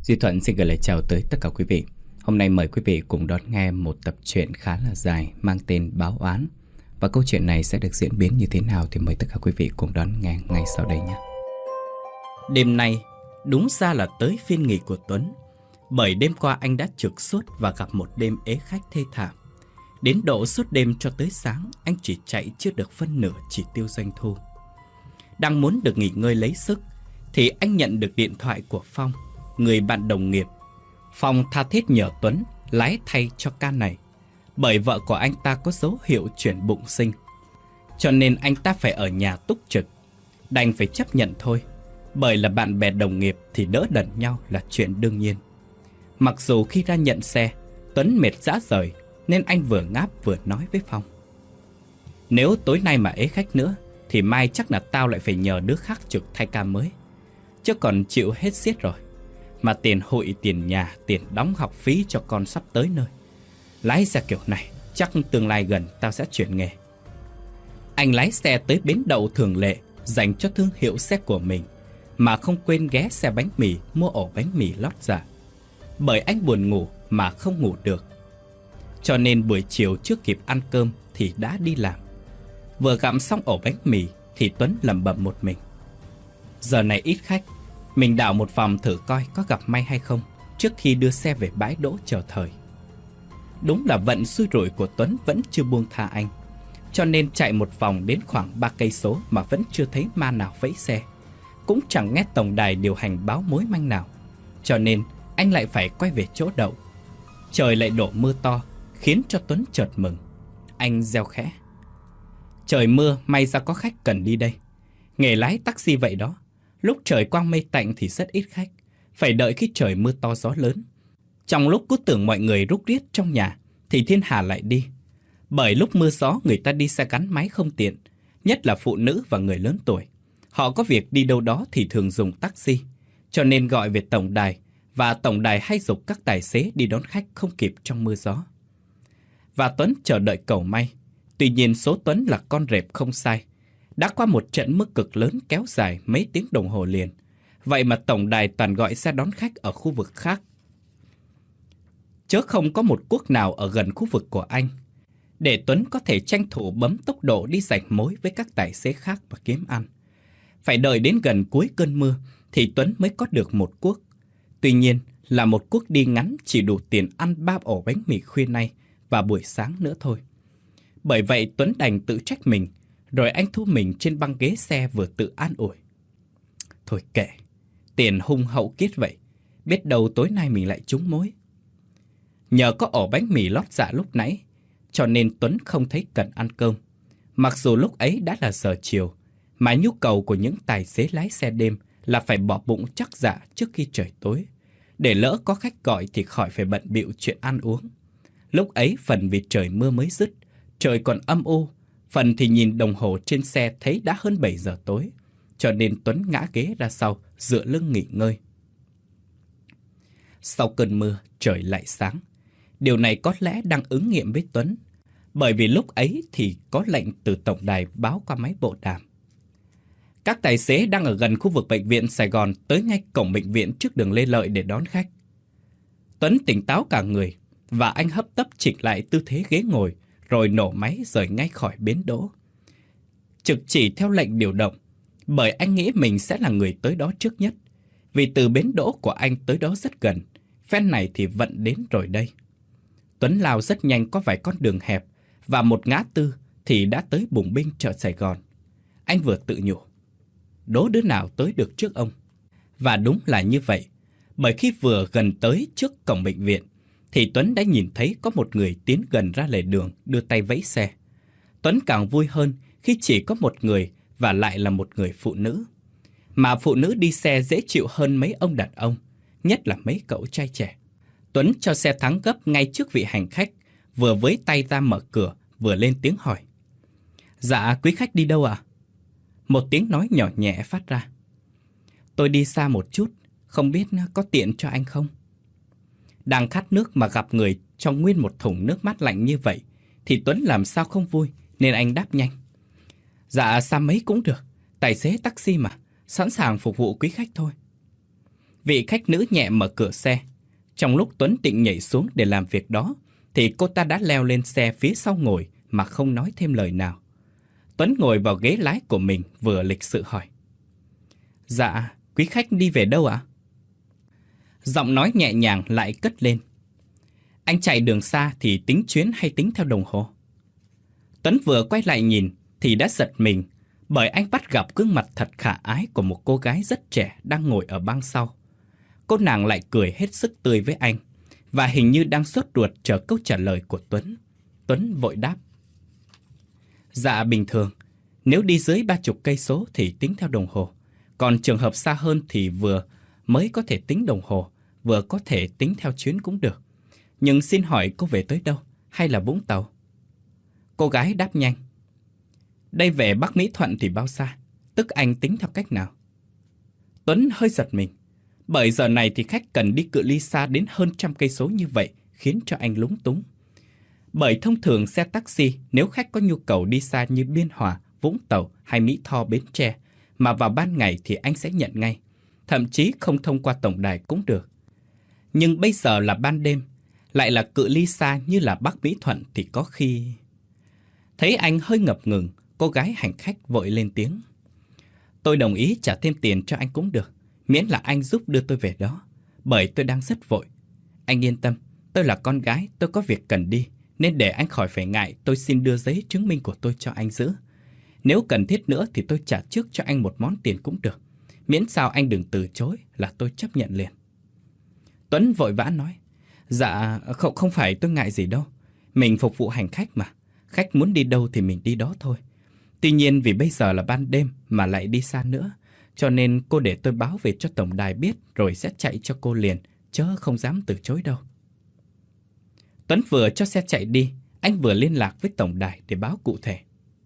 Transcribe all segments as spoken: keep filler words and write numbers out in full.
Duy Thuận xin gửi lời chào tới tất cả quý vị. Hôm nay mời quý vị cùng đón nghe một tập truyện khá là dài mang tên Báo Oán. Và câu chuyện này sẽ được diễn biến như thế nào thì mời tất cả quý vị cùng đón nghe ngay sau đây nhé. Đêm nay đúng ra là tới phiên nghỉ của Tuấn, bởi đêm qua anh đã trực suốt và gặp một đêm ế khách thê thảm. Đến độ suốt đêm cho tới sáng, anh chỉ chạy chưa được phân nửa chỉ tiêu doanh thu. Đang muốn được nghỉ ngơi lấy sức thì anh nhận được điện thoại của Phong, người bạn đồng nghiệp. Phong tha thiết nhờ Tuấn lái thay cho ca này, bởi vợ của anh ta có dấu hiệu chuyển bụng sinh, cho nên anh ta phải ở nhà túc trực. Đành phải chấp nhận thôi, bởi là bạn bè đồng nghiệp thì đỡ đần nhau là chuyện đương nhiên. Mặc dù khi ra nhận xe, Tuấn mệt rã rời, nên anh vừa ngáp vừa nói với Phong: nếu tối nay mà ế khách nữa thì mai chắc là tao lại phải nhờ đứa khác trực thay ca mới, chứ còn chịu hết xiết rồi. Mà tiền hội, tiền nhà, tiền đóng học phí cho con sắp tới nơi. Lái xe kiểu này chắc tương lai gần tao sẽ chuyển nghề. Anh lái xe tới bến đậu thường lệ dành cho thương hiệu xe của mình, mà không quên ghé xe bánh mì mua ổ bánh mì lót dạ, bởi anh buồn ngủ mà không ngủ được. Cho nên buổi chiều chưa kịp ăn cơm thì đã đi làm. Vừa gặm xong ổ bánh mì thì Tuấn lẩm bẩm một mình: giờ này ít khách, mình đảo một vòng thử coi có gặp may hay không trước khi đưa xe về bãi đỗ chờ thời. Đúng là vận xui rủi của Tuấn vẫn chưa buông tha anh, cho nên chạy một vòng đến khoảng ba cây số mà vẫn chưa thấy ma nào vẫy xe, cũng chẳng nghe tổng đài điều hành báo mối manh nào. Cho nên anh lại phải quay về chỗ đậu. Trời lại đổ mưa to, khiến cho Tuấn chợt mừng. Anh reo khẽ: trời mưa, may ra có khách cần đi đây. Nghề lái taxi vậy đó, lúc trời quang mây tạnh thì rất ít khách, phải đợi khi trời mưa to gió lớn. Trong lúc cứ tưởng mọi người rúc rít trong nhà thì thiên hà lại đi. Bởi lúc mưa gió người ta đi xe gắn máy không tiện, nhất là phụ nữ và người lớn tuổi. Họ có việc đi đâu đó thì thường dùng taxi, cho nên gọi về tổng đài, và tổng đài hay giục các tài xế đi đón khách không kịp trong mưa gió. Và Tuấn chờ đợi cầu may. Tuy nhiên số Tuấn là con rệp không sai. Đã qua một trận mưa cực lớn kéo dài mấy tiếng đồng hồ liền, vậy mà tổng đài toàn gọi xe đón khách ở khu vực khác, chớ không có một cuốc nào ở gần khu vực của anh, để Tuấn có thể tranh thủ bấm tốc độ đi giành mối với các tài xế khác và kiếm ăn. Phải đợi đến gần cuối cơn mưa thì Tuấn mới có được một cuốc. Tuy nhiên là một cuốc đi ngắn chỉ đủ tiền ăn ba ổ bánh mì khuya nay và buổi sáng nữa thôi. Bởi vậy Tuấn đành tự trách mình, rồi anh thu mình trên băng ghế xe vừa tự an ủi: thôi kệ, tiền hung hậu kiết vậy, biết đâu tối nay mình lại trúng mối. Nhờ có ổ bánh mì lót dạ lúc nãy, cho nên Tuấn không thấy cần ăn cơm. Mặc dù lúc ấy đã là giờ chiều, mà nhu cầu của những tài xế lái xe đêm là phải bỏ bụng chắc dạ trước khi trời tối, để lỡ có khách gọi thì khỏi phải bận bịu chuyện ăn uống. Lúc ấy phần vì trời mưa mới dứt, trời còn âm u, phần thì nhìn đồng hồ trên xe thấy đã hơn bảy giờ tối, cho nên Tuấn ngã ghế ra sau, dựa lưng nghỉ ngơi. Sau cơn mưa, trời lại sáng. Điều này có lẽ đang ứng nghiệm với Tuấn, bởi vì lúc ấy thì có lệnh từ tổng đài báo qua máy bộ đàm: các tài xế đang ở gần khu vực bệnh viện Sài Gòn tới ngay cổng bệnh viện trước đường Lê Lợi để đón khách. Tuấn tỉnh táo cả người, và anh hấp tấp chỉnh lại tư thế ghế ngồi, rồi nổ máy rời ngay khỏi bến đỗ, trực chỉ theo lệnh điều động, bởi anh nghĩ mình sẽ là người tới đó trước nhất, vì từ bến đỗ của anh tới đó rất gần, phen này thì vận đến rồi đây. Tuấn lao rất nhanh có vài con đường hẹp và một ngã tư thì đã tới Bùng Binh chợ Sài Gòn. Anh vừa tự nhủ: đố đứa nào tới được trước ông. Và đúng là như vậy, bởi khi vừa gần tới trước cổng bệnh viện thì Tuấn đã nhìn thấy có một người tiến gần ra lề đường đưa tay vẫy xe. Tuấn càng vui hơn khi chỉ có một người, và lại là một người phụ nữ. Mà phụ nữ đi xe dễ chịu hơn mấy ông đàn ông, nhất là mấy cậu trai trẻ. Tuấn cho xe thắng gấp ngay trước vị hành khách, vừa với tay ra mở cửa, vừa lên tiếng hỏi: dạ, quý khách đi đâu ạ? À? Một tiếng nói nhỏ nhẹ phát ra: tôi đi xa một chút, không biết có tiện cho anh không? Đang khát nước mà gặp người cho nguyên một thùng nước mát lạnh như vậy thì Tuấn làm sao không vui, nên anh đáp nhanh: dạ, xa mấy cũng được, tài xế taxi mà, sẵn sàng phục vụ quý khách thôi. Vị khách nữ nhẹ mở cửa xe. Trong lúc Tuấn định nhảy xuống để làm việc đó, thì cô ta đã leo lên xe phía sau ngồi mà không nói thêm lời nào. Tuấn ngồi vào ghế lái của mình vừa lịch sự hỏi. Dạ, quý khách đi về đâu ạ? Giọng nói nhẹ nhàng lại cất lên. Anh chạy đường xa thì tính chuyến hay tính theo đồng hồ? Tuấn vừa quay lại nhìn thì đã giật mình, bởi anh bắt gặp gương mặt thật khả ái của một cô gái rất trẻ đang ngồi ở băng sau. Cô nàng lại cười hết sức tươi với anh, và hình như đang sốt ruột chờ câu trả lời của Tuấn. Tuấn vội đáp. Dạ bình thường, nếu đi dưới ba chục cây số thì tính theo đồng hồ. Còn trường hợp xa hơn thì vừa mới có thể tính đồng hồ, vừa có thể tính theo chuyến cũng được. Nhưng xin hỏi cô về tới đâu, hay là Vũng Tàu? Cô gái đáp nhanh. Đây về Bắc Mỹ Thuận thì bao xa? Tức anh tính theo cách nào? Tuấn hơi giật mình, bởi giờ này thì khách cần đi cự ly xa đến hơn trăm cây số như vậy, khiến cho anh lúng túng. Bởi thông thường xe taxi, nếu khách có nhu cầu đi xa như Biên Hòa, Vũng Tàu hay Mỹ Tho, Bến Tre, mà vào ban ngày thì anh sẽ nhận ngay, thậm chí không thông qua tổng đài cũng được. Nhưng bây giờ là ban đêm, lại là cự ly xa như là Bắc Mỹ Thuận thì có khi... Thấy anh hơi ngập ngừng, cô gái hành khách vội lên tiếng. Tôi đồng ý trả thêm tiền cho anh cũng được, miễn là anh giúp đưa tôi về đó, bởi tôi đang rất vội. Anh yên tâm, tôi là con gái, tôi có việc cần đi, nên để anh khỏi phải ngại, tôi xin đưa giấy chứng minh của tôi cho anh giữ. Nếu cần thiết nữa thì tôi trả trước cho anh một món tiền cũng được, miễn sao anh đừng từ chối là tôi chấp nhận liền. Tuấn vội vã nói. Dạ, không, không phải tôi ngại gì đâu. Mình phục vụ hành khách mà. Khách muốn đi đâu thì mình đi đó thôi. Tuy nhiên vì bây giờ là ban đêm mà lại đi xa nữa, cho nên cô để tôi báo về cho tổng đài biết rồi sẽ chạy cho cô liền, chớ không dám từ chối đâu. Tuấn vừa cho xe chạy đi, anh vừa liên lạc với tổng đài để báo cụ thể.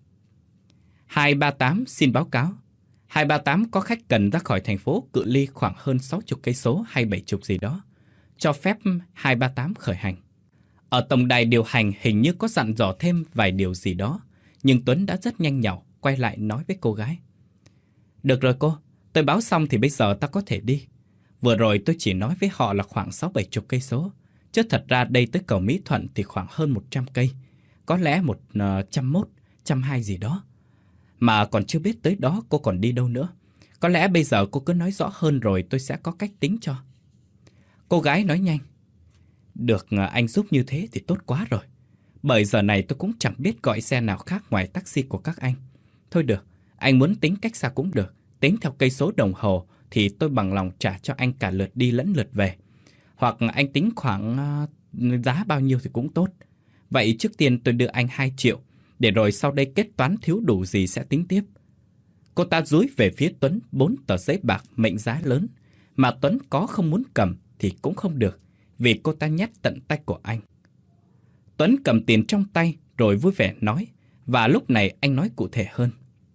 hai ba tám xin báo cáo. hai ba tám có khách cần ra khỏi thành phố cự ly khoảng hơn sáu mươi cây số hay bảy mươi gì đó. Cho phép hai ba tám khởi hành. Ở tổng đài điều hành hình như có dặn dò thêm vài điều gì đó, nhưng Tuấn đã rất nhanh nhảu quay lại nói với cô gái. Được rồi cô, tôi báo xong thì bây giờ ta có thể đi. Vừa rồi tôi chỉ nói với họ là khoảng sáu bảy chục cây số, chứ thật ra đây tới cầu Mỹ Thuận thì khoảng hơn một trăm cây, có lẽ một trăm mốt, trăm hai gì đó. Mà còn chưa biết tới đó cô còn đi đâu nữa. Có lẽ bây giờ cô cứ nói rõ hơn rồi tôi sẽ có cách tính cho. Cô gái nói nhanh. Được anh giúp như thế thì tốt quá rồi. Bởi giờ này tôi cũng chẳng biết gọi xe nào khác ngoài taxi của các anh. Thôi được, anh muốn tính cách xa cũng được. Tính theo cây số đồng hồ thì tôi bằng lòng trả cho anh cả lượt đi lẫn lượt về. Hoặc anh tính khoảng uh, giá bao nhiêu thì cũng tốt. Vậy trước tiên tôi đưa anh hai triệu, để rồi sau đây kết toán thiếu đủ gì sẽ tính tiếp. Cô ta dúi về phía Tuấn bốn tờ giấy bạc mệnh giá lớn, mà Tuấn có không muốn cầm thì cũng không được, vì cô ta nhét tận tay của anh. Tuấn cầm tiền trong tay rồi vui vẻ nói, và lúc này anh nói cụ thể hơn.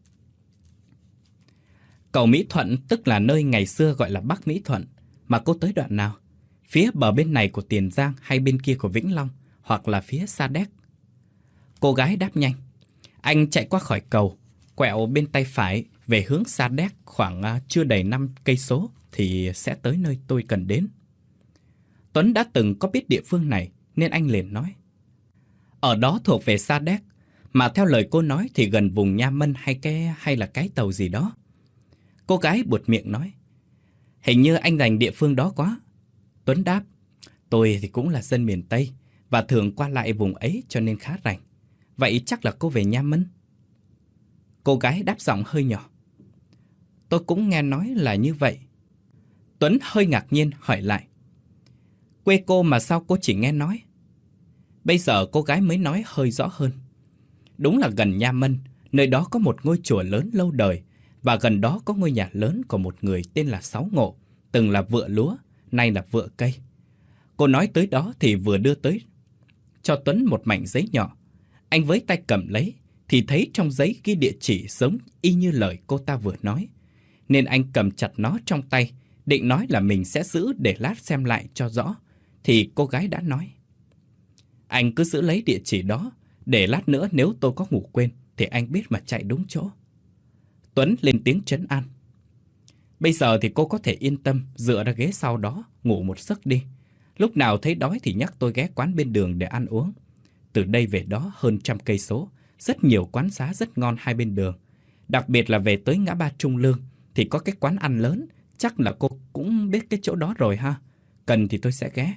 Cầu Mỹ Thuận tức là nơi ngày xưa gọi là Bắc Mỹ Thuận, mà cô tới đoạn nào? Phía bờ bên này của Tiền Giang hay bên kia của Vĩnh Long, hoặc là phía Sa Đéc? Cô gái đáp nhanh. Anh chạy qua khỏi cầu, quẹo bên tay phải về hướng Sa Đéc khoảng uh, chưa đầy năm cây số thì sẽ tới nơi tôi cần đến. Tuấn đã từng có biết địa phương này nên anh liền nói. Ở đó thuộc về Sa Đéc, mà theo lời cô nói thì gần vùng Nha Mân hay cái hay là cái tàu gì đó. Cô gái buột miệng nói. Hình như anh rành địa phương đó quá. Tuấn đáp. Tôi thì cũng là dân miền Tây và thường qua lại vùng ấy cho nên khá rành. Vậy chắc là cô về Nha Mân? Cô gái đáp giọng hơi nhỏ. Tôi cũng nghe nói là như vậy. Tuấn hơi ngạc nhiên hỏi lại. Quê cô mà sao cô chỉ nghe nói? Bây giờ cô gái mới nói hơi rõ hơn. Đúng là gần Nha Mân, nơi đó có một ngôi chùa lớn lâu đời, và gần đó có ngôi nhà lớn của một người tên là Sáu Ngộ, từng là vựa lúa, nay là vựa cây. Cô nói tới đó thì vừa đưa tới cho Tuấn một mảnh giấy nhỏ. Anh với tay cầm lấy thì thấy trong giấy ghi địa chỉ giống y như lời cô ta vừa nói. Nên anh cầm chặt nó trong tay, định nói là mình sẽ giữ để lát xem lại cho rõ. Thì cô gái đã nói. Anh cứ giữ lấy địa chỉ đó, để lát nữa nếu tôi có ngủ quên thì anh biết mà chạy đúng chỗ. Tuấn lên tiếng trấn an. Bây giờ thì cô có thể yên tâm dựa ra ghế sau đó ngủ một giấc đi. Lúc nào thấy đói thì nhắc tôi ghé quán bên đường để ăn uống. Từ đây về đó hơn trăm cây số, rất nhiều quán xá rất ngon hai bên đường. Đặc biệt là về tới ngã ba Trung Lương thì có cái quán ăn lớn, chắc là cô cũng biết cái chỗ đó rồi ha. Cần thì tôi sẽ ghé.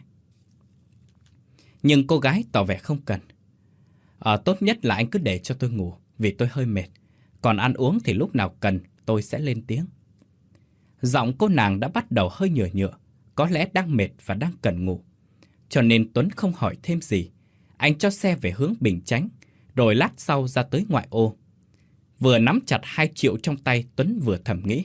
Nhưng cô gái tỏ vẻ không cần. À, tốt nhất là anh cứ để cho tôi ngủ, vì tôi hơi mệt. Còn ăn uống thì lúc nào cần tôi sẽ lên tiếng. Giọng cô nàng đã bắt đầu hơi nhựa nhựa, có lẽ đang mệt và đang cần ngủ. Cho nên Tuấn không hỏi thêm gì. Anh cho xe về hướng Bình Chánh, rồi lát sau ra tới ngoại ô. Vừa nắm chặt hai triệu trong tay, Tuấn vừa thầm nghĩ.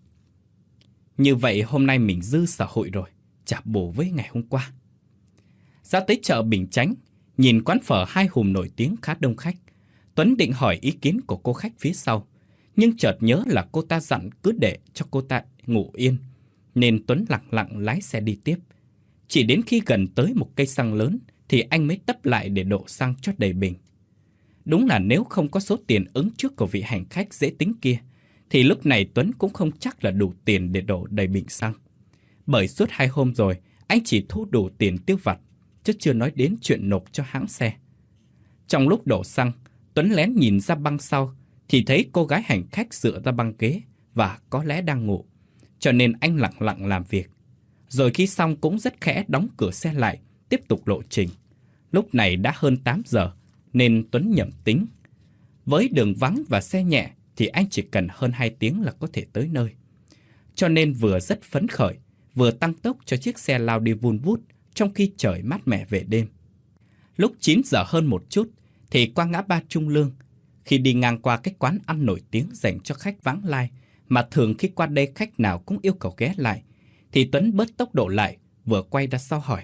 Như vậy hôm nay mình dư xã hội rồi, trả bù với ngày hôm qua. Ra tới chợ Bình Chánh, nhìn quán phở Hai Hùm nổi tiếng khá đông khách. Tuấn định hỏi ý kiến của cô khách phía sau, nhưng chợt nhớ là cô ta dặn cứ để cho cô ta ngủ yên, nên Tuấn lặng lặng lái xe đi tiếp. Chỉ đến khi gần tới một cây xăng lớn thì anh mới tấp lại để đổ xăng cho đầy bình. Đúng là nếu không có số tiền ứng trước của vị hành khách dễ tính kia, thì lúc này Tuấn cũng không chắc là đủ tiền để đổ đầy bình xăng. Bởi suốt hai hôm rồi, anh chỉ thu đủ tiền tiêu vặt, chứ chưa nói đến chuyện nộp cho hãng xe. Trong lúc đổ xăng, Tuấn lén nhìn ra băng sau, thì thấy cô gái hành khách dựa ra băng ghế và có lẽ đang ngủ. Cho nên anh lặng lặng làm việc. Rồi khi xong cũng rất khẽ đóng cửa xe lại, tiếp tục lộ trình. Lúc này đã hơn tám giờ, nên Tuấn nhẩm tính. Với đường vắng và xe nhẹ thì anh chỉ cần hơn hai tiếng là có thể tới nơi. Cho nên vừa rất phấn khởi, vừa tăng tốc cho chiếc xe lao đi vun vút trong khi trời mát mẻ về đêm. Lúc chín giờ hơn một chút thì qua ngã ba Trung Lương, khi đi ngang qua cái quán ăn nổi tiếng dành cho khách vãng lai, mà thường khi qua đây khách nào cũng yêu cầu ghé lại, thì Tuấn bớt tốc độ lại, vừa quay ra sau hỏi.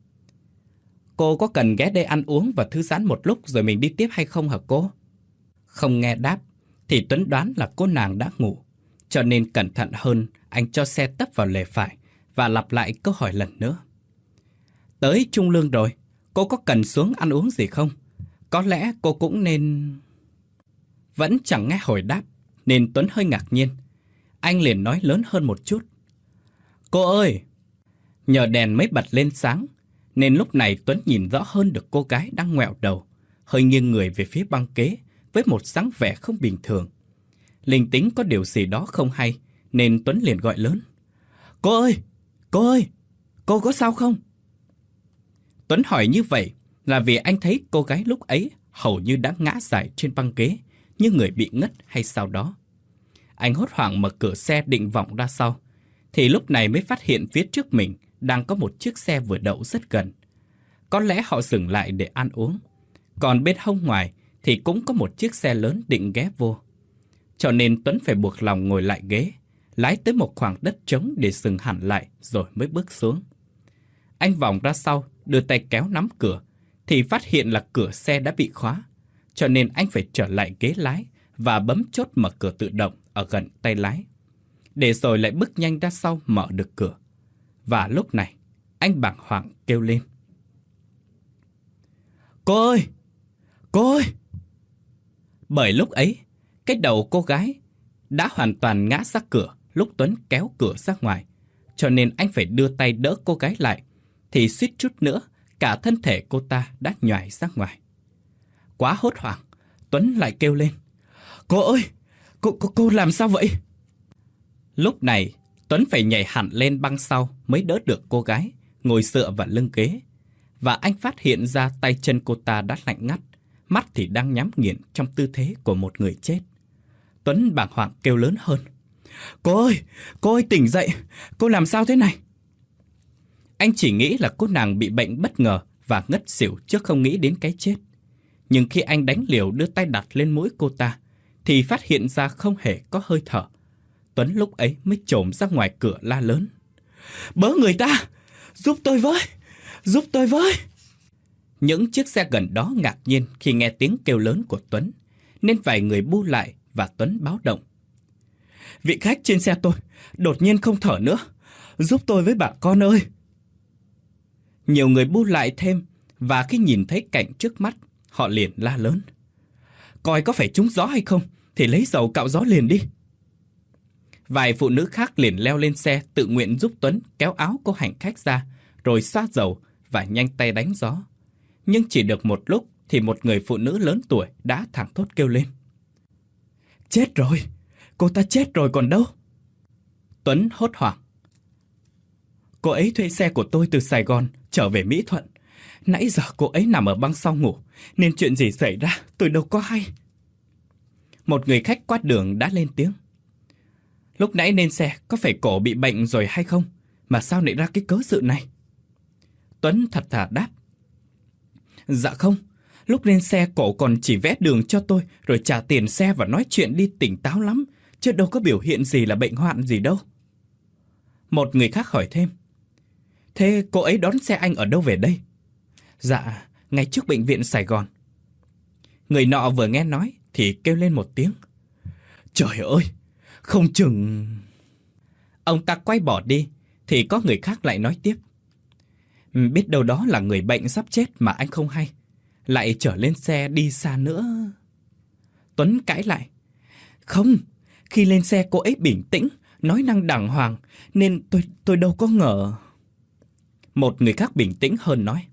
Cô có cần ghé đây ăn uống và thư giãn một lúc rồi mình đi tiếp hay không hả cô? Không nghe đáp, thì Tuấn đoán là cô nàng đã ngủ. Cho nên cẩn thận hơn, anh cho xe tấp vào lề phải và lặp lại câu hỏi lần nữa. Tới Trung Lương rồi, cô có cần xuống ăn uống gì không? Có lẽ cô cũng nên... Vẫn chẳng nghe hồi đáp, nên Tuấn hơi ngạc nhiên. Anh liền nói lớn hơn một chút. Cô ơi! Nhờ đèn mới bật lên sáng, nên lúc này Tuấn nhìn rõ hơn được cô gái đang ngoẹo đầu, hơi nghiêng người về phía băng kế, với một dáng vẻ không bình thường. Linh tính có điều gì đó không hay, nên Tuấn liền gọi lớn. Cô ơi! Cô ơi! Cô có sao không? Tuấn hỏi như vậy là vì anh thấy cô gái lúc ấy hầu như đã ngã dài trên băng ghế, như người bị ngất hay sao đó. Anh hốt hoảng mở cửa xe định vọng ra sau, thì lúc này mới phát hiện phía trước mình đang có một chiếc xe vừa đậu rất gần. Có lẽ họ dừng lại để ăn uống. Còn bên hông ngoài thì cũng có một chiếc xe lớn định ghé vô. Cho nên Tuấn phải buộc lòng ngồi lại ghế, lái tới một khoảng đất trống để dừng hẳn lại rồi mới bước xuống. Anh vòng ra sau, đưa tay kéo nắm cửa, thì phát hiện là cửa xe đã bị khóa. Cho nên anh phải trở lại ghế lái và bấm chốt mở cửa tự động ở gần tay lái, để rồi lại bước nhanh ra sau mở được cửa. Và lúc này, anh bàng hoàng kêu lên. Cô ơi! Cô ơi! Bởi lúc ấy, cái đầu cô gái đã hoàn toàn ngã ra cửa lúc Tuấn kéo cửa ra ngoài. Cho nên anh phải đưa tay đỡ cô gái lại, thì suýt chút nữa cả thân thể cô ta đã nhoài ra ngoài. Quá hốt hoảng, Tuấn lại kêu lên. Cô ơi! Cô, cô, cô làm sao vậy? Lúc này, Tuấn phải nhảy hẳn lên băng sau mới đỡ được cô gái, ngồi dựa vào lưng ghế. Và anh phát hiện ra tay chân cô ta đã lạnh ngắt, mắt thì đang nhắm nghiền trong tư thế của một người chết. Tuấn bàng hoàng kêu lớn hơn. Cô ơi! Cô ơi tỉnh dậy! Cô làm sao thế này? Anh chỉ nghĩ là cô nàng bị bệnh bất ngờ và ngất xỉu chứ không nghĩ đến cái chết. Nhưng khi anh đánh liều đưa tay đặt lên mũi cô ta, thì phát hiện ra không hề có hơi thở. Tuấn lúc ấy mới trồm ra ngoài cửa la lớn. Bớ người ta! Giúp tôi với! Giúp tôi với! Những chiếc xe gần đó ngạc nhiên khi nghe tiếng kêu lớn của Tuấn, nên vài người bu lại và Tuấn báo động. Vị khách trên xe tôi đột nhiên không thở nữa. Giúp tôi với bà con ơi! Nhiều người bu lại thêm, và khi nhìn thấy cảnh trước mắt, họ liền la lớn. Coi có phải trúng gió hay không, thì lấy dầu cạo gió liền đi. Vài phụ nữ khác liền leo lên xe tự nguyện giúp Tuấn kéo áo cô hành khách ra, rồi xoa dầu và nhanh tay đánh gió. Nhưng chỉ được một lúc thì một người phụ nữ lớn tuổi đã thảng thốt kêu lên: Chết rồi! Cô ta chết rồi còn đâu! Tuấn hốt hoảng: Cô ấy thuê xe của tôi từ Sài Gòn trở về Mỹ Thuận. Nãy giờ cô ấy nằm ở băng sau ngủ, nên chuyện gì xảy ra tôi đâu có hay. Một người khách qua đường đã lên tiếng: Lúc nãy lên xe có phải cổ bị bệnh rồi hay không, mà sao lại ra cái cớ sự này? Tuấn thật thà đáp: Dạ không, lúc lên xe cổ còn chỉ vẽ đường cho tôi rồi trả tiền xe và nói chuyện đi tỉnh táo lắm, chứ đâu có biểu hiện gì là bệnh hoạn gì đâu. Một người khác hỏi thêm: Thế cô ấy đón xe anh ở đâu về đây? Dạ, ngay trước bệnh viện Sài Gòn. Người nọ vừa nghe nói thì kêu lên một tiếng: Trời ơi, không chừng... Ông ta quay bỏ đi thì có người khác lại nói tiếp: Biết đâu đó là người bệnh sắp chết mà anh không hay, lại trở lên xe đi xa nữa. Tuấn cãi lại: Không, khi lên xe cô ấy bình tĩnh, nói năng đàng hoàng, nên tôi tôi đâu có ngờ. Một người khác bình tĩnh hơn nói: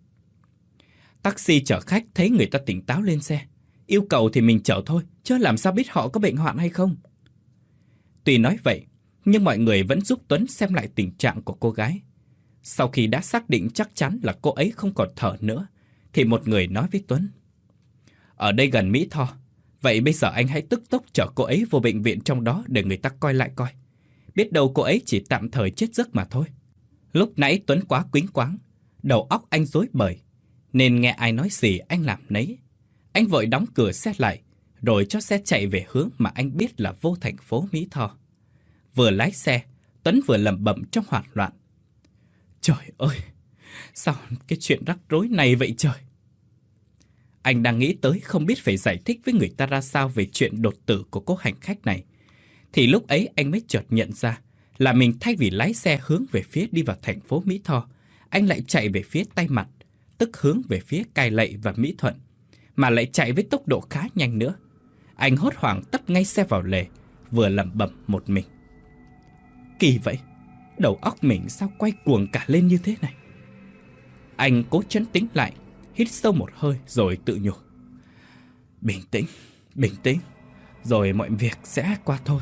Taxi chở khách thấy người ta tỉnh táo lên xe, yêu cầu thì mình chở thôi, chứ làm sao biết họ có bệnh hoạn hay không. Tuy nói vậy, nhưng mọi người vẫn giúp Tuấn xem lại tình trạng của cô gái. Sau khi đã xác định chắc chắn là cô ấy không còn thở nữa, thì một người nói với Tuấn: Ở đây gần Mỹ Tho, vậy bây giờ anh hãy tức tốc chở cô ấy vô bệnh viện trong đó để người ta coi lại coi. Biết đâu cô ấy chỉ tạm thời chết giấc mà thôi. Lúc nãy Tuấn quá quýnh quáng, đầu óc anh rối bời, nên nghe ai nói gì anh làm nấy. Anh vội đóng cửa xe lại, rồi cho xe chạy về hướng mà anh biết là vô thành phố Mỹ Tho. Vừa lái xe, Tuấn vừa lẩm bẩm trong hoảng loạn: Trời ơi, sao cái chuyện rắc rối này vậy trời? Anh đang nghĩ tới không biết phải giải thích với người ta ra sao về chuyện đột tử của cô hành khách này, thì lúc ấy anh mới chợt nhận ra là mình thay vì lái xe hướng về phía đi vào thành phố Mỹ Tho, anh lại chạy về phía Tay Mặt, tức hướng về phía Cai Lậy và Mỹ Thuận, mà lại chạy với tốc độ khá nhanh nữa. Anh hốt hoảng tấp ngay xe vào lề, vừa lẩm bẩm một mình: Kỳ vậy, đầu óc mình sao quay cuồng cả lên như thế này? Anh cố trấn tĩnh lại, hít sâu một hơi rồi tự nhủ: Bình tĩnh, bình tĩnh, rồi mọi việc sẽ qua thôi.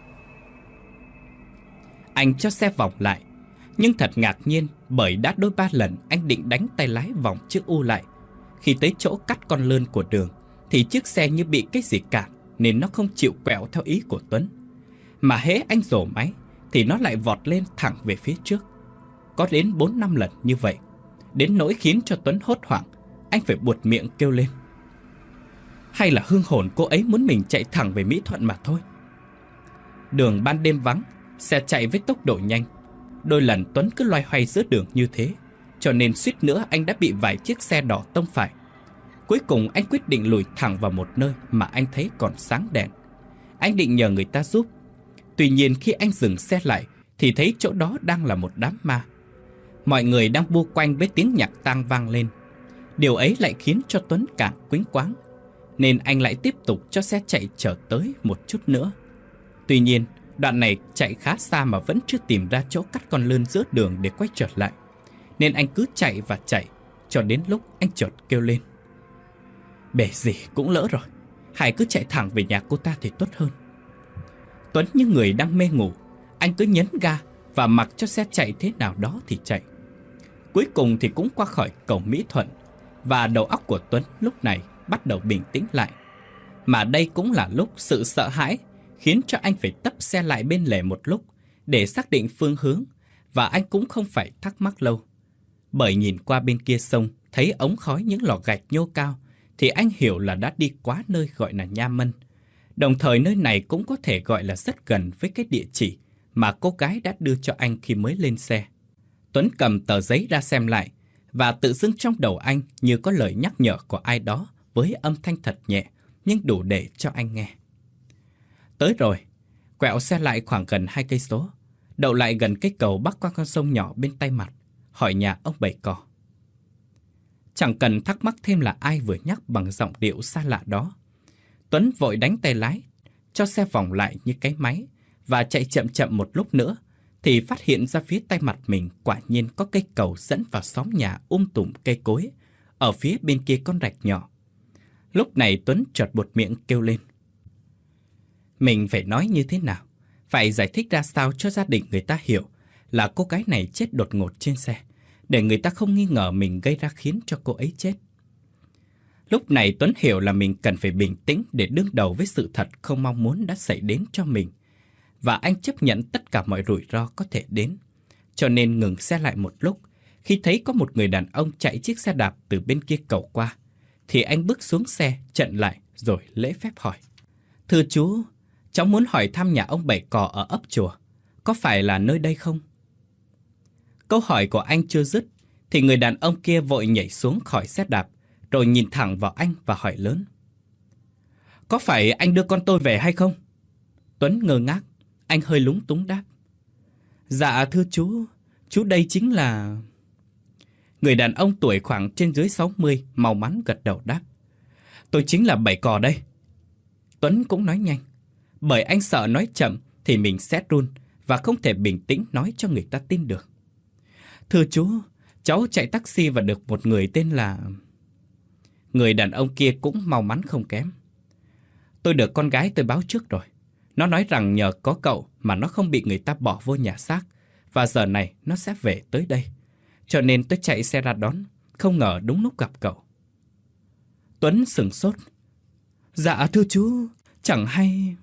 Anh cho xe vòng lại, nhưng thật ngạc nhiên bởi đã đôi ba lần anh định đánh tay lái vòng chiếc U lại. Khi tới chỗ cắt con lươn của đường thì chiếc xe như bị cái gì cản, nên nó không chịu quẹo theo ý của Tuấn. Mà hễ anh rổ máy thì nó lại vọt lên thẳng về phía trước. Có đến bốn năm lần như vậy, đến nỗi khiến cho Tuấn hốt hoảng. Anh phải buột miệng kêu lên: Hay là hương hồn cô ấy muốn mình chạy thẳng về Mỹ Thuận mà thôi. Đường ban đêm vắng, xe chạy với tốc độ nhanh. Đôi lần Tuấn cứ loay hoay giữa đường như thế, cho nên suýt nữa anh đã bị vài chiếc xe đỏ tông phải. Cuối cùng anh quyết định lùi thẳng vào một nơi mà anh thấy còn sáng đèn. Anh định nhờ người ta giúp. Tuy nhiên khi anh dừng xe lại thì thấy chỗ đó đang là một đám ma. Mọi người đang bu quanh với tiếng nhạc tang vang lên. Điều ấy lại khiến cho Tuấn càng quýnh quáng, nên anh lại tiếp tục cho xe chạy chở tới một chút nữa. Tuy nhiên, đoạn này chạy khá xa mà vẫn chưa tìm ra chỗ cắt con lươn giữa đường để quay trở lại, nên anh cứ chạy và chạy, cho đến lúc anh chợt kêu lên: Bể gì cũng lỡ rồi, hay cứ chạy thẳng về nhà cô ta thì tốt hơn. Tuấn như người đang mê ngủ, anh cứ nhấn ga và mặc cho xe chạy thế nào đó thì chạy. Cuối cùng thì cũng qua khỏi cổng Mỹ Thuận, và đầu óc của Tuấn lúc này bắt đầu bình tĩnh lại. Mà đây cũng là lúc sự sợ hãi khiến cho anh phải tấp xe lại bên lề một lúc để xác định phương hướng, và anh cũng không phải thắc mắc lâu. Bởi nhìn qua bên kia sông thấy ống khói những lò gạch nhô cao thì anh hiểu là đã đi quá nơi gọi là Nha Mân. Đồng thời nơi này cũng có thể gọi là rất gần với cái địa chỉ mà cô gái đã đưa cho anh khi mới lên xe. Tuấn cầm tờ giấy ra xem lại, và tự dưng trong đầu anh như có lời nhắc nhở của ai đó với âm thanh thật nhẹ nhưng đủ để cho anh nghe. Tới rồi, quẹo xe lại khoảng gần hai cây số, đậu lại gần cây cầu bắc qua con sông nhỏ bên Tay Mặt, hỏi nhà ông Bảy Cò. Chẳng cần thắc mắc thêm là ai vừa nhắc bằng giọng điệu xa lạ đó, Tuấn vội đánh tay lái, cho xe vòng lại như cái máy, và chạy chậm chậm một lúc nữa thì phát hiện ra phía tay mặt mình quả nhiên có cây cầu dẫn vào xóm nhà um tùm cây cối, ở phía bên kia con rạch nhỏ. Lúc này Tuấn chợt buột miệng kêu lên. Mình phải nói như thế nào? Phải giải thích ra sao cho gia đình người ta hiểu là cô gái này chết đột ngột trên xe, để người ta không nghi ngờ mình gây ra khiến cho cô ấy chết. Lúc này Tuấn hiểu là mình cần phải bình tĩnh để đương đầu với sự thật không mong muốn đã xảy đến cho mình. Và anh chấp nhận tất cả mọi rủi ro có thể đến. Cho nên ngừng xe lại một lúc. Khi thấy có một người đàn ông chạy chiếc xe đạp từ bên kia cầu qua, thì anh bước xuống xe, chặn lại rồi lễ phép hỏi. Thưa chú, cháu muốn hỏi thăm nhà ông Bảy Cò ở ấp Chùa. Có phải là nơi đây không? Câu hỏi của anh chưa dứt thì người đàn ông kia vội nhảy xuống khỏi xe đạp, rồi nhìn thẳng vào anh và hỏi lớn. Có phải anh đưa con tôi về hay không? Tuấn ngơ ngác, anh hơi lúng túng đáp. Dạ thưa chú, chú đây chính là... Người đàn ông tuổi khoảng trên dưới sáu mươi mau mắn gật đầu đáp. Tôi chính là Bảy Cò đây. Tuấn cũng nói nhanh, bởi anh sợ nói chậm thì mình sẽ run và không thể bình tĩnh nói cho người ta tin được. Thưa chú, cháu chạy taxi và được một người tên là... Người đàn ông kia cũng mau mắn không kém. Tôi được con gái tôi báo trước rồi. Nó nói rằng nhờ có cậu mà nó không bị người ta bỏ vô nhà xác, và giờ này nó sẽ về tới đây. Cho nên tôi chạy xe ra đón, không ngờ đúng lúc gặp cậu. Tuấn sửng sốt. Dạ thưa chú, chẳng hay...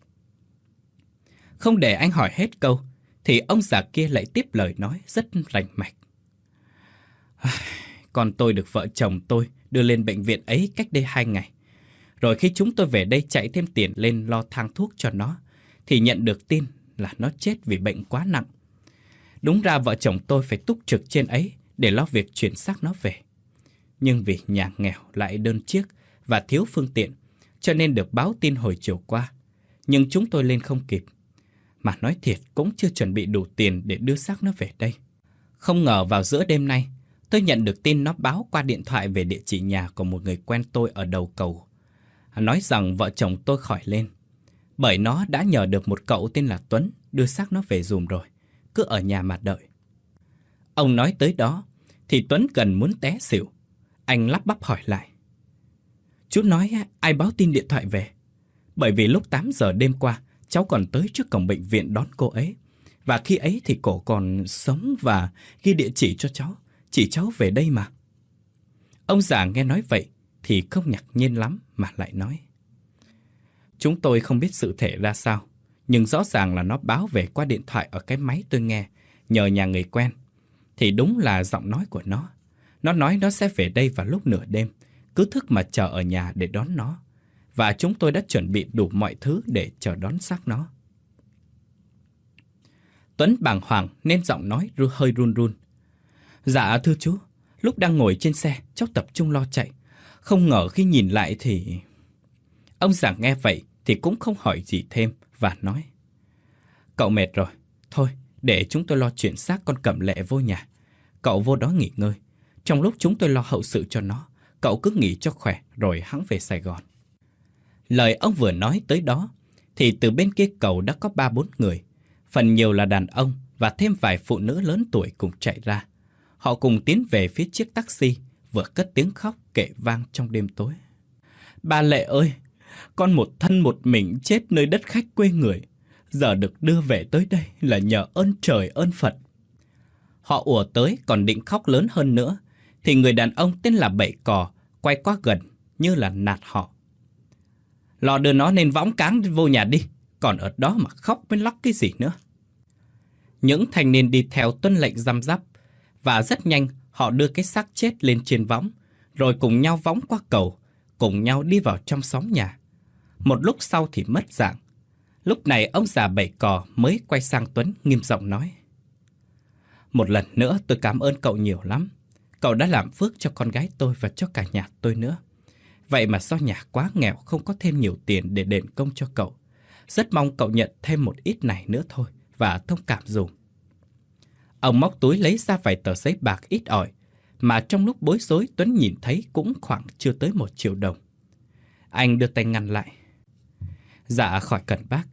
Không để anh hỏi hết câu thì ông già kia lại tiếp lời nói rất rành mạch. Con tôi được vợ chồng tôi đưa lên bệnh viện ấy cách đây hai ngày. Rồi khi chúng tôi về đây chạy thêm tiền lên lo thang thuốc cho nó, thì nhận được tin là nó chết vì bệnh quá nặng. Đúng ra vợ chồng tôi phải túc trực trên ấy để lo việc chuyển xác nó về. Nhưng vì nhà nghèo lại đơn chiếc và thiếu phương tiện, cho nên được báo tin hồi chiều qua. Nhưng chúng tôi lên không kịp. Mà nói thiệt cũng chưa chuẩn bị đủ tiền để đưa xác nó về đây. Không ngờ vào giữa đêm nay, tôi nhận được tin nó báo qua điện thoại về địa chỉ nhà của một người quen tôi ở đầu cầu. Nói rằng vợ chồng tôi khỏi lên, bởi nó đã nhờ được một cậu tên là Tuấn đưa xác nó về dùm rồi, cứ ở nhà mà đợi. Ông nói tới đó thì Tuấn gần muốn té xỉu. Anh lắp bắp hỏi lại. Chú nói ai báo tin điện thoại về? Bởi vì lúc tám giờ đêm qua, cháu còn tới trước cổng bệnh viện đón cô ấy. Và khi ấy thì cổ còn sống và ghi địa chỉ cho cháu. Chỉ cháu về đây mà. Ông già nghe nói vậy thì không ngạc nhiên lắm mà lại nói. Chúng tôi không biết sự thể ra sao, nhưng rõ ràng là nó báo về qua điện thoại ở cái máy tôi nghe, nhờ nhà người quen. Thì đúng là giọng nói của nó. Nó nói nó sẽ về đây vào lúc nửa đêm, cứ thức mà chờ ở nhà để đón nó. Và chúng tôi đã chuẩn bị đủ mọi thứ để chờ đón xác nó. Tuấn bàng hoàng nên giọng nói ru hơi run run. Dạ thưa chú, lúc đang ngồi trên xe, cháu tập trung lo chạy. Không ngờ khi nhìn lại thì... Ông già nghe vậy thì cũng không hỏi gì thêm và nói. Cậu mệt rồi, thôi để chúng tôi lo chuyển xác con Cẩm Lệ vô nhà. Cậu vô đó nghỉ ngơi. Trong lúc chúng tôi lo hậu sự cho nó, cậu cứ nghỉ cho khỏe rồi hẵng về Sài Gòn. Lời ông vừa nói tới đó thì từ bên kia cầu đã có ba bốn người, phần nhiều là đàn ông và thêm vài phụ nữ lớn tuổi cùng chạy ra. Họ cùng tiến về phía chiếc taxi, vừa cất tiếng khóc kệ vang trong đêm tối. Bà Lệ ơi, con một thân một mình chết nơi đất khách quê người, giờ được đưa về tới đây là nhờ ơn trời ơn Phật. Họ ùa tới còn định khóc lớn hơn nữa, thì người đàn ông tên là Bảy Cò quay qua gần như là nạt họ. Lo đưa nó lên võng cáng vô nhà đi, còn ở đó mà khóc mới lóc cái gì nữa. Những thanh niên đi theo tuân lệnh răm rắp, và rất nhanh họ đưa cái xác chết lên trên võng, rồi cùng nhau võng qua cầu, cùng nhau đi vào trong xóm nhà. Một lúc sau thì mất dạng. Lúc này ông già Bảy Cò mới quay sang Tuấn nghiêm giọng nói. Một lần nữa tôi cảm ơn cậu nhiều lắm. Cậu đã làm phước cho con gái tôi và cho cả nhà tôi nữa. Vậy mà do nhà quá nghèo không có thêm nhiều tiền để đền công cho cậu. Rất mong cậu nhận thêm một ít này nữa thôi và thông cảm dùm. Ông móc túi lấy ra vài tờ giấy bạc ít ỏi, mà trong lúc bối rối Tuấn nhìn thấy cũng khoảng chưa tới một triệu đồng. Anh đưa tay ngăn lại. Dạ khỏi cần bác.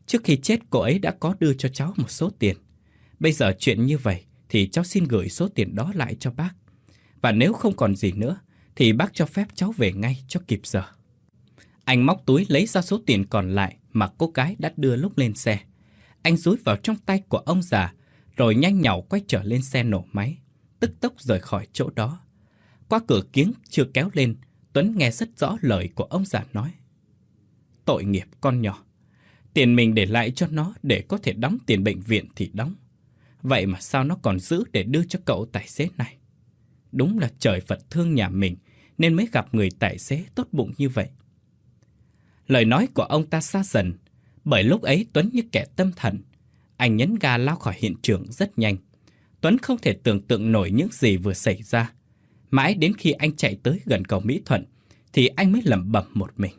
Trước khi chết cô ấy đã có đưa cho cháu một số tiền. Bây giờ chuyện như vậy thì cháu xin gửi số tiền đó lại cho bác. Và nếu không còn gì nữa thì bác cho phép cháu về ngay cho kịp giờ. Anh móc túi lấy ra số tiền còn lại mà cô gái đã đưa lúc lên xe. Anh dúi vào trong tay của ông già, rồi nhanh nhảu quay trở lên xe nổ máy, tức tốc rời khỏi chỗ đó. Qua cửa kiếng chưa kéo lên, Tuấn nghe rất rõ lời của ông già nói. Tội nghiệp con nhỏ. Tiền mình để lại cho nó để có thể đóng tiền bệnh viện thì đóng. Vậy mà sao nó còn giữ để đưa cho cậu tài xế này? Đúng là trời Phật thương nhà mình nên mới gặp người tài xế tốt bụng như vậy. Lời nói của ông ta xa dần, bởi lúc ấy Tuấn như kẻ tâm thần. Anh nhấn ga lao khỏi hiện trường rất nhanh. Tuấn không thể tưởng tượng nổi những gì vừa xảy ra. Mãi đến khi anh chạy tới gần cầu Mỹ Thuận thì anh mới lẩm bẩm một mình.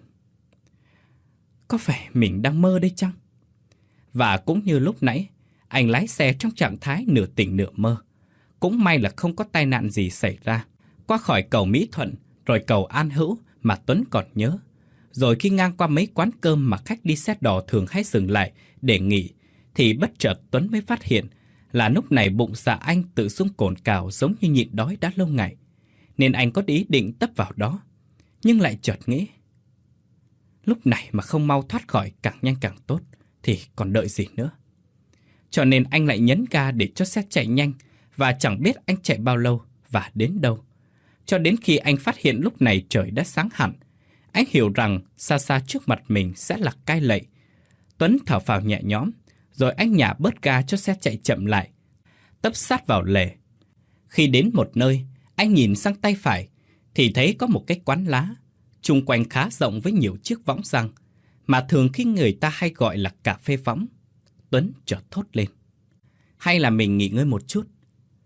Có phải mình đang mơ đây chăng? Và cũng như lúc nãy, anh lái xe trong trạng thái nửa tỉnh nửa mơ. Cũng may là không có tai nạn gì xảy ra. Qua khỏi cầu Mỹ Thuận, rồi cầu An Hữu mà Tuấn còn nhớ. Rồi khi ngang qua mấy quán cơm mà khách đi xe đò thường hay dừng lại để nghỉ, thì bất chợt Tuấn mới phát hiện là lúc này bụng dạ anh tự sung cồn cào giống như nhịn đói đã lâu ngày. Nên anh có ý định tấp vào đó, nhưng lại chợt nghĩ, lúc này mà không mau thoát khỏi càng nhanh càng tốt thì còn đợi gì nữa. Cho nên anh lại nhấn ga để cho xe chạy nhanh, và chẳng biết anh chạy bao lâu và đến đâu. Cho đến khi anh phát hiện lúc này trời đã sáng hẳn, anh hiểu rằng xa xa trước mặt mình sẽ là Cai Lậy. Tuấn thở phào nhẹ nhõm, rồi anh nhả bớt ga cho xe chạy chậm lại, tấp sát vào lề. Khi đến một nơi, anh nhìn sang tay phải thì thấy có một cái quán lá, chung quanh khá rộng với nhiều chiếc võng răng, mà thường khi người ta hay gọi là cà phê võng. Tuấn chợt thốt lên. Hay là mình nghỉ ngơi một chút?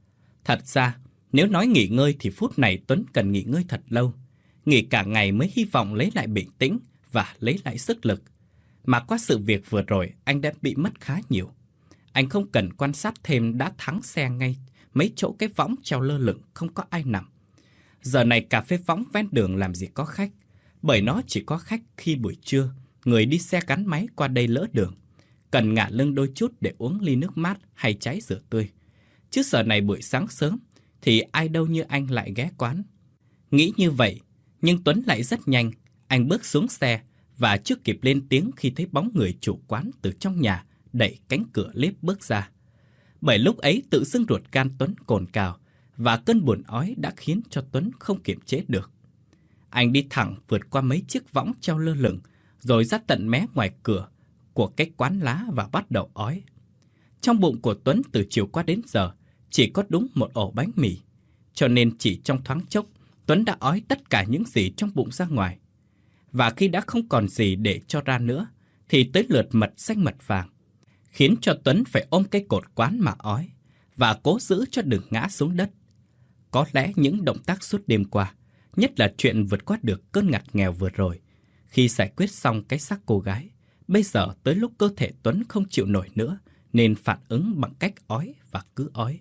Thật ra, nếu nói nghỉ ngơi thì phút này Tuấn cần nghỉ ngơi thật lâu. Nghỉ cả ngày mới hy vọng lấy lại bình tĩnh và lấy lại sức lực. Mà qua sự việc vừa rồi, anh đã bị mất khá nhiều. Anh không cần quan sát thêm đã thắng xe ngay mấy chỗ cái võng treo lơ lửng không có ai nằm. Giờ này cà phê võng ven đường làm gì có khách, bởi nó chỉ có khách khi buổi trưa, người đi xe gắn máy qua đây lỡ đường, cần ngả lưng đôi chút để uống ly nước mát hay trái dừa tươi. Chứ giờ này buổi sáng sớm thì ai đâu như anh lại ghé quán. Nghĩ như vậy, nhưng Tuấn lại rất nhanh. Anh bước xuống xe và chưa kịp lên tiếng khi thấy bóng người chủ quán từ trong nhà đẩy cánh cửa liếp bước ra. Bởi lúc ấy tự dưng ruột gan Tuấn cồn cào, và cơn buồn ói đã khiến cho Tuấn không kiềm chế được. Anh đi thẳng vượt qua mấy chiếc võng treo lơ lửng, rồi ra tận mé ngoài cửa của cái quán lá và bắt đầu ói. Trong bụng của Tuấn từ chiều qua đến giờ chỉ có đúng một ổ bánh mì, cho nên chỉ trong thoáng chốc Tuấn đã ói tất cả những gì trong bụng ra ngoài. Và khi đã không còn gì để cho ra nữa thì tới lượt mật xanh mật vàng, khiến cho Tuấn phải ôm cái cột quán mà ói và cố giữ cho đừng ngã xuống đất. Có lẽ những động tác suốt đêm qua, nhất là chuyện vượt qua được cơn ngặt nghèo vừa rồi, khi giải quyết xong cái xác cô gái, bây giờ tới lúc cơ thể Tuấn không chịu nổi nữa nên phản ứng bằng cách ói và cứ ói.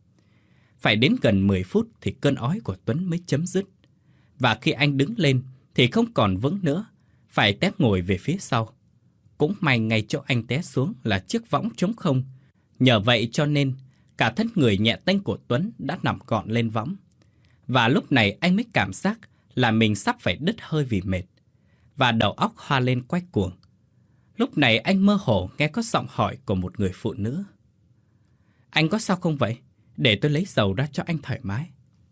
Phải đến gần mười phút thì cơn ói của Tuấn mới chấm dứt. Và khi anh đứng lên thì không còn vững nữa, phải té ngồi về phía sau. Cũng may ngay chỗ anh té xuống là chiếc võng trống không. Nhờ vậy cho nên cả thân người nhẹ tênh của Tuấn đã nằm gọn lên võng. Và lúc này anh mới cảm giác là mình sắp phải đứt hơi vì mệt, và đầu óc hoa lên quay cuồng. Lúc này anh mơ hồ nghe có giọng hỏi của một người phụ nữ. Anh có sao không vậy? Để tôi lấy dầu ra cho anh thoải mái.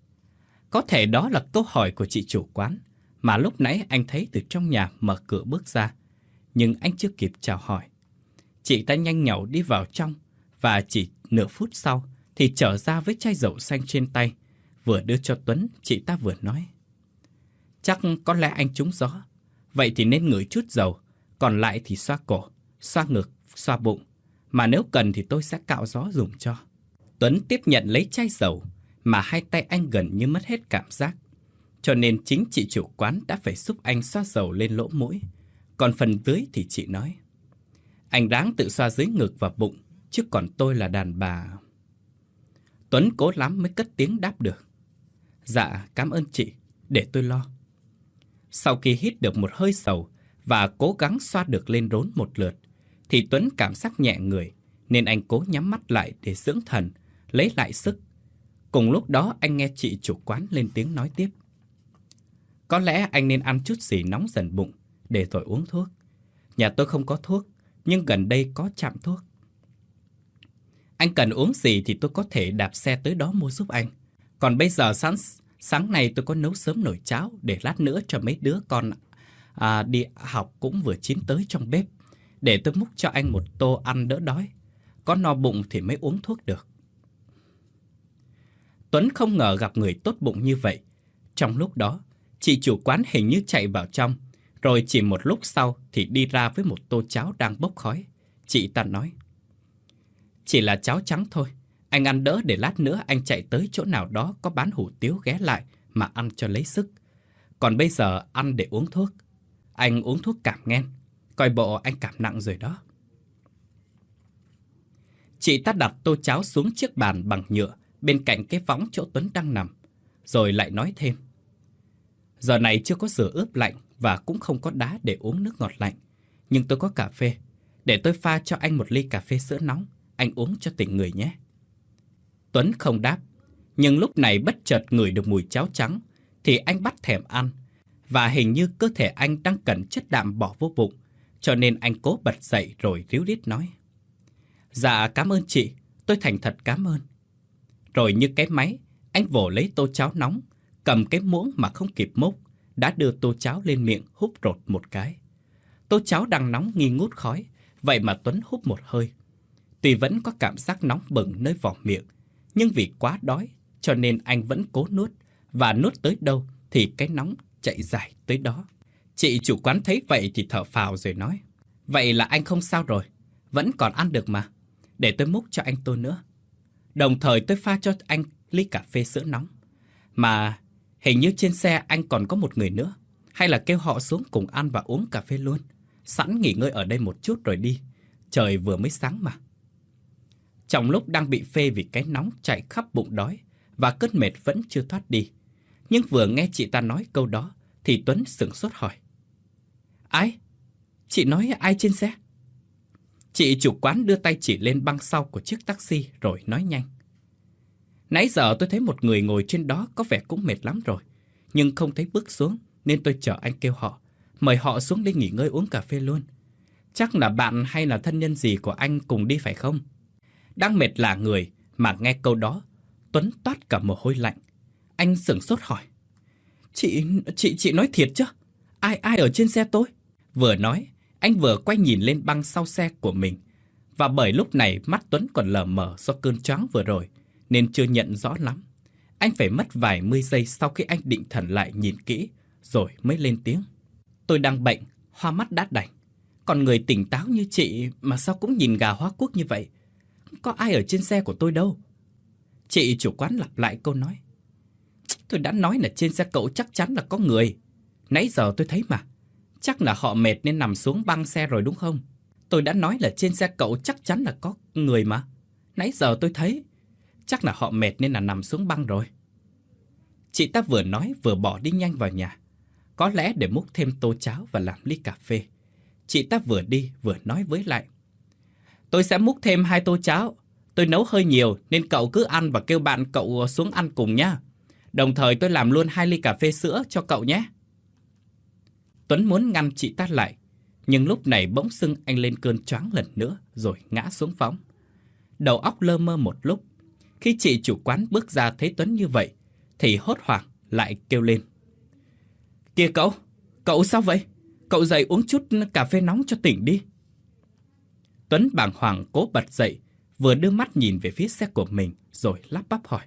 Có thể đó là câu hỏi của chị chủ quán mà lúc nãy anh thấy từ trong nhà mở cửa bước ra. Nhưng anh chưa kịp chào hỏi, chị ta nhanh nhảu đi vào trong, và chỉ nửa phút sau thì trở ra với chai dầu xanh trên tay. Vừa đưa cho Tuấn, chị ta vừa nói. Chắc có lẽ anh trúng gió, vậy thì nên ngửi chút dầu, còn lại thì xoa cổ, xoa ngực, xoa bụng. Mà nếu cần thì tôi sẽ cạo gió dùng cho. Tuấn tiếp nhận lấy chai dầu, mà hai tay anh gần như mất hết cảm giác. Cho nên chính chị chủ quán đã phải giúp anh xoa dầu lên lỗ mũi. Còn phần dưới thì chị nói, anh ráng tự xoa dưới ngực và bụng, chứ còn tôi là đàn bà. Tuấn cố lắm mới cất tiếng đáp được. Dạ, cảm ơn chị, để tôi lo. Sau khi hít được một hơi sầu và cố gắng xoa được lên rốn một lượt, thì Tuấn cảm giác nhẹ người, nên anh cố nhắm mắt lại để dưỡng thần, lấy lại sức. Cùng lúc đó anh nghe chị chủ quán lên tiếng nói tiếp. Có lẽ anh nên ăn chút gì nóng dần bụng, để rồi uống thuốc. Nhà tôi không có thuốc, nhưng gần đây có trạm thuốc. Anh cần uống gì thì tôi có thể đạp xe tới đó mua giúp anh. Còn bây giờ sáng, sáng nay tôi có nấu sớm nồi cháo, để lát nữa cho mấy đứa con à, đi học cũng vừa chín tới trong bếp. Để tôi múc cho anh một tô ăn đỡ đói. Có no bụng thì mới uống thuốc được. Tuấn không ngờ gặp người tốt bụng như vậy. Trong lúc đó, chị chủ quán hình như chạy vào trong, rồi chỉ một lúc sau thì đi ra với một tô cháo đang bốc khói. Chị ta nói, chỉ là cháo trắng thôi, anh ăn đỡ để lát nữa anh chạy tới chỗ nào đó có bán hủ tiếu ghé lại mà ăn cho lấy sức. Còn bây giờ ăn để uống thuốc. Anh uống thuốc cảm nghen, coi bộ anh cảm nặng rồi đó. Chị ta đặt tô cháo xuống chiếc bàn bằng nhựa bên cạnh cái võng chỗ Tuấn đang nằm, rồi lại nói thêm. Giờ này chưa có sữa ướp lạnh và cũng không có đá để uống nước ngọt lạnh. Nhưng tôi có cà phê. Để tôi pha cho anh một ly cà phê sữa nóng, anh uống cho tỉnh người nhé. Tuấn không đáp, nhưng lúc này bất chợt ngửi được mùi cháo trắng thì anh bắt thèm ăn. Và hình như cơ thể anh đang cần chất đạm bỏ vô bụng, cho nên anh cố bật dậy rồi ríu rít nói. Dạ cảm ơn chị, tôi thành thật cảm ơn. Rồi như cái máy, anh vồ lấy tô cháo nóng, cầm cái muỗng mà không kịp múc, đã đưa tô cháo lên miệng húp rột một cái. Tô cháo đang nóng nghi ngút khói, vậy mà Tuấn húp một hơi. Tuy vẫn có cảm giác nóng bừng nơi vỏ miệng, nhưng vì quá đói, cho nên anh vẫn cố nuốt, và nuốt tới đâu thì cái nóng chạy dài tới đó. Chị chủ quán thấy vậy thì thở phào rồi nói, vậy là anh không sao rồi, vẫn còn ăn được mà. Để tôi múc cho anh tô nữa. Đồng thời tôi pha cho anh ly cà phê sữa nóng. Mà hình như trên xe anh còn có một người nữa. Hay là kêu họ xuống cùng ăn và uống cà phê luôn. Sẵn nghỉ ngơi ở đây một chút rồi đi. Trời vừa mới sáng mà. Trong lúc đang bị phê vì cái nóng chạy khắp bụng đói và cơn mệt vẫn chưa thoát đi, nhưng vừa nghe chị ta nói câu đó thì Tuấn sửng sốt hỏi. Ai? Chị nói ai trên xe? Chị chủ quán đưa tay chỉ lên băng sau của chiếc taxi rồi nói nhanh. Nãy giờ tôi thấy một người ngồi trên đó có vẻ cũng mệt lắm rồi, nhưng không thấy bước xuống nên tôi chở anh kêu họ, mời họ xuống đây nghỉ ngơi uống cà phê luôn. Chắc là bạn hay là thân nhân gì của anh cùng đi phải không? Đang mệt lả người mà nghe câu đó, Tuấn toát cả mồ hôi lạnh. Anh sửng sốt hỏi. Chị, chị, chị nói thiệt chứ? Ai, ai ở trên xe tôi? Vừa nói, anh vừa quay nhìn lên băng sau xe của mình. Và bởi lúc này mắt Tuấn còn lờ mờ do cơn choáng vừa rồi, nên chưa nhận rõ lắm. Anh phải mất vài mươi giây sau khi anh định thần lại nhìn kỹ, rồi mới lên tiếng. Tôi đang bệnh, hoa mắt đã đành. Còn người tỉnh táo như chị mà sao cũng nhìn gà hóa quốc như vậy? Có ai ở trên xe của tôi đâu. Chị chủ quán lặp lại câu nói. Tôi đã nói là trên xe cậu chắc chắn là có người. Nãy giờ tôi thấy mà. Chắc là họ mệt nên nằm xuống băng xe rồi đúng không? Tôi đã nói là trên xe cậu chắc chắn là có người mà. Nãy giờ tôi thấy. Chắc là họ mệt nên là nằm xuống băng rồi. Chị ta vừa nói vừa bỏ đi nhanh vào nhà. Có lẽ để múc thêm tô cháo và làm ly cà phê. Chị ta vừa đi vừa nói với lại. Tôi sẽ múc thêm hai tô cháo. Tôi nấu hơi nhiều nên cậu cứ ăn và kêu bạn cậu xuống ăn cùng nhá. Đồng thời tôi làm luôn hai ly cà phê sữa cho cậu nhé. Tuấn muốn ngăn chị ta lại, nhưng lúc này bỗng dưng anh lên cơn choáng lần nữa rồi ngã xuống võng. Đầu óc lơ mơ một lúc. Khi chị chủ quán bước ra thấy Tuấn như vậy thì hốt hoảng lại kêu lên. Kìa cậu, cậu sao vậy? Cậu dậy uống chút cà phê nóng cho tỉnh đi. Tuấn bàng hoàng cố bật dậy, vừa đưa mắt nhìn về phía xe của mình rồi lắp bắp hỏi.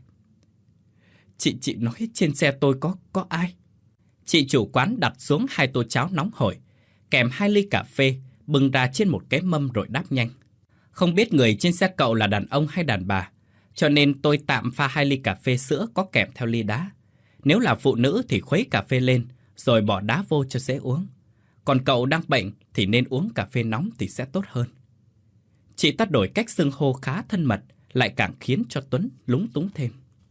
Chị chị nói trên xe tôi có có ai? Chị chủ quán đặt xuống hai tô cháo nóng hổi, kèm hai ly cà phê, bưng ra trên một cái mâm rồi đáp nhanh. Không biết người trên xe cậu là đàn ông hay đàn bà, cho nên tôi tạm pha hai ly cà phê sữa có kèm theo ly đá. Nếu là phụ nữ thì khuấy cà phê lên, rồi bỏ đá vô cho dễ uống. Còn cậu đang bệnh thì nên uống cà phê nóng thì sẽ tốt hơn. Chị ta đổi cách xưng hô khá thân mật, lại càng khiến cho Tuấn lúng túng thêm.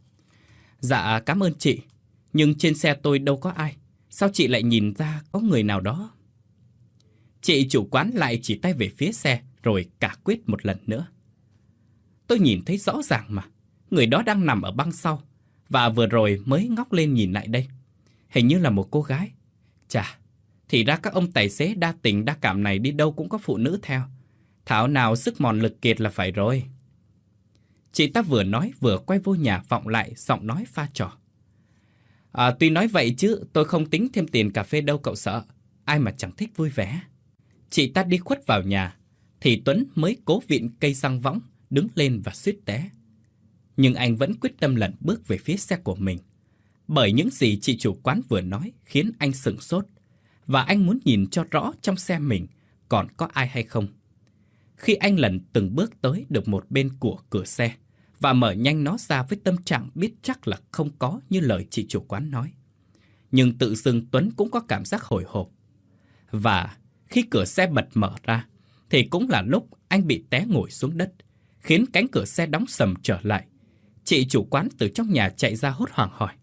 Dạ cảm ơn chị, nhưng trên xe tôi đâu có ai. Sao chị lại nhìn ra có người nào đó? Chị chủ quán lại chỉ tay về phía xe rồi cả quyết một lần nữa. Tôi nhìn thấy rõ ràng mà, người đó đang nằm ở băng sau, và vừa rồi mới ngóc lên nhìn lại đây. Hình như là một cô gái. Chà, thì ra các ông tài xế đa tình đa cảm này đi đâu cũng có phụ nữ theo. Thảo nào sức mòn lực kiệt là phải rồi. Chị ta vừa nói vừa quay vô nhà vọng lại giọng nói pha trò. À, tuy nói vậy chứ tôi không tính thêm tiền cà phê đâu cậu sợ. Ai mà chẳng thích vui vẻ. Chị ta đi khuất vào nhà, thì Tuấn mới cố vịn cây xăng võng, đứng lên và suýt té. Nhưng anh vẫn quyết tâm lẩn bước về phía xe của mình. Bởi những gì chị chủ quán vừa nói khiến anh sửng sốt, và anh muốn nhìn cho rõ trong xe mình còn có ai hay không. Khi anh lần từng bước tới được một bên của cửa xe và mở nhanh nó ra với tâm trạng biết chắc là không có như lời chị chủ quán nói, nhưng tự dưng Tuấn cũng có cảm giác hồi hộp. Và khi cửa xe bật mở ra thì cũng là lúc anh bị té ngồi xuống đất, khiến cánh cửa xe đóng sầm trở lại. Chị chủ quán từ trong nhà chạy ra hốt hoảng hỏi: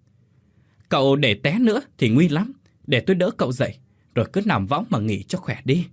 Cậu để té nữa thì nguy lắm, để tôi đỡ cậu dậy, rồi cứ nằm võng mà nghỉ cho khỏe đi.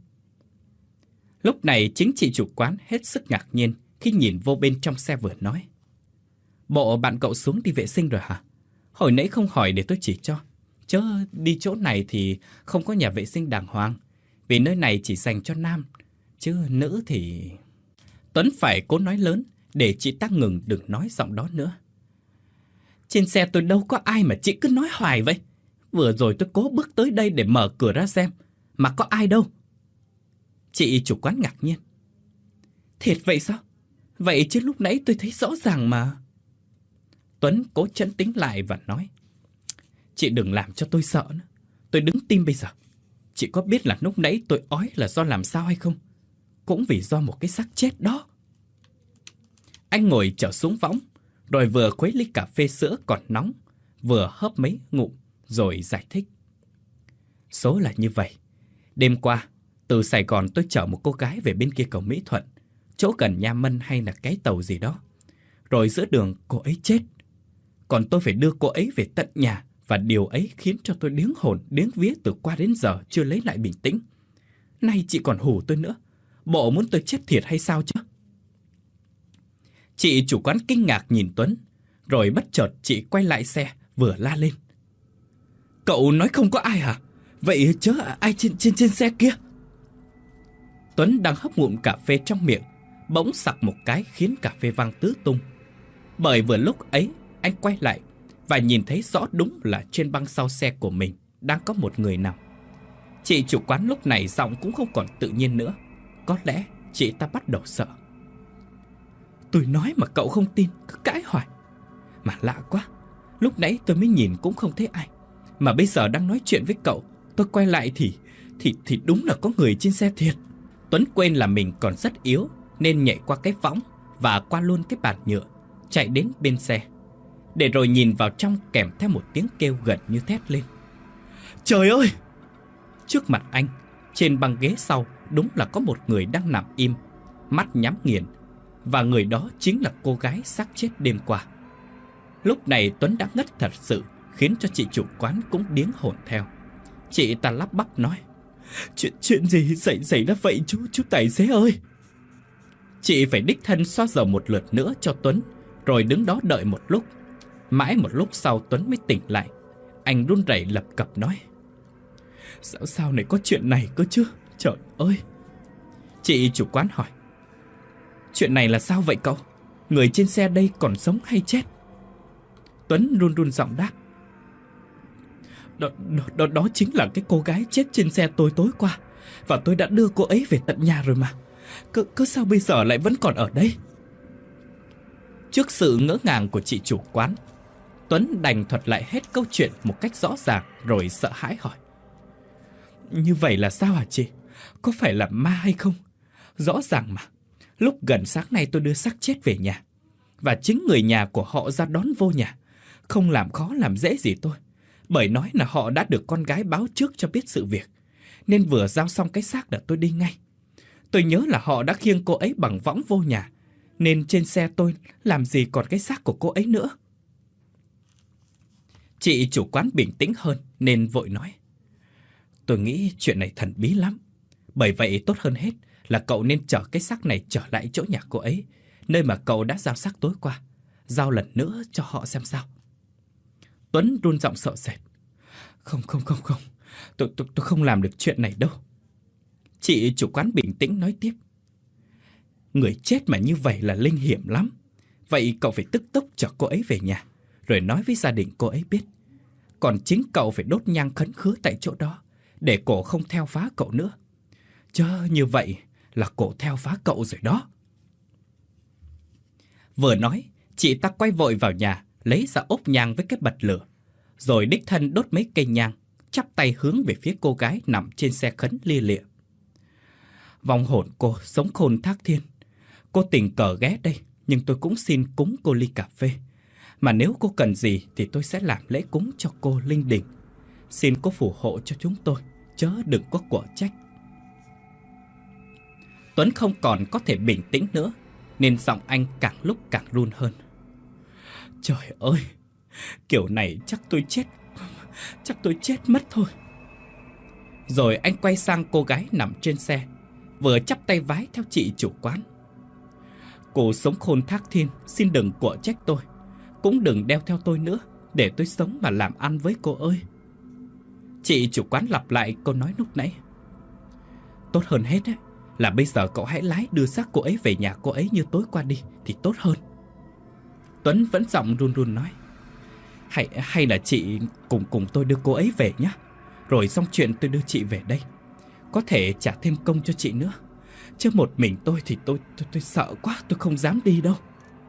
Lúc này chính chị chủ quán hết sức ngạc nhiên khi nhìn vô bên trong xe vừa nói: Bộ bạn cậu xuống đi vệ sinh rồi hả? Hồi nãy không hỏi để tôi chỉ cho. Chớ đi chỗ này thì không có nhà vệ sinh đàng hoàng, vì nơi này chỉ dành cho nam, chứ nữ thì... Tuấn phải cố nói lớn để chị ta ngừng đừng nói giọng đó nữa. Trên xe tôi đâu có ai mà chị cứ nói hoài vậy. Vừa rồi tôi cố bước tới đây để mở cửa ra xem, mà có ai đâu. Chị chủ quán ngạc nhiên: Thiệt vậy sao? Vậy chứ lúc nãy tôi thấy rõ ràng mà. Tuấn cố trấn tĩnh lại và nói: Chị đừng làm cho tôi sợ nữa. Tôi đứng tim bây giờ. Chị có biết là lúc nãy tôi ói là do làm sao hay không? Cũng vì do một cái xác chết đó. Anh ngồi trở xuống võng, rồi vừa khuấy ly cà phê sữa còn nóng, vừa hớp mấy ngụm, rồi giải thích: Số là như vậy. Đêm qua, từ Sài Gòn tôi chở một cô gái về bên kia cầu Mỹ Thuận, chỗ gần Nha Mân hay là cái tàu gì đó. Rồi giữa đường cô ấy chết. Còn tôi phải đưa cô ấy về tận nhà, và điều ấy khiến cho tôi điếng hồn, điếng vía từ qua đến giờ chưa lấy lại bình tĩnh. Nay chị còn hù tôi nữa. Bộ muốn tôi chết thiệt hay sao chứ? Chị chủ quán kinh ngạc nhìn Tuấn, rồi bất chợt chị quay lại xe, vừa la lên: Cậu nói không có ai hả? Vậy chớ ai trên trên trên xe kia? Tuấn đang hấp ngụm cà phê trong miệng, bỗng sặc một cái khiến cà phê văng tứ tung. Bởi vừa lúc ấy anh quay lại và nhìn thấy rõ đúng là trên băng sau xe của mình đang có một người nằm. Chị chủ quán lúc này giọng cũng không còn tự nhiên nữa. Có lẽ chị ta bắt đầu sợ. Tôi nói mà cậu không tin, cứ cãi hoài. Mà lạ quá, lúc nãy tôi mới nhìn cũng không thấy ai, mà bây giờ đang nói chuyện với cậu, tôi quay lại thì Thì thì đúng là có người trên xe thiệt. Tuấn quên là mình còn rất yếu, nên nhảy qua cái võng và qua luôn cái bàn nhựa, chạy đến bên xe, để rồi nhìn vào trong kèm theo một tiếng kêu gần như thét lên: Trời ơi! Trước mặt anh, trên băng ghế sau, đúng là có một người đang nằm im, mắt nhắm nghiền, và người đó chính là cô gái xác chết đêm qua. Lúc này Tuấn đã ngất thật sự, khiến cho chị chủ quán cũng điếng hồn theo. Chị ta lắp bắp nói: Chuyện chuyện gì xảy xảy ra vậy chú chú tài xế ơi? Chị phải đích thân xoa dầu một lượt nữa cho Tuấn, rồi đứng đó đợi một lúc. Mãi một lúc sau Tuấn mới tỉnh lại. Anh run rẩy lập cập nói: Sao sao này có chuyện này cơ chứ? Trời ơi! Chị chủ quán hỏi: Chuyện này là sao vậy cậu? Người trên xe đây còn sống hay chết? Tuấn run run giọng đáp: Đó, đó, đó, đó chính là cái cô gái chết trên xe tôi tối qua, và tôi đã đưa cô ấy về tận nhà rồi mà. Cứ, cứ sao bây giờ lại vẫn còn ở đây? Trước sự ngỡ ngàng của chị chủ quán, Tuấn đành thuật lại hết câu chuyện một cách rõ ràng, rồi sợ hãi hỏi: Như vậy là sao hả chị? Có phải là ma hay không? Rõ ràng mà, lúc gần sáng nay tôi đưa xác chết về nhà, và chính người nhà của họ ra đón vô nhà, không làm khó làm dễ gì tôi, bởi nói là họ đã được con gái báo trước cho biết sự việc, nên vừa giao xong cái xác là tôi đi ngay. Tôi nhớ là họ đã khiêng cô ấy bằng võng vô nhà, nên trên xe tôi làm gì còn cái xác của cô ấy nữa. Chị chủ quán bình tĩnh hơn nên vội nói: Tôi nghĩ chuyện này thần bí lắm. Bởi vậy tốt hơn hết là cậu nên chở cái xác này trở lại chỗ nhà cô ấy, nơi mà cậu đã giao xác tối qua. Giao lần nữa cho họ xem sao. Tuấn run giọng sợ sệt. Không, không, không, không. Tôi, tôi, tôi không làm được chuyện này đâu. Chị chủ quán bình tĩnh nói tiếp. Người chết mà như vậy là linh hiểm lắm. Vậy cậu phải tức tốc chở cô ấy về nhà, rồi nói với gia đình cô ấy biết. Còn chính cậu phải đốt nhang khấn khứa tại chỗ đó, để cổ không theo phá cậu nữa. Chứ như vậy là cổ theo phá cậu rồi đó. Vừa nói, chị ta quay vội vào nhà, lấy ra ốp nhang với cái bật lửa, rồi đích thân đốt mấy cây nhang, chắp tay hướng về phía cô gái nằm trên xe khấn lia lịa. Vong hồn cô sống khôn thác thiên. Cô tình cờ ghé đây, nhưng tôi cũng xin cúng cô ly cà phê. Mà nếu cô cần gì thì tôi sẽ làm lễ cúng cho cô linh đình. Xin cô phù hộ cho chúng tôi, chớ đừng có quở trách. Tuấn không còn có thể bình tĩnh nữa, nên giọng anh càng lúc càng run hơn. Trời ơi, kiểu này chắc tôi chết, chắc tôi chết mất thôi. Rồi anh quay sang cô gái nằm trên xe, vừa chắp tay vái theo chị chủ quán. Cô sống khôn thác thiên, xin đừng quở trách tôi, cũng đừng đeo theo tôi nữa, để tôi sống mà làm ăn với cô ơi. Chị chủ quán lặp lại câu nói lúc nãy. Tốt hơn hết ấy, là bây giờ cậu hãy lái đưa xác cô ấy về nhà cô ấy như tối qua đi thì tốt hơn. Tuấn vẫn giọng run run nói. Hay, hay là chị cùng cùng tôi đưa cô ấy về nhé. Rồi xong chuyện tôi đưa chị về đây, có thể trả thêm công cho chị nữa. Chứ một mình tôi thì tôi, tôi, tôi sợ quá, tôi không dám đi đâu.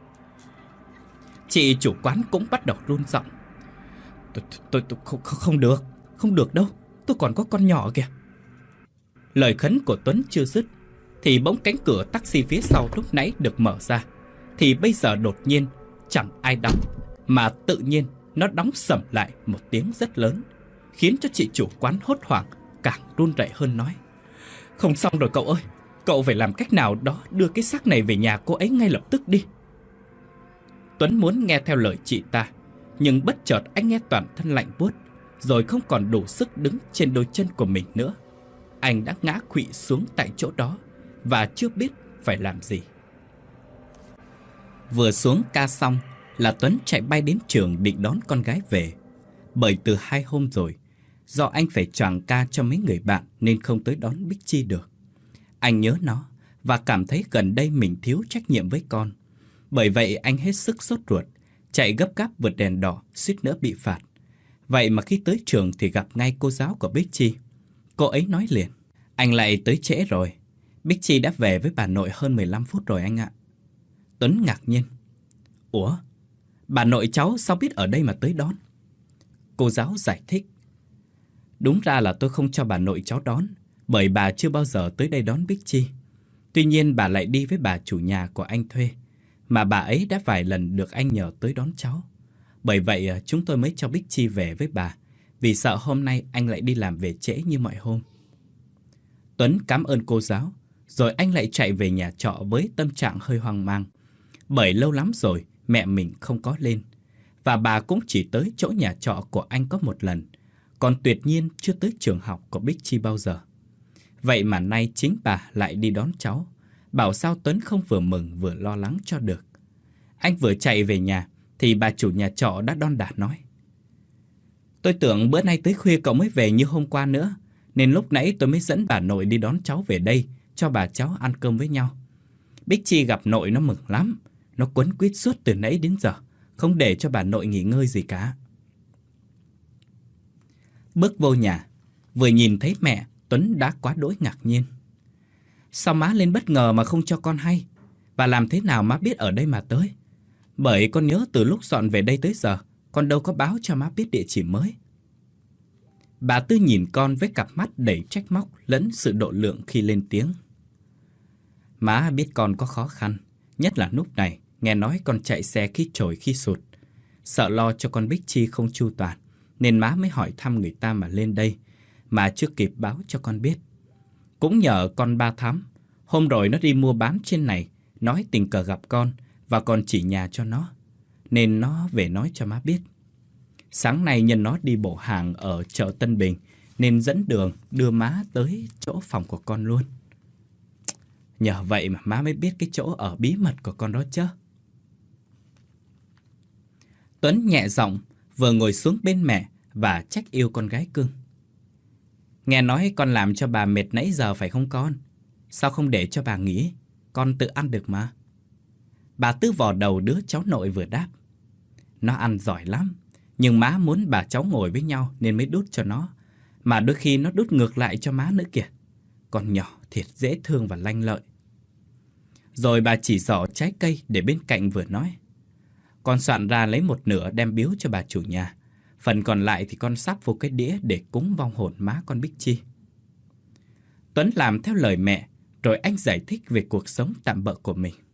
Chị chủ quán cũng bắt đầu run giọng. Tôi, tôi, tôi, tôi không, không được, không được đâu, tôi còn có con nhỏ kìa. Lời khấn của Tuấn chưa dứt thì bỗng cánh cửa taxi phía sau lúc nãy được mở ra. Thì bây giờ đột nhiên chẳng ai đóng, mà tự nhiên nó đóng sầm lại một tiếng rất lớn, khiến cho chị chủ quán hốt hoảng, càng run rẩy hơn nói. Không xong rồi cậu ơi, cậu phải làm cách nào đó đưa cái xác này về nhà cô ấy ngay lập tức đi. Tuấn muốn nghe theo lời chị ta, nhưng bất chợt anh nghe toàn thân lạnh buốt, rồi không còn đủ sức đứng trên đôi chân của mình nữa. Anh đã ngã quỵ xuống tại chỗ đó và chưa biết phải làm gì. Vừa xuống ca xong là Tuấn chạy bay đến trường định đón con gái về. Bởi từ hai hôm rồi, do anh phải choàng ca cho mấy người bạn nên không tới đón Bích Chi được. Anh nhớ nó và cảm thấy gần đây mình thiếu trách nhiệm với con. Bởi vậy anh hết sức sốt ruột, chạy gấp gáp vượt đèn đỏ, suýt nữa bị phạt. Vậy mà khi tới trường thì gặp ngay cô giáo của Bích Chi. Cô ấy nói liền. Anh lại tới trễ rồi. Bích Chi đã về với bà nội hơn mười lăm phút rồi anh ạ. Tuấn ngạc nhiên. Ủa? Bà nội cháu sao biết ở đây mà tới đón? Cô giáo giải thích. Đúng ra là tôi không cho bà nội cháu đón, bởi bà chưa bao giờ tới đây đón Bích Chi. Tuy nhiên bà lại đi với bà chủ nhà của anh thuê, mà bà ấy đã vài lần được anh nhờ tới đón cháu. Bởi vậy chúng tôi mới cho Bích Chi về với bà, vì sợ hôm nay anh lại đi làm về trễ như mọi hôm. Tuấn cảm ơn cô giáo, rồi anh lại chạy về nhà trọ với tâm trạng hơi hoang mang. Bởi lâu lắm rồi mẹ mình không có lên, và bà cũng chỉ tới chỗ nhà trọ của anh có một lần, còn tuyệt nhiên chưa tới trường học của Bích Chi bao giờ. Vậy mà nay chính bà lại đi đón cháu, bảo sao Tuấn không vừa mừng vừa lo lắng cho được. Anh vừa chạy về nhà thì bà chủ nhà trọ đã đon đả nói. Tôi tưởng bữa nay tới khuya cậu mới về như hôm qua nữa, nên lúc nãy tôi mới dẫn bà nội đi đón cháu về đây, cho bà cháu ăn cơm với nhau. Bích Chi gặp nội nó mừng lắm, nó quấn quýt suốt từ nãy đến giờ, không để cho bà nội nghỉ ngơi gì cả. Bước vô nhà, vừa nhìn thấy mẹ, Tuấn đã quá đỗi ngạc nhiên. Sao má lên bất ngờ mà không cho con hay? Và làm thế nào má biết ở đây mà tới? Bởi con nhớ từ lúc dọn về đây tới giờ, con đâu có báo cho má biết địa chỉ mới. Bà Tư nhìn con với cặp mắt đầy trách móc lẫn sự độ lượng khi lên tiếng. Má biết con có khó khăn, nhất là lúc này, nghe nói con chạy xe khi trồi khi sụt. Sợ lo cho con Bích Chi không chu toàn, nên má mới hỏi thăm người ta mà lên đây, mà chưa kịp báo cho con biết. Cũng nhờ con Ba Thắm, hôm rồi nó đi mua bán trên này, nói tình cờ gặp con và còn chỉ nhà cho nó, nên nó về nói cho má biết. Sáng nay nhân nó đi bộ hàng ở chợ Tân Bình, nên dẫn đường đưa má tới chỗ phòng của con luôn. Nhờ vậy mà má mới biết cái chỗ ở bí mật của con đó chứ. Tuấn nhẹ giọng vừa ngồi xuống bên mẹ và trách yêu con gái cưng. Nghe nói con làm cho bà mệt nãy giờ phải không con? Sao không để cho bà nghỉ? Con tự ăn được mà. Bà Tư vò đầu đứa cháu nội vừa đáp. Nó ăn giỏi lắm, nhưng má muốn bà cháu ngồi với nhau nên mới đút cho nó. Mà đôi khi nó đút ngược lại cho má nữa kìa. Con nhỏ thiệt dễ thương và lanh lợi. Rồi bà chỉ giỏ trái cây để bên cạnh vừa nói. Con soạn ra lấy một nửa đem biếu cho bà chủ nhà. Phần còn lại thì con sắp vô cái đĩa để cúng vong hồn má con Bích Chi. Tuấn làm theo lời mẹ, rồi anh giải thích về cuộc sống tạm bợ của mình.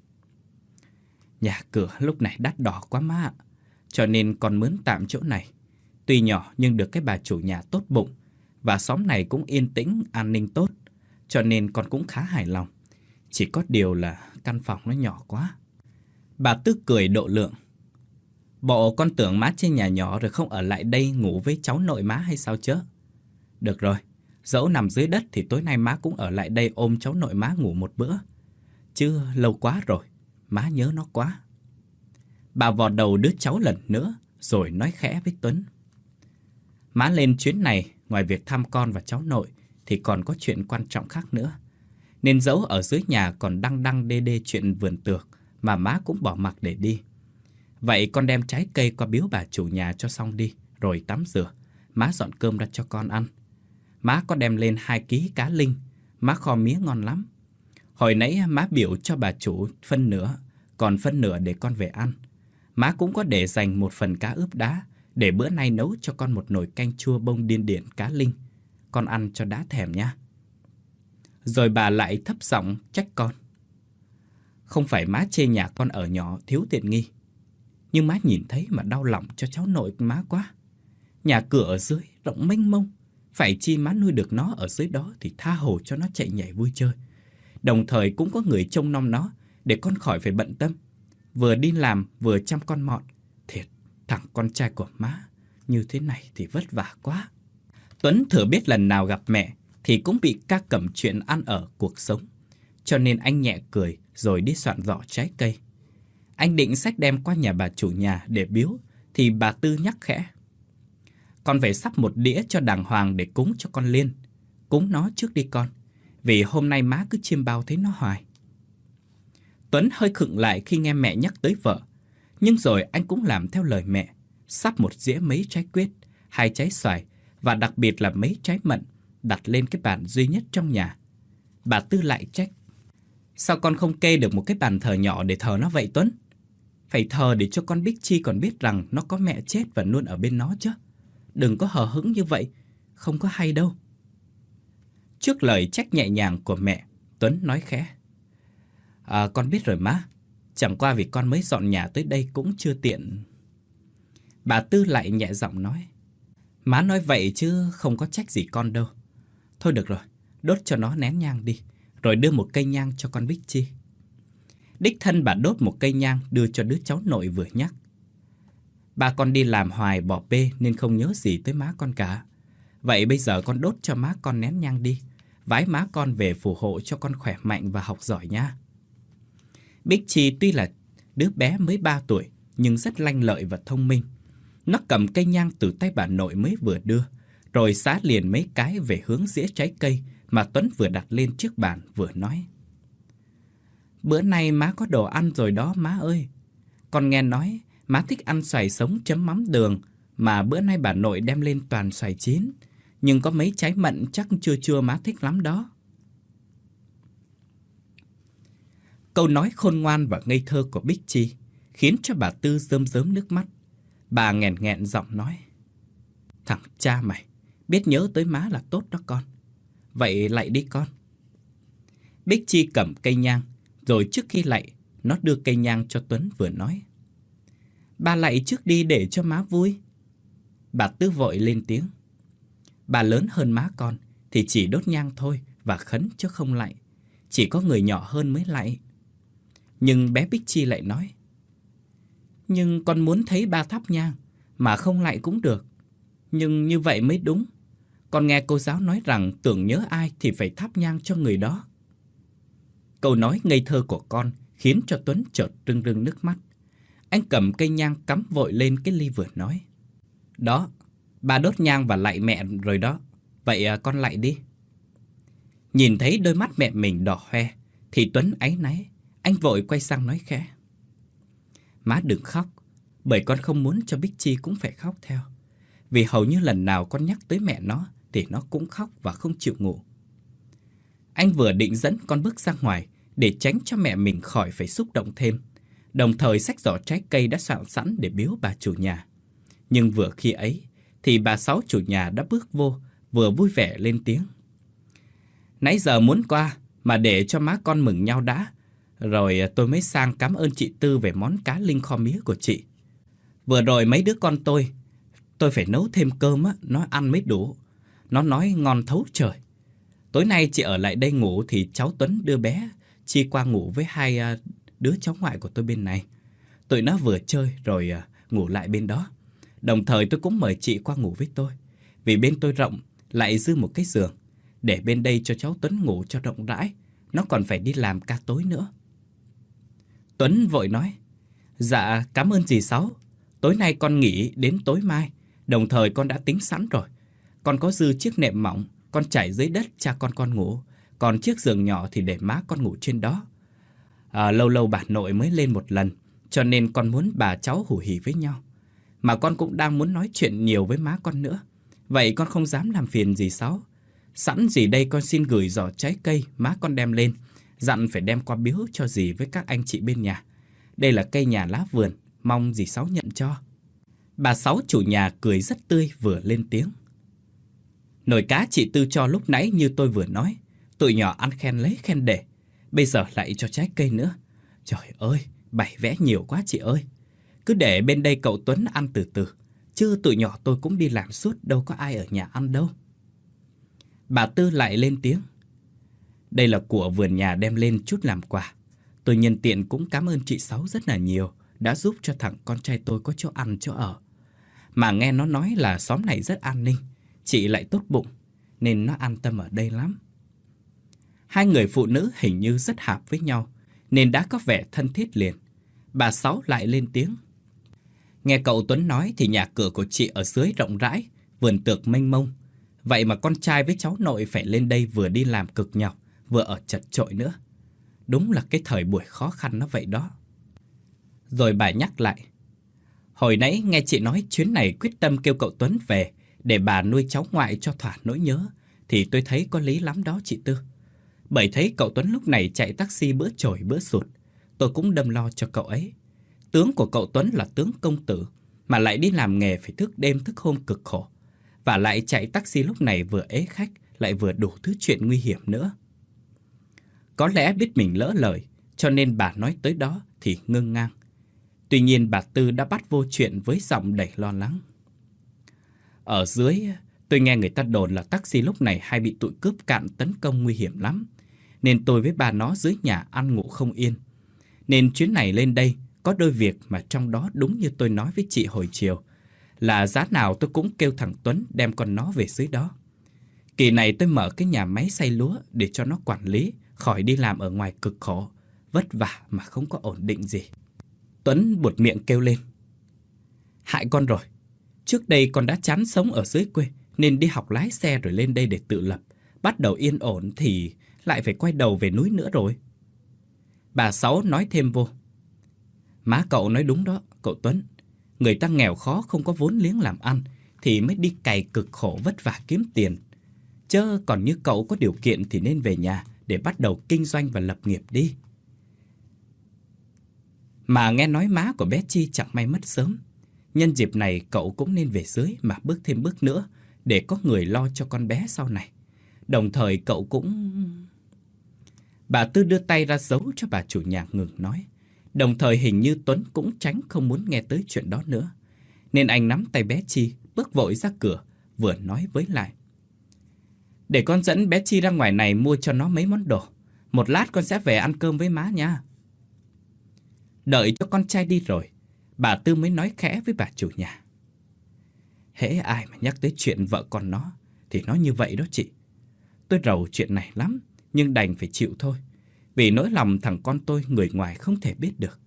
Nhà cửa lúc này đắt đỏ quá má ạ, cho nên con mướn tạm chỗ này. Tuy nhỏ nhưng được cái bà chủ nhà tốt bụng, và xóm này cũng yên tĩnh, an ninh tốt, cho nên con cũng khá hài lòng. Chỉ có điều là căn phòng nó nhỏ quá. Bà Tư cười độ lượng. Bộ con tưởng má trên nhà nhỏ rồi không ở lại đây ngủ với cháu nội má hay sao chứ? Được rồi, dẫu nằm dưới đất thì tối nay má cũng ở lại đây ôm cháu nội má ngủ một bữa. Chứ lâu quá rồi, má nhớ nó quá. Bà vò đầu đứa cháu lần nữa rồi nói khẽ với Tuấn. Má lên chuyến này, ngoài việc thăm con và cháu nội thì còn có chuyện quan trọng khác nữa. Nên dẫu ở dưới nhà còn đăng đăng đê đê chuyện vườn tược mà má cũng bỏ mặc để đi. Vậy con đem trái cây qua biếu bà chủ nhà cho xong đi, rồi tắm rửa. Má dọn cơm ra cho con ăn. Má có đem lên hai ký cá linh, má kho mía ngon lắm. Hồi nãy má biểu cho bà chủ phân nửa, còn phân nửa để con về ăn. Má cũng có để dành một phần cá ướp đá, để bữa nay nấu cho con một nồi canh chua bông điên điển cá linh. Con ăn cho đã thèm nha. Rồi bà lại thấp giọng trách con. Không phải má chê nhà con ở nhỏ thiếu tiện nghi, nhưng má nhìn thấy mà đau lòng cho cháu nội má quá. Nhà cửa ở dưới rộng mênh mông, phải chi má nuôi được nó ở dưới đó thì tha hồ cho nó chạy nhảy vui chơi. Đồng thời cũng có người trông nom nó để con khỏi phải bận tâm. Vừa đi làm vừa chăm con mọn. Thiệt, thằng con trai của má như thế này thì vất vả quá. Tuấn thừa biết lần nào gặp mẹ thì cũng bị ca cẩm chuyện ăn ở cuộc sống, cho nên anh nhẹ cười rồi đi soạn giỏ trái cây. Anh định xách đem qua nhà bà chủ nhà để biếu thì bà Tư nhắc khẽ. Con phải sắp một đĩa cho đàng hoàng để cúng cho con Liên. Cúng nó trước đi con, vì hôm nay má cứ chiêm bao thấy nó hoài. Tuấn hơi khựng lại khi nghe mẹ nhắc tới vợ, nhưng rồi anh cũng làm theo lời mẹ, sắp một dĩa mấy trái quyết, hai trái xoài và đặc biệt là mấy trái mận đặt lên cái bàn duy nhất trong nhà. Bà Tư lại trách. Sao con không kê được một cái bàn thờ nhỏ để thờ nó vậy Tuấn? Phải thờ để cho con Bích Chi còn biết rằng nó có mẹ chết và luôn ở bên nó chứ. Đừng có hờ hững như vậy, không có hay đâu. Trước lời trách nhẹ nhàng của mẹ, Tuấn nói khẽ. À, con biết rồi má. Chẳng qua vì con mới dọn nhà tới đây cũng chưa tiện. Bà Tư lại nhẹ giọng nói. Má nói vậy chứ không có trách gì con đâu. Thôi được rồi, đốt cho nó nén nhang đi, rồi đưa một cây nhang cho con Bích Chi. Đích thân bà đốt một cây nhang đưa cho đứa cháu nội vừa nhắc. Ba con đi làm hoài bỏ bê nên không nhớ gì tới má con cả. Vậy bây giờ con đốt cho má con nén nhang đi, vái má con về phù hộ cho con khỏe mạnh và học giỏi nha. Bích Chi tuy là đứa bé mới ba tuổi nhưng rất lanh lợi và thông minh. Nó cầm cây nhang từ tay bà nội mới vừa đưa, rồi xá liền mấy cái về hướng dĩa trái cây mà Tuấn vừa đặt lên trước bàn vừa nói. Bữa nay má có đồ ăn rồi đó má ơi. Con nghe nói má thích ăn xoài sống chấm mắm đường, mà bữa nay bà nội đem lên toàn xoài chín. Nhưng có mấy trái mận chắc chưa chưa má thích lắm đó. Câu nói khôn ngoan và ngây thơ của Bích Chi khiến cho bà Tư rơm rớm nước mắt. Bà nghẹn nghẹn giọng nói. Thằng cha mày, biết nhớ tới má là tốt đó con. Vậy lạy đi con. Bích Chi cầm cây nhang, rồi trước khi lạy, nó đưa cây nhang cho Tuấn vừa nói. Bà lạy trước đi để cho má vui. Bà Tư vội lên tiếng. Bà lớn hơn má con thì chỉ đốt nhang thôi và khấn chứ không lạy. Chỉ có người nhỏ hơn mới lạy. Nhưng bé Bích Chi lại nói. Nhưng con muốn thấy ba thắp nhang, mà không lạy cũng được. Nhưng như vậy mới đúng. Con nghe cô giáo nói rằng tưởng nhớ ai thì phải thắp nhang cho người đó. Câu nói ngây thơ của con khiến cho Tuấn chợt rưng rưng nước mắt. Anh cầm cây nhang cắm vội lên cái ly vừa nói. Đó, bà đốt nhang và lạy mẹ rồi đó. Vậy à, con lạy đi. Nhìn thấy đôi mắt mẹ mình đỏ hoe thì Tuấn áy náy. Anh vội quay sang nói khẽ. Má đừng khóc, bởi con không muốn cho Bích Chi cũng phải khóc theo. Vì hầu như lần nào con nhắc tới mẹ nó thì nó cũng khóc và không chịu ngủ. Anh vừa định dẫn con bước ra ngoài để tránh cho mẹ mình khỏi phải xúc động thêm, đồng thời xách giỏ trái cây đã soạn sẵn để biếu bà chủ nhà. Nhưng vừa khi ấy thì bà Sáu chủ nhà đã bước vô, vừa vui vẻ lên tiếng. Nãy giờ muốn qua mà để cho má con mừng nhau đã, rồi tôi mới sang cảm ơn chị Tư về món cá linh kho mía của chị. Vừa rồi mấy đứa con tôi, tôi phải nấu thêm cơm á, nó ăn mới đủ. Nó nói ngon thấu trời. Tối nay chị ở lại đây ngủ thì cháu Tuấn đưa bé Chi qua ngủ với hai đứa cháu ngoại của tôi bên này. Tụi nó vừa chơi rồi ngủ lại bên đó. Đồng thời tôi cũng mời chị qua ngủ với tôi. Vì bên tôi rộng, lại dư một cái giường. Để bên đây cho cháu Tuấn ngủ cho rộng rãi. Nó còn phải đi làm ca tối nữa. Tuấn vội nói. Dạ cảm ơn dì Sáu. Tối nay con nghỉ đến tối mai. Đồng thời con đã tính sẵn rồi. Con có dư chiếc nệm mỏng, con trải dưới đất cha con con ngủ. Còn chiếc giường nhỏ thì để má con ngủ trên đó. à, Lâu lâu bà nội mới lên một lần, cho nên con muốn bà cháu hủ hỉ với nhau. Mà con cũng đang muốn nói chuyện nhiều với má con nữa. Vậy con không dám làm phiền dì Sáu. Sẵn dì đây con xin gửi giỏ trái cây má con đem lên, dặn phải đem qua biếu cho dì với các anh chị bên nhà. Đây là cây nhà lá vườn, mong dì Sáu nhận cho. Bà Sáu chủ nhà cười rất tươi vừa lên tiếng. Nồi cá chị Tư cho lúc nãy như tôi vừa nói, tụi nhỏ ăn khen lấy khen để. Bây giờ lại cho trái cây nữa. Trời ơi, bày vẽ nhiều quá chị ơi. Cứ để bên đây cậu Tuấn ăn từ từ, chứ tụi nhỏ tôi cũng đi làm suốt, đâu có ai ở nhà ăn đâu. Bà Tư lại lên tiếng. Đây là của vườn nhà đem lên chút làm quà. Tôi nhân tiện cũng cảm ơn chị Sáu rất là nhiều, đã giúp cho thằng con trai tôi có chỗ ăn chỗ ở. Mà nghe nó nói là xóm này rất an ninh, chị lại tốt bụng, nên nó an tâm ở đây lắm. Hai người phụ nữ hình như rất hợp với nhau, nên đã có vẻ thân thiết liền. Bà Sáu lại lên tiếng. Nghe cậu Tuấn nói thì nhà cửa của chị ở dưới rộng rãi, vườn tược mênh mông. Vậy mà con trai với cháu nội phải lên đây vừa đi làm cực nhọc, vừa ở chật chội nữa. Đúng là cái thời buổi khó khăn nó vậy đó. Rồi bà nhắc lại. Hồi nãy nghe chị nói chuyến này quyết tâm kêu cậu Tuấn về để bà nuôi cháu ngoại cho thỏa nỗi nhớ, thì tôi thấy có lý lắm đó chị Tư. Bởi thấy cậu Tuấn lúc này chạy taxi bữa trồi bữa sụt, tôi cũng đâm lo cho cậu ấy. Tướng của cậu Tuấn là tướng công tử, mà lại đi làm nghề phải thức đêm thức hôm cực khổ. Và lại chạy taxi lúc này vừa ế khách, lại vừa đủ thứ chuyện nguy hiểm nữa. Có lẽ biết mình lỡ lời, cho nên bà nói tới đó thì ngưng ngang. Tuy nhiên bà Tư đã bắt vô chuyện với giọng đầy lo lắng. Ở dưới, tôi nghe người ta đồn là taxi lúc này hay bị tụi cướp cạn tấn công nguy hiểm lắm. Nên tôi với bà nó dưới nhà ăn ngủ không yên. Nên chuyến này lên đây có đôi việc mà trong đó đúng như tôi nói với chị hồi chiều, là giá nào tôi cũng kêu thằng Tuấn đem con nó về dưới đó. Kỳ này tôi mở cái nhà máy xay lúa để cho nó quản lý, khỏi đi làm ở ngoài cực khổ, vất vả mà không có ổn định gì. Tuấn buột miệng kêu lên. Hại con rồi. Trước đây con đã chán sống ở dưới quê, nên đi học lái xe rồi lên đây để tự lập. Bắt đầu yên ổn thì lại phải quay đầu về núi nữa rồi. Bà Sáu nói thêm vô. Má cậu nói đúng đó, cậu Tuấn. Người ta nghèo khó không có vốn liếng làm ăn thì mới đi cày cực khổ vất vả kiếm tiền. Chớ còn như cậu có điều kiện thì nên về nhà để bắt đầu kinh doanh và lập nghiệp đi. Mà nghe nói má của bé Chi chẳng may mất sớm. Nhân dịp này cậu cũng nên về dưới mà bước thêm bước nữa để có người lo cho con bé sau này. Đồng thời cậu cũng... Bà Tư đưa tay ra giấu cho bà chủ nhà ngừng nói. Đồng thời hình như Tuấn cũng tránh không muốn nghe tới chuyện đó nữa. Nên anh nắm tay bé Chi bước vội ra cửa, vừa nói với lại. Để con dẫn bé Chi ra ngoài này mua cho nó mấy món đồ. Một lát con sẽ về ăn cơm với má nha. Đợi cho con trai đi rồi, bà Tư mới nói khẽ với bà chủ nhà. Hễ ai mà nhắc tới chuyện vợ con nó thì nó như vậy đó chị. Tôi rầu chuyện này lắm, nhưng đành phải chịu thôi. Vì nỗi lòng thằng con tôi người ngoài không thể biết được.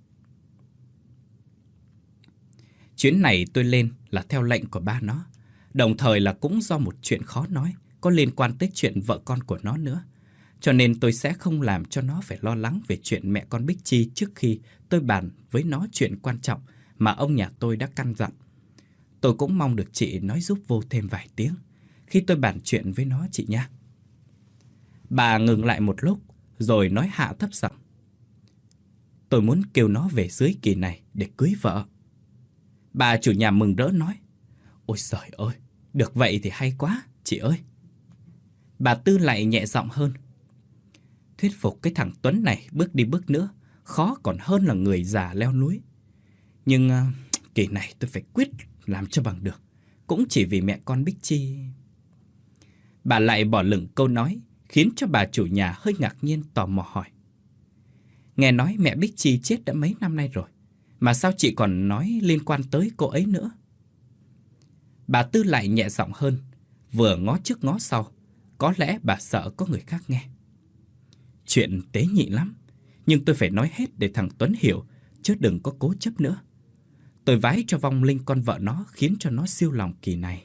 Chuyến này tôi lên là theo lệnh của ba nó, đồng thời là cũng do một chuyện khó nói có liên quan tới chuyện vợ con của nó nữa. Cho nên tôi sẽ không làm cho nó phải lo lắng về chuyện mẹ con Bích Chi trước khi tôi bàn với nó chuyện quan trọng mà ông nhà tôi đã căn dặn. Tôi cũng mong được chị nói giúp Vô thêm vài tiếng khi tôi bàn chuyện với nó chị nha. Bà ngừng lại một lúc rồi nói hạ thấp giọng. Tôi muốn kêu nó về dưới kỳ này để cưới vợ. Bà chủ nhà mừng rỡ nói. Ôi giời ơi, được vậy thì hay quá, chị ơi. Bà Tư lại nhẹ giọng hơn. Thuyết phục cái thằng Tuấn này bước đi bước nữa khó còn hơn là người già leo núi. Nhưng uh, kỳ này tôi phải quyết làm cho bằng được, cũng chỉ vì mẹ con Bích Chi. Bà lại bỏ lửng câu nói khiến cho bà chủ nhà hơi ngạc nhiên tò mò hỏi. Nghe nói mẹ Bích Chi chết đã mấy năm nay rồi, mà sao chị còn nói liên quan tới cô ấy nữa? Bà Tư lại nhẹ giọng hơn, vừa ngó trước ngó sau. Có lẽ bà sợ có người khác nghe. Chuyện tế nhị lắm, nhưng tôi phải nói hết để thằng Tuấn hiểu, chứ đừng có cố chấp nữa. Tôi vái cho vong linh con vợ nó khiến cho nó siêu lòng kỳ này.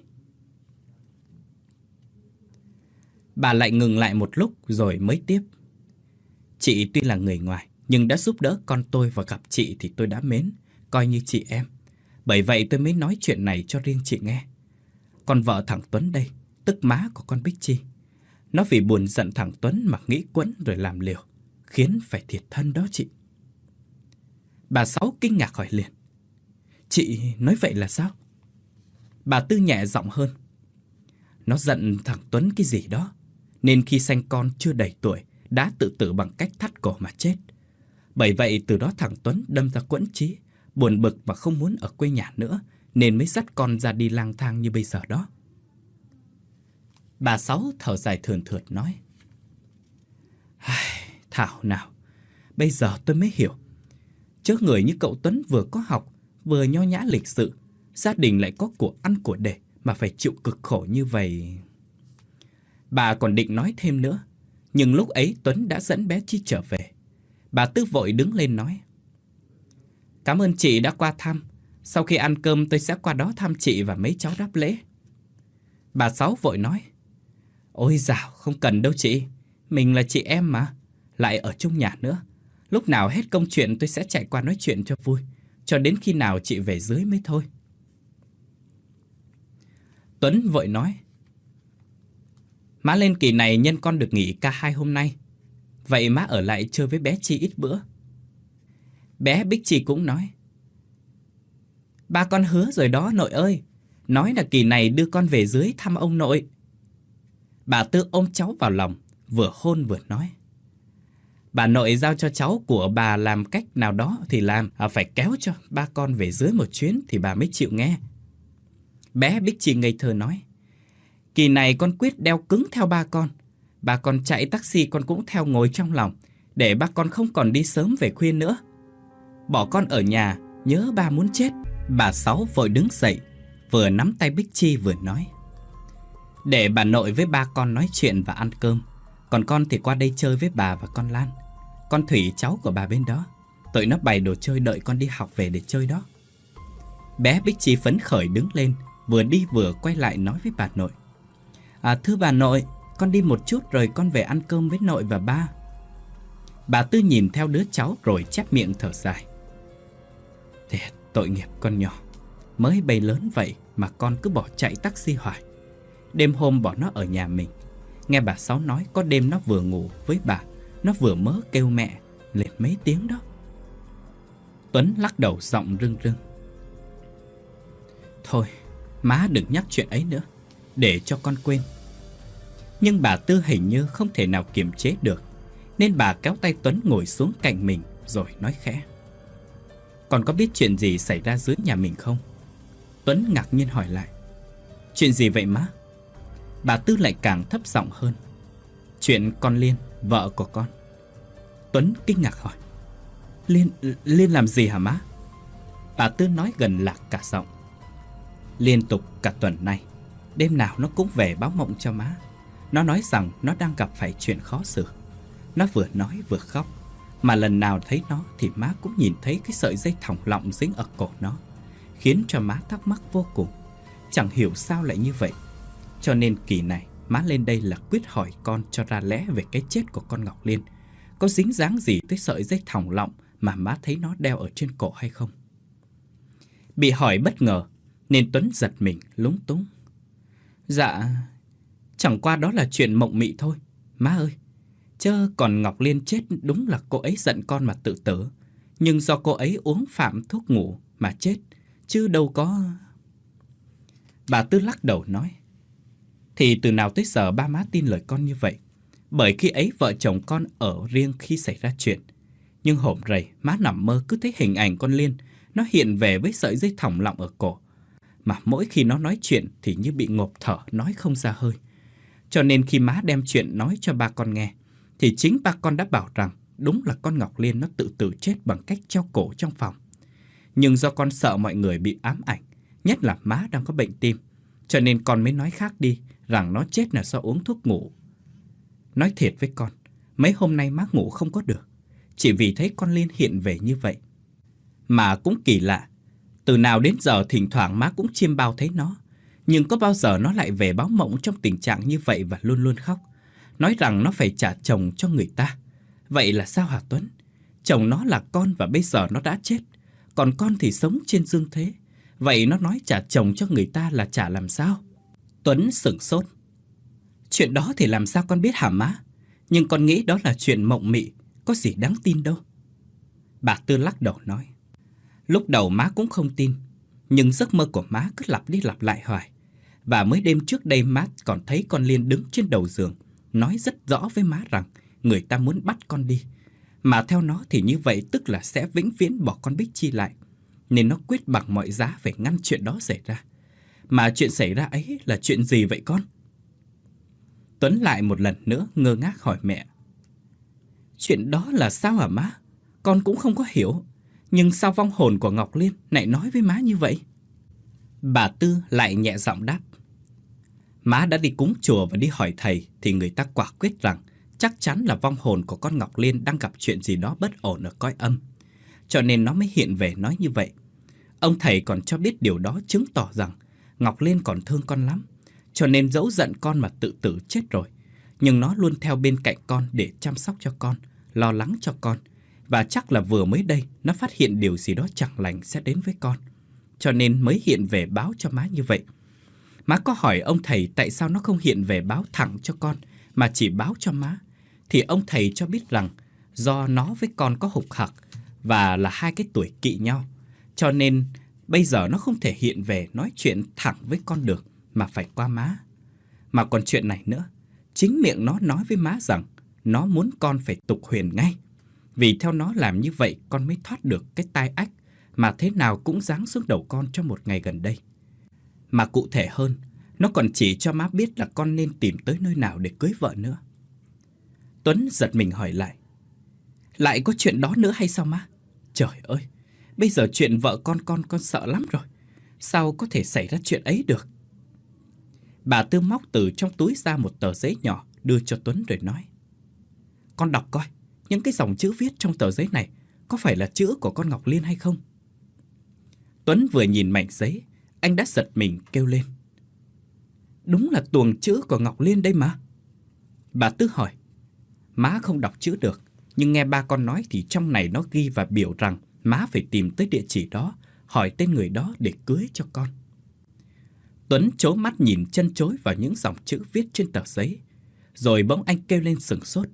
Bà lại ngừng lại một lúc rồi mới tiếp. Chị tuy là người ngoài, nhưng đã giúp đỡ con tôi và gặp chị thì tôi đã mến, coi như chị em. Bởi vậy tôi mới nói chuyện này cho riêng chị nghe. Con vợ thằng Tuấn đây, tức má của con Bích Chi. Nó vì buồn giận thằng Tuấn mà nghĩ quẫn rồi làm liều, khiến phải thiệt thân đó chị. Bà Sáu kinh ngạc hỏi liền. Chị nói vậy là sao? Bà Tư nhẹ giọng hơn. Nó giận thằng Tuấn cái gì đó, nên khi sanh con chưa đầy tuổi đã tự tử bằng cách thắt cổ mà chết. Bởi vậy từ đó thằng Tuấn đâm ra quẫn trí, buồn bực và không muốn ở quê nhà nữa, nên mới dắt con ra đi lang thang như bây giờ đó. Bà Sáu thở dài thườn thượt nói. Thảo nào, bây giờ tôi mới hiểu. Chớ người như cậu Tuấn vừa có học, vừa nho nhã lịch sự, gia đình lại có của ăn của để mà phải chịu cực khổ như vậy. Bà còn định nói thêm nữa, nhưng lúc ấy Tuấn đã dẫn bé Chi trở về. Bà Tư vội đứng lên nói. Cảm ơn chị đã qua thăm. Sau khi ăn cơm tôi sẽ qua đó thăm chị và mấy cháu đáp lễ. Bà Sáu vội nói. Ôi dào, không cần đâu chị. Mình là chị em mà, lại ở chung nhà nữa. Lúc nào hết công chuyện tôi sẽ chạy qua nói chuyện cho vui, cho đến khi nào chị về dưới mới thôi. Tuấn vội nói. Má lên kỳ này nhân con được nghỉ ca hai hôm nay. Vậy má ở lại chơi với bé Chi ít bữa. Bé Bích Chi cũng nói. Ba con hứa rồi đó nội ơi. Nói là kỳ này đưa con về dưới thăm ông nội. Bà Tư ôm cháu vào lòng, vừa hôn vừa nói. Bà nội giao cho cháu của bà làm cách nào đó thì làm, à, phải kéo cho ba con về dưới một chuyến thì bà mới chịu nghe. Bé Bích Chi ngây thơ nói. Kỳ này con quyết đeo cứng theo ba con. Ba con chạy taxi con cũng theo ngồi trong lòng, để ba con không còn đi sớm về khuya nữa. Bỏ con ở nhà, nhớ ba muốn chết. Bà Sáu vội đứng dậy, vừa nắm tay Bích Chi vừa nói. Để bà nội với ba con nói chuyện và ăn cơm. Còn con thì qua đây chơi với bà và con Lan. Con Thủy cháu của bà bên đó, tụi nó bày đồ chơi đợi con đi học về để chơi đó. Bé Bích Chi phấn khởi đứng lên, vừa đi vừa quay lại nói với bà nội. À thưa bà nội, con đi một chút rồi con về ăn cơm với nội và ba. Bà Tư nhìn theo đứa cháu rồi chép miệng thở dài. Thiệt tội nghiệp con nhỏ, mới bay lớn vậy mà con cứ bỏ chạy taxi hoài. Đêm hôm bỏ nó ở nhà mình. Nghe bà Sáu nói có đêm nó vừa ngủ với bà, nó vừa mớ kêu mẹ lên mấy tiếng đó. Tuấn lắc đầu giọng rưng rưng. Thôi, má đừng nhắc chuyện ấy nữa, để cho con quên. Nhưng bà Tư hình như không thể nào kiềm chế được, nên bà kéo tay Tuấn ngồi xuống cạnh mình rồi nói khẽ. Con có biết chuyện gì xảy ra dưới nhà mình không? Tuấn ngạc nhiên hỏi lại. Chuyện gì vậy má? Bà Tư lại càng thấp giọng hơn. Chuyện con Liên, vợ của con. Tuấn kinh ngạc hỏi. Liên, Liên làm gì hả má? Bà Tư nói gần lạc cả giọng. Liên tục cả tuần nay, đêm nào nó cũng về báo mộng cho má. Nó nói rằng nó đang gặp phải chuyện khó xử. Nó vừa nói vừa khóc. Mà lần nào thấy nó thì má cũng nhìn thấy cái sợi dây thòng lọng dính ở cổ nó, khiến cho má thắc mắc vô cùng. Chẳng hiểu sao lại như vậy. Cho nên kỳ này má lên đây là quyết hỏi con cho ra lẽ về cái chết của con Ngọc Liên có dính dáng gì tới sợi dây thòng lọng mà má thấy nó đeo ở trên cổ hay không. Bị hỏi bất ngờ nên Tuấn giật mình lúng túng. Dạ, chẳng qua đó là chuyện mộng mị thôi, má ơi. Chớ còn Ngọc Liên chết đúng là cô ấy giận con mà tự tử, nhưng do cô ấy uống phạm thuốc ngủ mà chết, chứ đâu có... Bà Tư lắc đầu nói. Thì từ nào tới giờ ba má tin lời con như vậy? Bởi khi ấy vợ chồng con ở riêng khi xảy ra chuyện. Nhưng hôm rày má nằm mơ cứ thấy hình ảnh con Liên, nó hiện về với sợi dây thòng lọng ở cổ. Mà mỗi khi nó nói chuyện thì như bị ngộp thở, nói không ra hơi. Cho nên khi má đem chuyện nói cho ba con nghe, thì chính ba con đã bảo rằng đúng là con Ngọc Liên nó tự tử chết bằng cách treo cổ trong phòng. Nhưng do con sợ mọi người bị ám ảnh, nhất là má đang có bệnh tim, cho nên con mới nói khác đi, rằng nó chết là do uống thuốc ngủ. Nói thiệt với con, mấy hôm nay má ngủ không có được, chỉ vì thấy con Liên hiện về như vậy. Mà cũng kỳ lạ, từ nào đến giờ thỉnh thoảng má cũng chiêm bao thấy nó, nhưng có bao giờ nó lại về báo mộng trong tình trạng như vậy và luôn luôn khóc, nói rằng nó phải trả chồng cho người ta. Vậy là sao hả Tuấn? Chồng nó là con và bây giờ nó đã chết, còn con thì sống trên dương thế. Vậy nó nói trả chồng cho người ta là trả làm sao? Tuấn sửng sốt. Chuyện đó thì làm sao con biết hả má? Nhưng con nghĩ đó là chuyện mộng mị, có gì đáng tin đâu. Bà Tư lắc đầu nói. Lúc đầu má cũng không tin, nhưng giấc mơ của má cứ lặp đi lặp lại hoài. Và mới đêm trước đây má còn thấy con Liên đứng trên đầu giường, nói rất rõ với má rằng người ta muốn bắt con đi. Mà theo nó thì như vậy tức là sẽ vĩnh viễn bỏ con Bích Chi lại. Nên nó quyết bằng mọi giá phải ngăn chuyện đó xảy ra. Mà chuyện xảy ra ấy là chuyện gì vậy con? Tuấn lại một lần nữa ngơ ngác hỏi mẹ. Chuyện đó là sao hả má? Con cũng không có hiểu. Nhưng sao vong hồn của Ngọc Liên lại nói với má như vậy? Bà Tư lại nhẹ giọng đáp. Má đã đi cúng chùa và đi hỏi thầy thì người ta quả quyết rằng chắc chắn là vong hồn của con Ngọc Liên đang gặp chuyện gì đó bất ổn ở cõi âm. Cho nên nó mới hiện về nói như vậy. Ông thầy còn cho biết điều đó chứng tỏ rằng Ngọc Liên còn thương con lắm. Cho nên dẫu giận con mà tự tử chết rồi, nhưng nó luôn theo bên cạnh con để chăm sóc cho con, lo lắng cho con. Và chắc là vừa mới đây nó phát hiện điều gì đó chẳng lành sẽ đến với con, cho nên mới hiện về báo cho má như vậy. Má có hỏi ông thầy tại sao nó không hiện về báo thẳng cho con mà chỉ báo cho má, thì ông thầy cho biết rằng do nó với con có hục hặc và là hai cái tuổi kỵ nhau, cho nên bây giờ nó không thể hiện về nói chuyện thẳng với con được mà phải qua má. Mà còn chuyện này nữa, chính miệng nó nói với má rằng nó muốn con phải tục huyền ngay. Vì theo nó làm như vậy con mới thoát được cái tai ách mà thế nào cũng giáng xuống đầu con trong một ngày gần đây. Mà cụ thể hơn, nó còn chỉ cho má biết là con nên tìm tới nơi nào để cưới vợ nữa. Tuấn giật mình hỏi lại. Lại có chuyện đó nữa hay sao má? Trời ơi, bây giờ chuyện vợ con con con sợ lắm rồi. Sao có thể xảy ra chuyện ấy được? Bà Tư móc từ trong túi ra một tờ giấy nhỏ đưa cho Tuấn rồi nói. Con đọc coi, những cái dòng chữ viết trong tờ giấy này có phải là chữ của con Ngọc Liên hay không? Tuấn vừa nhìn mảnh giấy, anh đã giật mình kêu lên. Đúng là tuồng chữ của Ngọc Liên đây mà. Bà Tư hỏi. Má không đọc chữ được, nhưng nghe ba con nói thì trong này nó ghi và biểu rằng má phải tìm tới địa chỉ đó, hỏi tên người đó để cưới cho con. Tuấn trố mắt nhìn chân chối vào những dòng chữ viết trên tờ giấy, rồi bỗng anh kêu lên sửng sốt.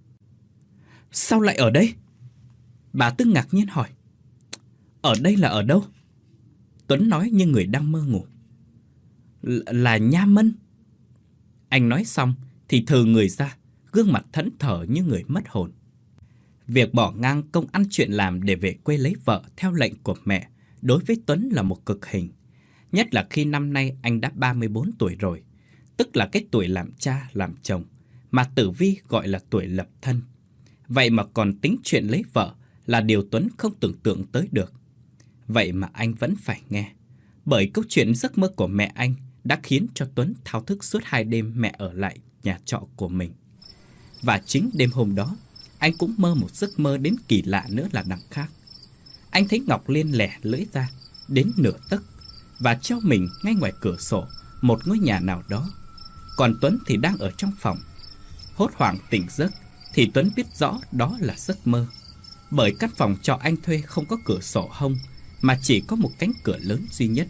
Sao lại ở đây? Bà Tư ngạc nhiên hỏi. Ở đây là ở đâu? Tuấn nói như người đang mơ ngủ. L- là Nha Mân. Anh nói xong thì thừ người ra, gương mặt thẫn thờ như người mất hồn. Việc bỏ ngang công ăn chuyện làm để về quê lấy vợ theo lệnh của mẹ đối với Tuấn là một cực hình. Nhất là khi năm nay anh đã ba mươi bốn tuổi rồi, tức là cái tuổi làm cha làm chồng, mà Tử Vi gọi là tuổi lập thân. Vậy mà còn tính chuyện lấy vợ là điều Tuấn không tưởng tượng tới được. Vậy mà anh vẫn phải nghe, bởi câu chuyện giấc mơ của mẹ anh đã khiến cho Tuấn thao thức suốt hai đêm mẹ ở lại nhà trọ của mình. Và chính đêm hôm đó, anh cũng mơ một giấc mơ đến kỳ lạ nữa là đằng khác. Anh thấy Ngọc Liên lẻ lưỡi ra đến nửa tấc và treo mình ngay ngoài cửa sổ một ngôi nhà nào đó. Còn Tuấn thì đang ở trong phòng. Hốt hoảng tỉnh giấc thì Tuấn biết rõ đó là giấc mơ. Bởi căn phòng trọ anh thuê không có cửa sổ hông, mà chỉ có một cánh cửa lớn duy nhất.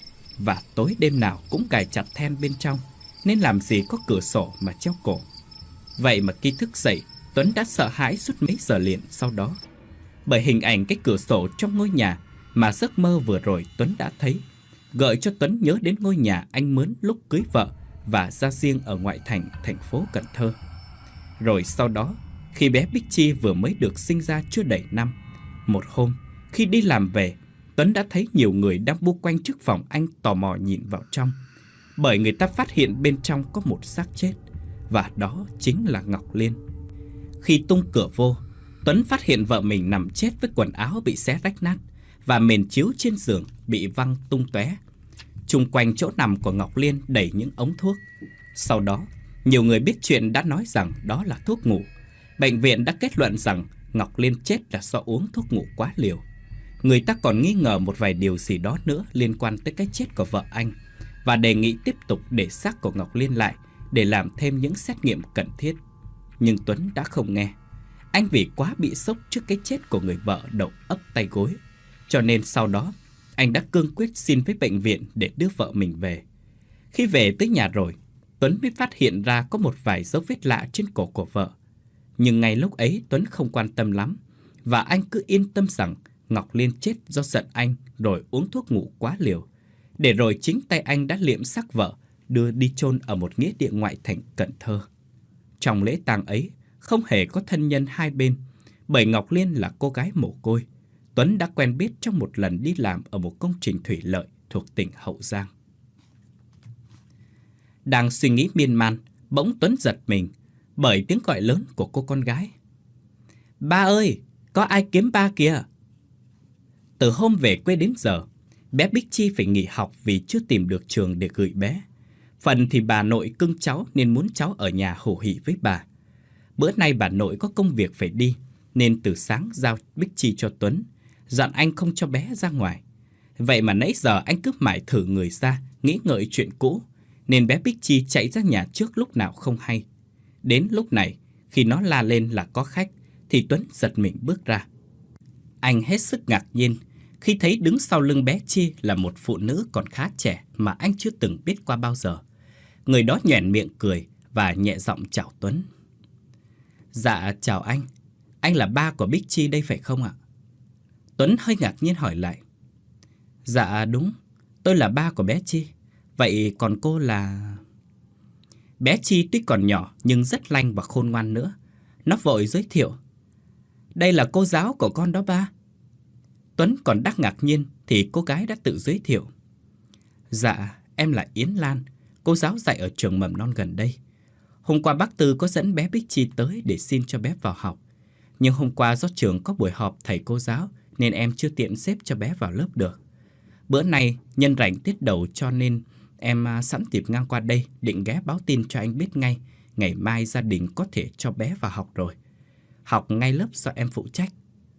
Và tối đêm nào cũng cài chặt then bên trong, nên làm gì có cửa sổ mà treo cổ. Vậy mà khi thức dậy, Tuấn đã sợ hãi suốt mấy giờ liền sau đó. Bởi hình ảnh cái cửa sổ trong ngôi nhà mà giấc mơ vừa rồi Tuấn đã thấy, gợi cho Tuấn nhớ đến ngôi nhà anh mướn lúc cưới vợ và ra riêng ở ngoại thành thành phố Cần Thơ. Rồi sau đó, khi bé Bích Chi vừa mới được sinh ra chưa đầy năm, một hôm khi đi làm về, Tuấn đã thấy nhiều người đang bu quanh trước phòng anh tò mò nhìn vào trong. Bởi người ta phát hiện bên trong có một xác chết, và đó chính là Ngọc Liên. Khi tung cửa vô, Tuấn phát hiện vợ mình nằm chết với quần áo bị xé rách nát và mền chiếu trên giường bị văng tung tóe. Chung quanh chỗ nằm của Ngọc Liên đầy những ống thuốc. Sau đó, nhiều người biết chuyện đã nói rằng đó là thuốc ngủ. Bệnh viện đã kết luận rằng Ngọc Liên chết là do uống thuốc ngủ quá liều. Người ta còn nghi ngờ một vài điều gì đó nữa liên quan tới cái chết của vợ anh và đề nghị tiếp tục để xác của Ngọc Liên lại để làm thêm những xét nghiệm cần thiết. Nhưng Tuấn đã không nghe. Anh vì quá bị sốc trước cái chết của người vợ đầu ấp tay gối, cho nên sau đó anh đã cương quyết xin với bệnh viện để đưa vợ mình về. Khi về tới nhà rồi, Tuấn mới phát hiện ra có một vài dấu vết lạ trên cổ của vợ. Nhưng ngay lúc ấy Tuấn không quan tâm lắm, và anh cứ yên tâm rằng Ngọc Liên chết do giận anh rồi uống thuốc ngủ quá liều. Để rồi chính tay anh đã liệm xác vợ, đưa đi chôn ở một nghĩa địa ngoại thành Cần Thơ. Trong lễ tang ấy, không hề có thân nhân hai bên, bởi Ngọc Liên là cô gái mồ côi. Tuấn đã quen biết trong một lần đi làm ở một công trình thủy lợi thuộc tỉnh Hậu Giang. Đang suy nghĩ miên man, bỗng Tuấn giật mình bởi tiếng gọi lớn của cô con gái. Ba ơi, có ai kiếm ba kìa? Từ hôm về quê đến giờ, bé Bích Chi phải nghỉ học vì chưa tìm được trường để gửi bé. Phần thì bà nội cưng cháu nên muốn cháu ở nhà hổ hỉ với bà. Bữa nay bà nội có công việc phải đi, nên từ sáng giao Bích Chi cho Tuấn, dặn anh không cho bé ra ngoài. Vậy mà nãy giờ anh cứ mải thử người ra, nghĩ ngợi chuyện cũ, nên bé Bích Chi chạy ra nhà trước lúc nào không hay. Đến lúc này, khi nó la lên là có khách, thì Tuấn giật mình bước ra. Anh hết sức ngạc nhiên khi thấy đứng sau lưng bé Chi là một phụ nữ còn khá trẻ mà anh chưa từng biết qua bao giờ. Người đó nhoẻn miệng cười và nhẹ giọng chào Tuấn. Dạ chào anh, anh là ba của Bích Chi đây phải không ạ? Tuấn hơi ngạc nhiên hỏi lại. Dạ đúng, tôi là ba của bé Chi. Vậy còn cô là... Bé Chi tuy còn nhỏ nhưng rất lanh và khôn ngoan nữa. Nó vội giới thiệu. Đây là cô giáo của con đó ba. Tuấn còn đắc ngạc nhiên thì cô gái đã tự giới thiệu. Dạ, em là Yến Lan, cô giáo dạy ở trường mầm non gần đây. Hôm qua bác Tư có dẫn bé Bích Chi tới để xin cho bé vào học. Nhưng hôm qua do trường có buổi họp thầy cô giáo nên em chưa tiện xếp cho bé vào lớp được. Bữa nay nhân rảnh tiết đầu cho nên em sẵn dịp ngang qua đây định ghé báo tin cho anh biết ngay. Ngày mai gia đình có thể cho bé vào học rồi. Học ngay lớp do em phụ trách.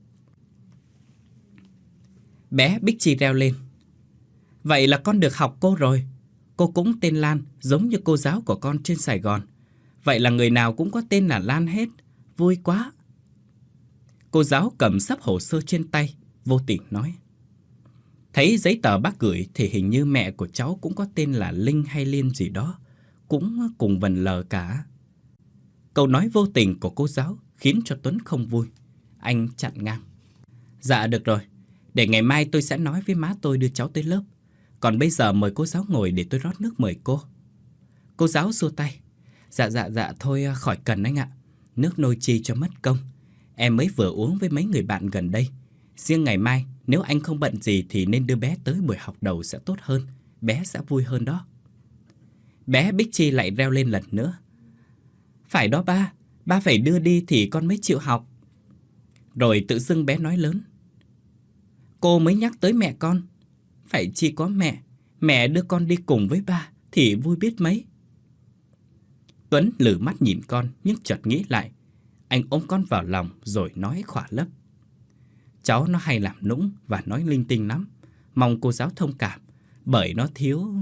Bé Bích Chi reo lên. Vậy là con được học cô rồi. Cô cũng tên Lan, giống như cô giáo của con trên Sài Gòn. Vậy là người nào cũng có tên là Lan hết. Vui quá. Cô giáo cầm sắp hồ sơ trên tay, vô tình nói. Thấy giấy tờ bác gửi thì hình như mẹ của cháu cũng có tên là Linh hay Liên gì đó. Cũng cùng vần lờ cả. Câu nói vô tình của cô giáo khiến cho Tuấn không vui. Anh chặn ngang. Dạ được rồi, để ngày mai tôi sẽ nói với má tôi đưa cháu tới lớp. Còn bây giờ mời cô giáo ngồi để tôi rót nước mời cô. Cô giáo xua tay. Dạ dạ dạ thôi khỏi cần anh ạ. Nước nôi chi cho mất công. Em mới vừa uống với mấy người bạn gần đây. Riêng ngày mai nếu anh không bận gì thì nên đưa bé tới buổi học đầu sẽ tốt hơn. Bé sẽ vui hơn đó. Bé Bích Chi lại reo lên lần nữa. Phải đó ba, ba phải đưa đi thì con mới chịu học. Rồi tự dưng bé nói lớn. Cô mới nhắc tới mẹ con. Phải chi có mẹ, mẹ đưa con đi cùng với ba thì vui biết mấy. Tuấn lử mắt nhìn con nhưng chợt nghĩ lại. anh ôm con vào lòng rồi nói khỏa lấp. Cháu nó hay làm nũng và nói linh tinh lắm. Mong cô giáo thông cảm, bởi nó thiếu...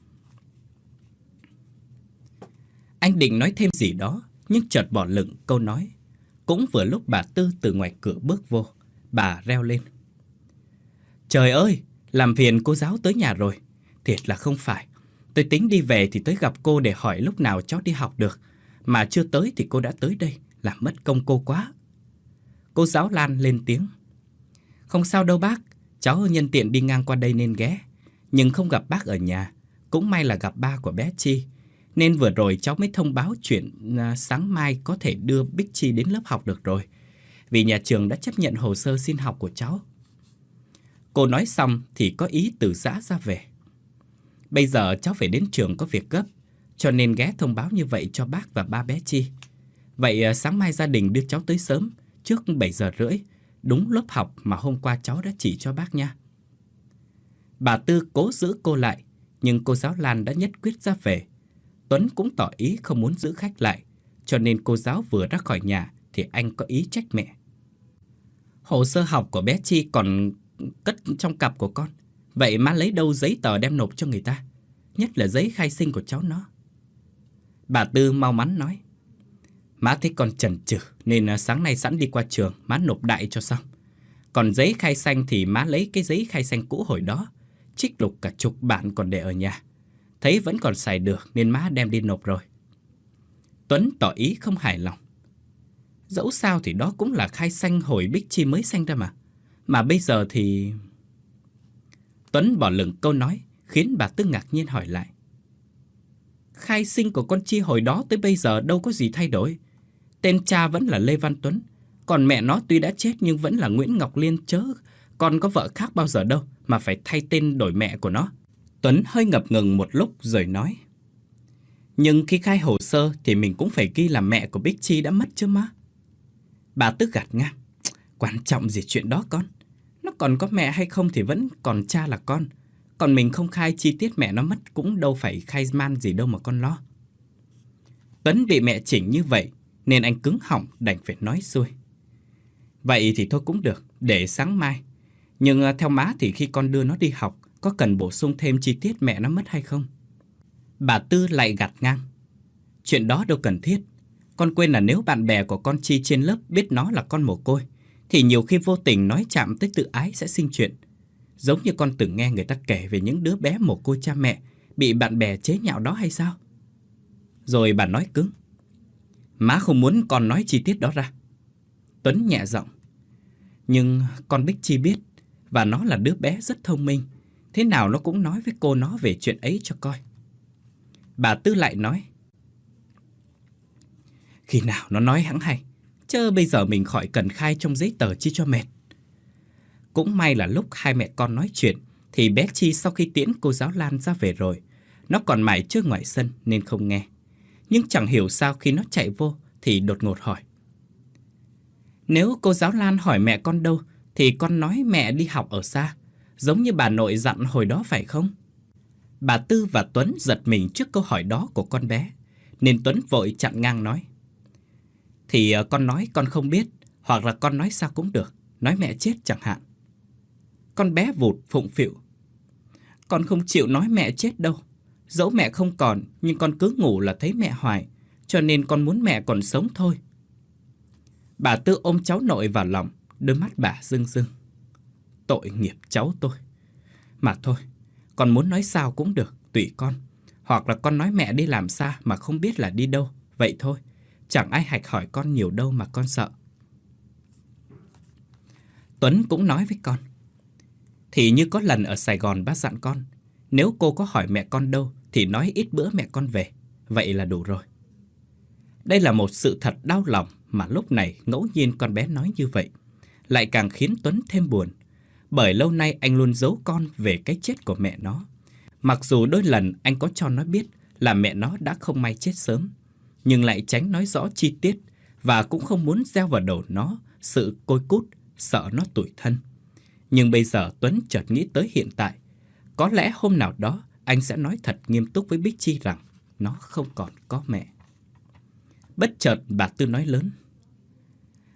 Anh định nói thêm gì đó, nhưng chợt bỏ lửng câu nói. Cũng vừa lúc bà Tư từ ngoài cửa bước vô, bà reo lên. Trời ơi, làm phiền cô giáo tới nhà rồi. Thiệt là không phải. Tôi tính đi về thì tới gặp cô để hỏi lúc nào cháu đi học được. Mà chưa tới thì cô đã tới đây, làm mất công cô quá. Cô giáo Lan lên tiếng. Không sao đâu bác, cháu nhân tiện đi ngang qua đây nên ghé. Nhưng không gặp bác ở nhà. Cũng may là gặp ba của bé Chi. Nên vừa rồi cháu mới thông báo chuyện à, sáng mai có thể đưa Bích Chi đến lớp học được rồi. Vì nhà trường đã chấp nhận hồ sơ xin học của cháu. Cô nói xong thì có ý từ giã ra về. Bây giờ cháu phải đến trường có việc gấp, cho nên ghé thông báo như vậy cho bác và ba bé Chi. Vậy à, sáng mai gia đình đưa cháu tới sớm, trước bảy giờ rưỡi, đúng lớp học mà hôm qua cháu đã chỉ cho bác nha. Bà Tư cố giữ cô lại, nhưng cô giáo Lan đã nhất quyết ra về. Tuấn cũng tỏ ý không muốn giữ khách lại, cho nên cô giáo vừa ra khỏi nhà thì anh có ý trách mẹ. Hồ sơ học của bé Chi còn cất trong cặp của con. Vậy má lấy đâu giấy tờ đem nộp cho người ta, nhất là giấy khai sinh của cháu nó. Bà Tư mau mắn nói. Má thấy con chần chừ nên sáng nay sẵn đi qua trường má nộp đại cho xong. Còn giấy khai sinh thì má lấy cái giấy khai sinh cũ hồi đó, trích lục cả chục bản còn để ở nhà. Thấy vẫn còn xài được nên má đem đi nộp rồi. Tuấn tỏ ý không hài lòng. Dẫu sao thì đó cũng là khai sinh hồi Bích Chi mới sinh ra mà. Mà bây giờ thì... Tuấn bỏ lửng câu nói, khiến bà Tư ngạc nhiên hỏi lại. Khai sinh của con Chi hồi đó tới bây giờ đâu có gì thay đổi. Tên cha vẫn là Lê Văn Tuấn. Còn mẹ nó tuy đã chết nhưng vẫn là Nguyễn Ngọc Liên chớ. Con có vợ khác bao giờ đâu mà phải thay tên đổi mẹ của nó. Tuấn hơi ngập ngừng một lúc rồi nói. Nhưng khi khai hồ sơ thì mình cũng phải ghi là mẹ của Bích Chi đã mất chứ má. Bà Tư gạt ngang. Quan trọng gì chuyện đó con. Nó còn có mẹ hay không thì vẫn còn cha là con. Còn mình không khai chi tiết mẹ nó mất cũng đâu phải khai man gì đâu mà con lo. Tuấn bị mẹ chỉnh như vậy nên anh cứng họng đành phải nói xuôi. Vậy thì thôi cũng được, để sáng mai. Nhưng theo má thì khi con đưa nó đi học có cần bổ sung thêm chi tiết mẹ nó mất hay không? Bà Tư lại gạt ngang. Chuyện đó đâu cần thiết. Con quên là nếu bạn bè của con Chi trên lớp biết nó là con mồ côi thì nhiều khi vô tình nói chạm tới tự ái sẽ sinh chuyện. Giống như con từng nghe người ta kể về những đứa bé mồ côi cha mẹ bị bạn bè chế nhạo đó hay sao? Rồi bà nói cứng. Má không muốn con nói chi tiết đó ra. Tuấn nhẹ giọng. Nhưng con Bích Chi biết, và nó là đứa bé rất thông minh. Thế nào nó cũng nói với cô nó về chuyện ấy cho coi. Bà Tư lại nói. Khi nào nó nói hẵng hay, chứ bây giờ mình khỏi cần khai trong giấy tờ chi cho mệt. Cũng may là lúc hai mẹ con nói chuyện thì bé Chi sau khi tiễn cô giáo Lan ra về rồi. Nó còn mải chơi ngoài sân nên không nghe. Nhưng chẳng hiểu sao khi nó chạy vô thì đột ngột hỏi. Nếu cô giáo Lan hỏi mẹ con đâu thì con nói mẹ đi học ở xa, giống như bà nội dặn hồi đó phải không? Bà Tư và Tuấn giật mình trước câu hỏi đó của con bé, nên Tuấn vội chặn ngang nói. Thì con nói con không biết, hoặc là con nói sao cũng được, nói mẹ chết chẳng hạn. Con bé vụt phụng phịu. Con không chịu nói mẹ chết đâu. Dẫu mẹ không còn, nhưng con cứ ngủ là thấy mẹ hoài, cho nên con muốn mẹ còn sống thôi. Bà Tư ôm cháu nội vào lòng, đôi mắt bà rưng rưng. Tội nghiệp cháu tôi. Mà thôi, con muốn nói sao cũng được, tùy con. Hoặc là con nói mẹ đi làm xa mà không biết là đi đâu, vậy thôi. Chẳng ai hạch hỏi con nhiều đâu mà con sợ. Tuấn cũng nói với con. Thì như có lần ở Sài Gòn bác dặn con, nếu cô có hỏi mẹ con đâu thì nói ít bữa mẹ con về, vậy là đủ rồi. Đây là một sự thật đau lòng mà lúc này ngẫu nhiên con bé nói như vậy, lại càng khiến Tuấn thêm buồn. Bởi lâu nay anh luôn giấu con về cái chết của mẹ nó. Mặc dù đôi lần anh có cho nó biết là mẹ nó đã không may chết sớm, nhưng lại tránh nói rõ chi tiết và cũng không muốn gieo vào đầu nó sự côi cút, sợ nó tủi thân. Nhưng bây giờ Tuấn chợt nghĩ tới hiện tại. Có lẽ hôm nào đó anh sẽ nói thật nghiêm túc với Bích Chi rằng nó không còn có mẹ. Bất chợt bà Tư nói lớn.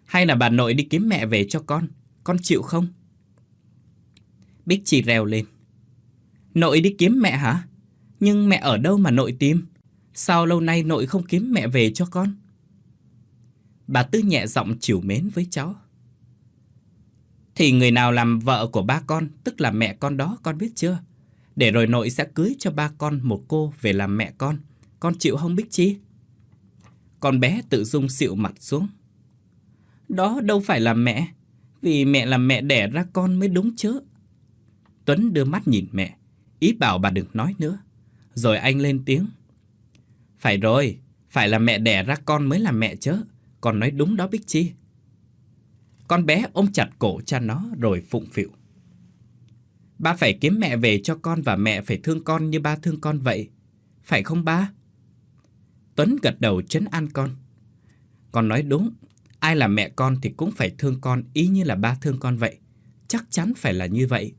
Hay là bà nội đi kiếm mẹ về cho con, con chịu không? Bích Chi reo lên. Nội đi kiếm mẹ hả? Nhưng mẹ ở đâu mà nội tìm? Sao lâu nay nội không kiếm mẹ về cho con? Bà Tư nhẹ giọng trìu mến với cháu. Thì người nào làm vợ của ba con, tức là mẹ con đó, con biết chưa? Để rồi nội sẽ cưới cho ba con một cô về làm mẹ con. Con chịu không Bích Chi? Con bé tự dưng xịu mặt xuống. Đó đâu phải là mẹ, vì mẹ là mẹ đẻ ra con mới đúng chứ. Tuấn đưa mắt nhìn mẹ, ý bảo bà đừng nói nữa. Rồi anh lên tiếng. Phải rồi, phải là mẹ đẻ ra con mới là mẹ chứ. Con nói đúng đó Bích Chi. Con bé ôm chặt cổ cha nó rồi phụng phịu. Ba phải kiếm mẹ về cho con và mẹ phải thương con như ba thương con vậy. Phải không ba? Tuấn gật đầu trấn an con. Con nói đúng, ai là mẹ con thì cũng phải thương con y như là ba thương con vậy. Chắc chắn phải là như vậy.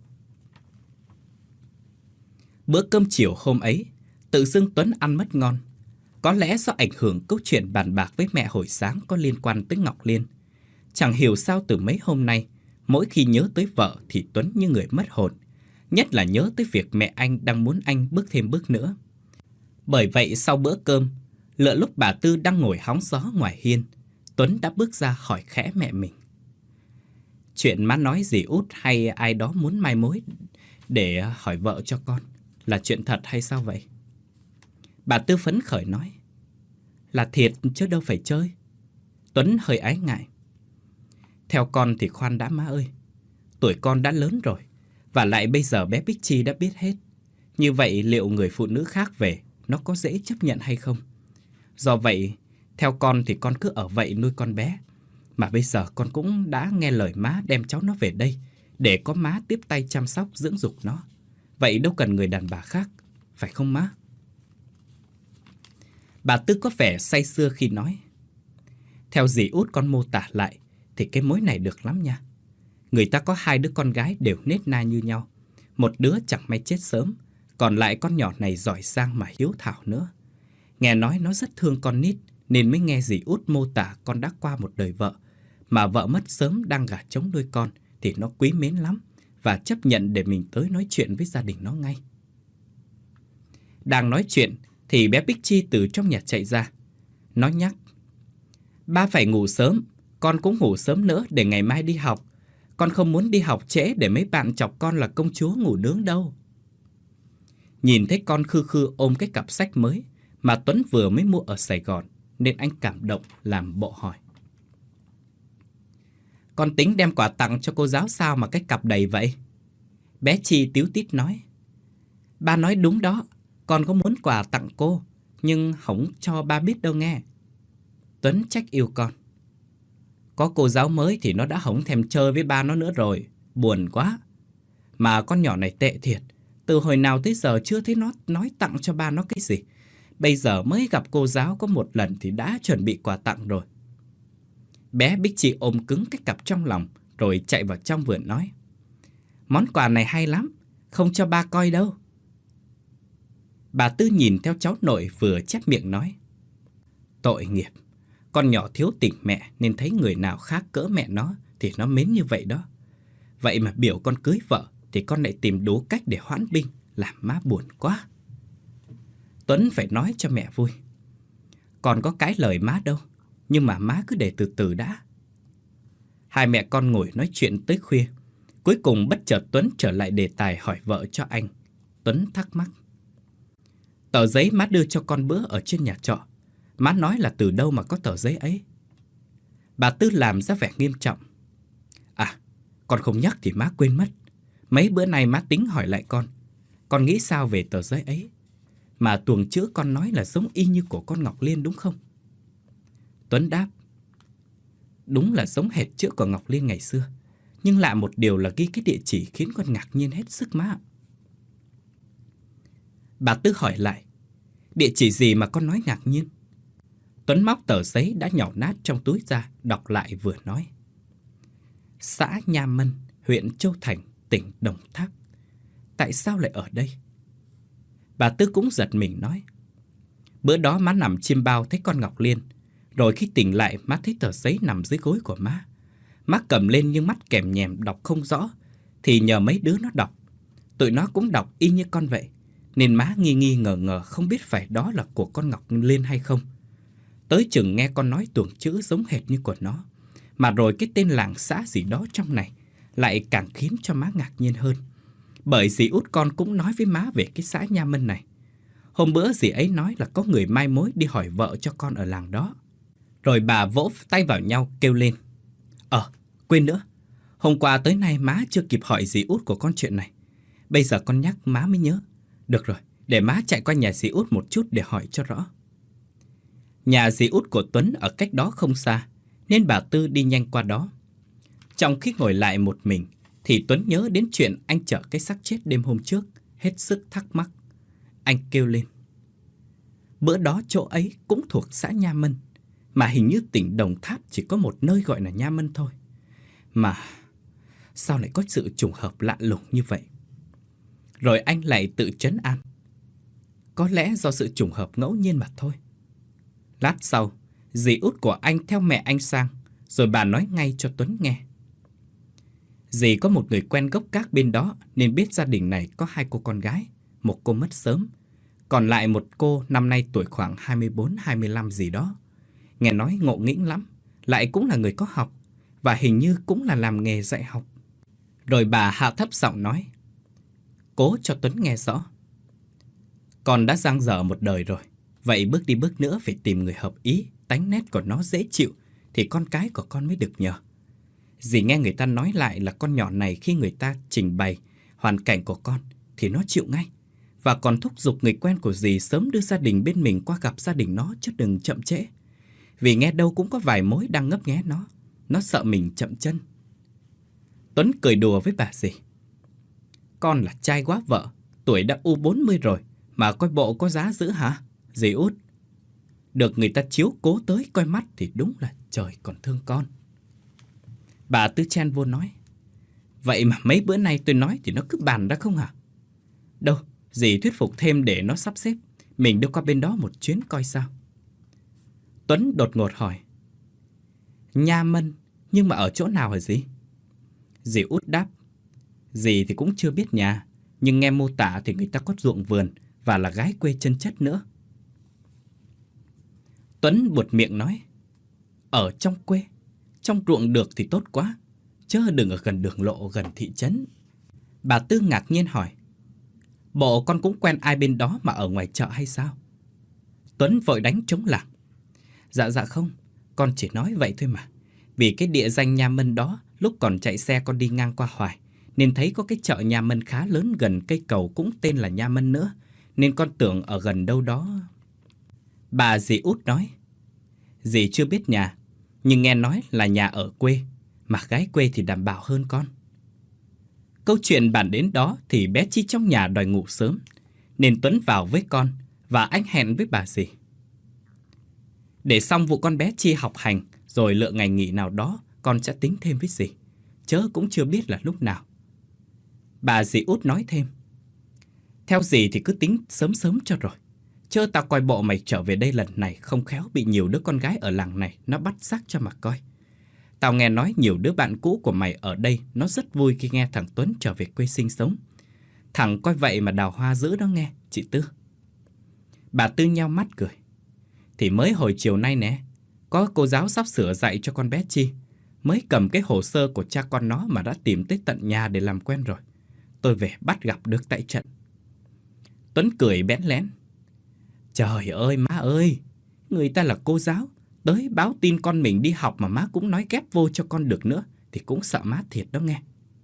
Bữa cơm chiều hôm ấy, tự dưng Tuấn ăn mất ngon. Có lẽ do ảnh hưởng câu chuyện bàn bạc với mẹ hồi sáng có liên quan tới Ngọc Liên. Chẳng hiểu sao từ mấy hôm nay, mỗi khi nhớ tới vợ thì Tuấn như người mất hồn. Nhất là nhớ tới việc mẹ anh đang muốn anh bước thêm bước nữa. Bởi vậy sau bữa cơm, lựa lúc bà Tư đang ngồi hóng gió ngoài hiên, Tuấn đã bước ra hỏi khẽ mẹ mình. Chuyện má nói dì Út hay ai đó muốn mai mối để hỏi vợ cho con là chuyện thật hay sao vậy? Bà Tư phấn khởi nói. Là thiệt chứ đâu phải chơi. Tuấn hơi ái ngại. Theo con thì khoan đã má ơi. Tuổi con đã lớn rồi, và lại bây giờ bé Bích Chi đã biết hết. Như vậy liệu người phụ nữ khác về nó có dễ chấp nhận hay không? Do vậy, theo con thì con cứ ở vậy nuôi con bé. Mà bây giờ con cũng đã nghe lời má đem cháu nó về đây, để có má tiếp tay chăm sóc dưỡng dục nó. Vậy đâu cần người đàn bà khác, phải không má? Bà Tư có vẻ say sưa khi nói. Theo dì Út con mô tả lại thì cái mối này được lắm nha. Người ta có hai đứa con gái đều nết na như nhau. Một đứa chẳng may chết sớm, còn lại con nhỏ này giỏi giang mà hiếu thảo nữa. Nghe nói nó rất thương con nít, nên mới nghe dì Út mô tả con đã qua một đời vợ. Mà vợ mất sớm đang gả trống nuôi con thì nó quý mến lắm, và chấp nhận để mình tới nói chuyện với gia đình nó ngay. Đang nói chuyện thì bé Bích Chi từ trong nhà chạy ra. Nó nhắc. Ba phải ngủ sớm, con cũng ngủ sớm nữa để ngày mai đi học. Con không muốn đi học trễ để mấy bạn chọc con là công chúa ngủ nướng đâu. Nhìn thấy con khư khư ôm cái cặp sách mới mà Tuấn vừa mới mua ở Sài Gòn, nên anh cảm động làm bộ hỏi. Con tính đem quà tặng cho cô giáo sao mà cái cặp đầy vậy? Bé Chi tíu tít nói. Ba nói đúng đó, con có muốn quà tặng cô, nhưng không cho ba biết đâu nghe. Tuấn trách yêu con. Có cô giáo mới thì nó đã không thèm chơi với ba nó nữa rồi, buồn quá. Mà con nhỏ này tệ thiệt, từ hồi nào tới giờ chưa thấy nó nói tặng cho ba nó cái gì. Bây giờ mới gặp cô giáo có một lần thì đã chuẩn bị quà tặng rồi. Bé Bích Chi ôm cứng cái cặp trong lòng, rồi chạy vào trong vườn nói. Món quà này hay lắm, không cho ba coi đâu. Bà Tư nhìn theo cháu nội vừa chép miệng nói. Tội nghiệp, con nhỏ thiếu tình mẹ nên thấy người nào khác cỡ mẹ nó thì nó mến như vậy đó. Vậy mà biểu con cưới vợ thì con lại tìm đủ cách để hoãn binh, làm má buồn quá. Tuấn phải nói cho mẹ vui. Còn có cái lời má đâu, nhưng mà má cứ để từ từ đã. Hai mẹ con ngồi nói chuyện tới khuya. Cuối cùng bất chợt Tuấn trở lại đề tài hỏi vợ cho anh. Tuấn thắc mắc. Tờ giấy má đưa cho con bữa ở trên nhà trọ, má nói là từ đâu mà có tờ giấy ấy? Bà Tư làm ra vẻ nghiêm trọng. À, con không nhắc thì má quên mất. Mấy bữa nay má tính hỏi lại con. Con nghĩ sao về tờ giấy ấy? Mà tuồng chữ con nói là giống y như của con Ngọc Liên đúng không? Tuấn đáp. Đúng là giống hệt chữ của Ngọc Liên ngày xưa, nhưng lạ một điều là ghi cái địa chỉ khiến con ngạc nhiên hết sức má. Bà Tư hỏi lại. Địa chỉ gì mà con nói ngạc nhiên? Tuấn móc tờ giấy đã nhàu nát trong túi ra, đọc lại vừa nói. Xã Nha Mân, huyện Châu Thành, tỉnh Đồng Tháp. Tại sao lại ở đây? Bà Tư cũng giật mình nói. Bữa đó má nằm chiêm bao thấy con Ngọc Liên, Rồi khi tỉnh lại, má thấy tờ giấy nằm dưới gối của má. Má cầm lên nhưng mắt kèm nhèm đọc không rõ, thì nhờ mấy đứa nó đọc. Tụi nó cũng đọc y như con vậy, nên má nghi nghi ngờ ngờ không biết phải đó là của con Ngọc Liên hay không. Tới chừng nghe con nói tuồng chữ giống hệt như của nó, mà rồi cái tên làng xã gì đó trong này lại càng khiến cho má ngạc nhiên hơn. Bởi dì út con cũng nói với má về cái xã Nha Mân này. Hôm bữa dì ấy nói là có người mai mối đi hỏi vợ cho con ở làng đó. Rồi bà vỗ tay vào nhau kêu lên: Ờ, quên nữa, hôm qua tới nay má chưa kịp hỏi dì út của con chuyện này. Bây giờ con nhắc má mới nhớ. Được rồi, để má chạy qua nhà dì út một chút để hỏi cho rõ. Nhà dì út của Tuấn ở cách đó không xa, nên bà Tư đi nhanh qua đó. Trong khi ngồi lại một mình, thì Tuấn nhớ đến chuyện anh chở cái xác chết đêm hôm trước, hết sức thắc mắc. Anh kêu lên: Bữa đó chỗ ấy cũng thuộc xã Nha Mân, mà hình như tỉnh Đồng Tháp chỉ có một nơi gọi là Nha Mân thôi. Mà sao lại có sự trùng hợp lạ lùng như vậy? Rồi anh lại tự trấn an: Có lẽ do sự trùng hợp ngẫu nhiên mà thôi. Lát sau, dì út của anh theo mẹ anh sang, rồi bà nói ngay cho Tuấn nghe. Dì có một người quen gốc gác bên đó, nên biết gia đình này có hai cô con gái. Một cô mất sớm, còn lại một cô năm nay tuổi khoảng hai mươi bốn hai mươi lăm gì đó. Nghe nói ngộ nghĩnh lắm, lại cũng là người có học, và hình như cũng là làm nghề dạy học. Rồi bà hạ thấp giọng nói: Cố cho Tuấn nghe rõ. Con đã dang dở một đời rồi, vậy bước đi bước nữa phải tìm người hợp ý, tánh nét của nó dễ chịu, thì con cái của con mới được nhờ. Dì nghe người ta nói lại là con nhỏ này khi người ta trình bày hoàn cảnh của con thì nó chịu ngay, và còn thúc giục người quen của dì sớm đưa gia đình bên mình qua gặp gia đình nó, chứ đừng chậm trễ. Vì nghe đâu cũng có vài mối đang ngấp nghé nó, nó sợ mình chậm chân. Tuấn cười đùa với bà dì: Con là trai quá vợ, tuổi đã u bốn mươi rồi, mà coi bộ có giá dữ hả, dì út? Được người ta chiếu cố tới coi mắt thì đúng là trời còn thương con. Bà Tư chen vô nói: Vậy mà mấy bữa nay tôi nói thì nó cứ bàn ra không hả? Đâu, dì thuyết phục thêm để nó sắp xếp, mình đưa qua bên đó một chuyến coi sao. Tuấn đột ngột hỏi: Nha Mân, nhưng mà ở chỗ nào hả dì? Dì út đáp: Dì thì cũng chưa biết nhà, nhưng nghe mô tả thì người ta có ruộng vườn và là gái quê chân chất nữa. Tuấn buột miệng nói: Ở trong quê, trong ruộng được thì tốt quá, chớ đừng ở gần đường lộ, gần thị trấn. Bà Tư ngạc nhiên hỏi: Bộ con cũng quen ai bên đó mà ở ngoài chợ hay sao? Tuấn vội đánh trống lảng: Dạ dạ không, con chỉ nói vậy thôi mà. Vì cái địa danh Nha Mân đó, lúc còn chạy xe con đi ngang qua hoài, nên thấy có cái chợ Nha Mân khá lớn gần cây cầu cũng tên là Nha Mân nữa, nên con tưởng ở gần đâu đó. Bà dì út nói: Dì chưa biết nhà, nhưng nghe nói là nhà ở quê, mà gái quê thì đảm bảo hơn con. Câu chuyện bàn đến đó thì bé Chi trong nhà đòi ngủ sớm, nên Tuấn vào với con, và anh hẹn với bà dì. Để xong vụ con bé Chi học hành, rồi lựa ngày nghỉ nào đó, con sẽ tính thêm với dì, chớ cũng chưa biết là lúc nào. Bà dì út nói thêm: Theo dì thì cứ tính sớm sớm cho rồi, chớ tao coi bộ mày trở về đây lần này không khéo bị nhiều đứa con gái ở làng này nó bắt xác cho mà coi. Tao nghe nói nhiều đứa bạn cũ của mày ở đây nó rất vui khi nghe thằng Tuấn trở về quê sinh sống. Thằng coi vậy mà đào hoa dữ đó nghe, chị Tư. Bà Tư nheo mắt cười: Thì mới hồi chiều nay nè, có cô giáo sắp sửa dạy cho con bé Chi, mới cầm cái hồ sơ của cha con nó mà đã tìm tới tận nhà để làm quen rồi. Tôi về bắt gặp được tại trận. Tuấn cười bẽn lẽn: Trời ơi má ơi, người ta là cô giáo, tới báo tin con mình đi học mà má cũng nói ghép vô cho con được nữa, thì cũng sợ má thiệt đó nghe.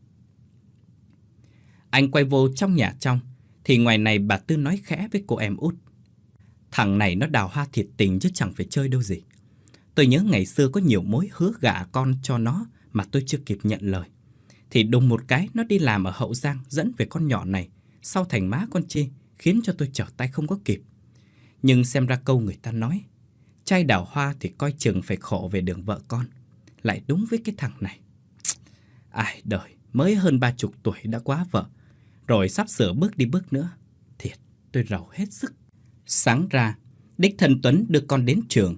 Anh quay vô trong nhà trong, thì ngoài này bà Tư nói khẽ với cô em út: Thằng này nó đào hoa thiệt tình chứ chẳng phải chơi đâu gì. Tôi nhớ ngày xưa có nhiều mối hứa gả con cho nó mà tôi chưa kịp nhận lời. Thì đùng một cái nó đi làm ở Hậu Giang dẫn về con nhỏ này, sau thành má con Chi, khiến cho tôi trở tay không có kịp. Nhưng xem ra câu người ta nói, trai đào hoa thì coi chừng phải khổ về đường vợ con, lại đúng với cái thằng này. Ai đời, mới hơn ba chục tuổi đã quá vợ, rồi sắp sửa bước đi bước nữa. Thiệt, tôi rầu hết sức. Sáng ra, đích thân Tuấn đưa con đến trường,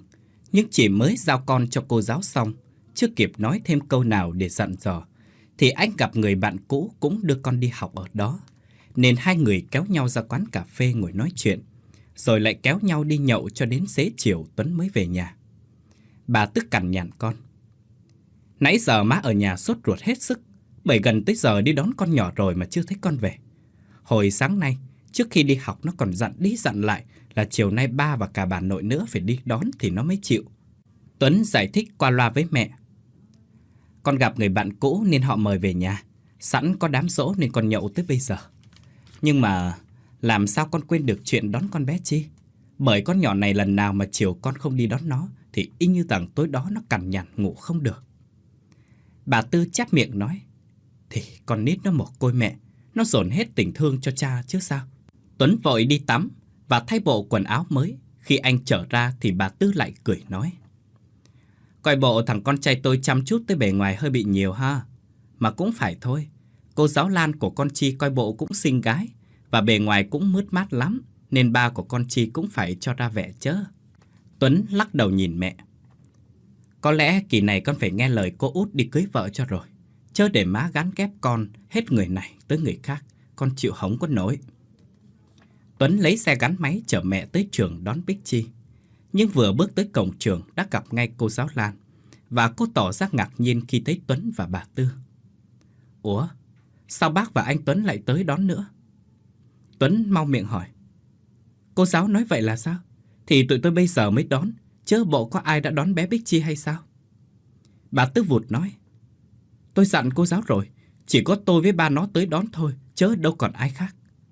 Nhưng chỉ mới giao con cho cô giáo xong, chưa kịp nói thêm câu nào để dặn dò, thì anh gặp người bạn cũ cũng đưa con đi học ở đó. Nên hai người kéo nhau ra quán cà phê ngồi nói chuyện, rồi lại kéo nhau đi nhậu cho đến xế chiều Tuấn mới về nhà. Bà tức cằn nhằn con. Nãy giờ má ở nhà sốt ruột hết sức, bởi gần tới giờ đi đón con nhỏ rồi mà chưa thấy con về. Hồi sáng nay, trước khi đi học nó còn dặn đi dặn lại là chiều nay ba và cả bà nội nữa phải đi đón thì nó mới chịu. Tuấn giải thích qua loa với mẹ. Con gặp người bạn cũ nên họ mời về nhà. Sẵn có đám giỗ nên con nhậu tới bây giờ. Nhưng mà làm sao con quên được chuyện đón con bé Chi? Bởi con nhỏ này lần nào mà chiều con không đi đón nó thì y như rằng tối đó nó cằn nhằn ngủ không được. Bà Tư chép miệng nói. Thì con nít nó mồ côi mẹ, nó dồn hết tình thương cho cha chứ sao. Tuấn vội đi tắm và thay bộ quần áo mới. Khi anh trở ra thì bà Tư lại cười nói. Coi bộ thằng con trai tôi chăm chút tới bề ngoài hơi bị nhiều ha. Mà cũng phải thôi, cô giáo Lan của con Chi coi bộ cũng xinh gái và bề ngoài cũng mướt mát lắm, nên ba của con Chi cũng phải cho ra vẻ chứ. Tuấn lắc đầu nhìn mẹ. Có lẽ kỳ này con phải nghe lời cô út đi cưới vợ cho rồi. Chớ để má gán ghép con hết người này tới người khác, con chịu hổng có nổi. Tuấn lấy xe gắn máy chở mẹ tới trường đón Bích Chi. Nhưng vừa bước tới cổng trường đã gặp ngay cô giáo Lan, và cô tỏ ra ngạc nhiên khi thấy Tuấn và bà Tư. Ủa, sao bác và anh Tuấn lại tới đón nữa? Tuấn mau miệng hỏi. Cô giáo nói vậy là sao? Thì tụi tôi bây giờ mới đón, chứ bộ có ai đã đón bé Bích Chi hay sao? Bà Tư vụt nói. Tôi dặn cô giáo rồi, chỉ có tôi với ba nó tới đón thôi, chứ đâu còn ai khác.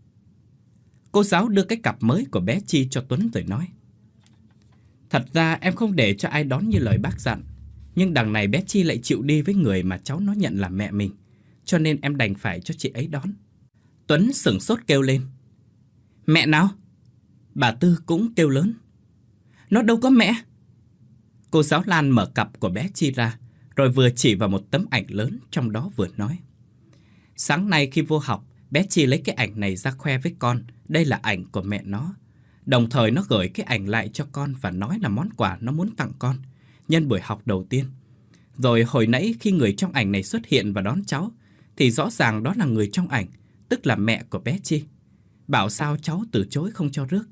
Cô giáo đưa cái cặp mới của bé Chi cho Tuấn rồi nói. Thật ra em không để cho ai đón như lời bác dặn, nhưng đằng này bé Chi lại chịu đi với người mà cháu nó nhận là mẹ mình, cho nên em đành phải cho chị ấy đón. Tuấn sửng sốt kêu lên. Mẹ nào? Bà Tư cũng kêu lớn. Nó đâu có mẹ. Cô giáo Lan mở cặp của bé Chi ra, rồi vừa chỉ vào một tấm ảnh lớn trong đó vừa nói. Sáng nay khi vô học, bé Chi lấy cái ảnh này ra khoe với con, đây là ảnh của mẹ nó. Đồng thời nó gửi cái ảnh lại cho con và nói là món quà nó muốn tặng con nhân buổi học đầu tiên. Rồi hồi nãy khi người trong ảnh này xuất hiện và đón cháu, thì rõ ràng đó là người trong ảnh, tức là mẹ của bé Chi. Bảo sao cháu từ chối không cho rước.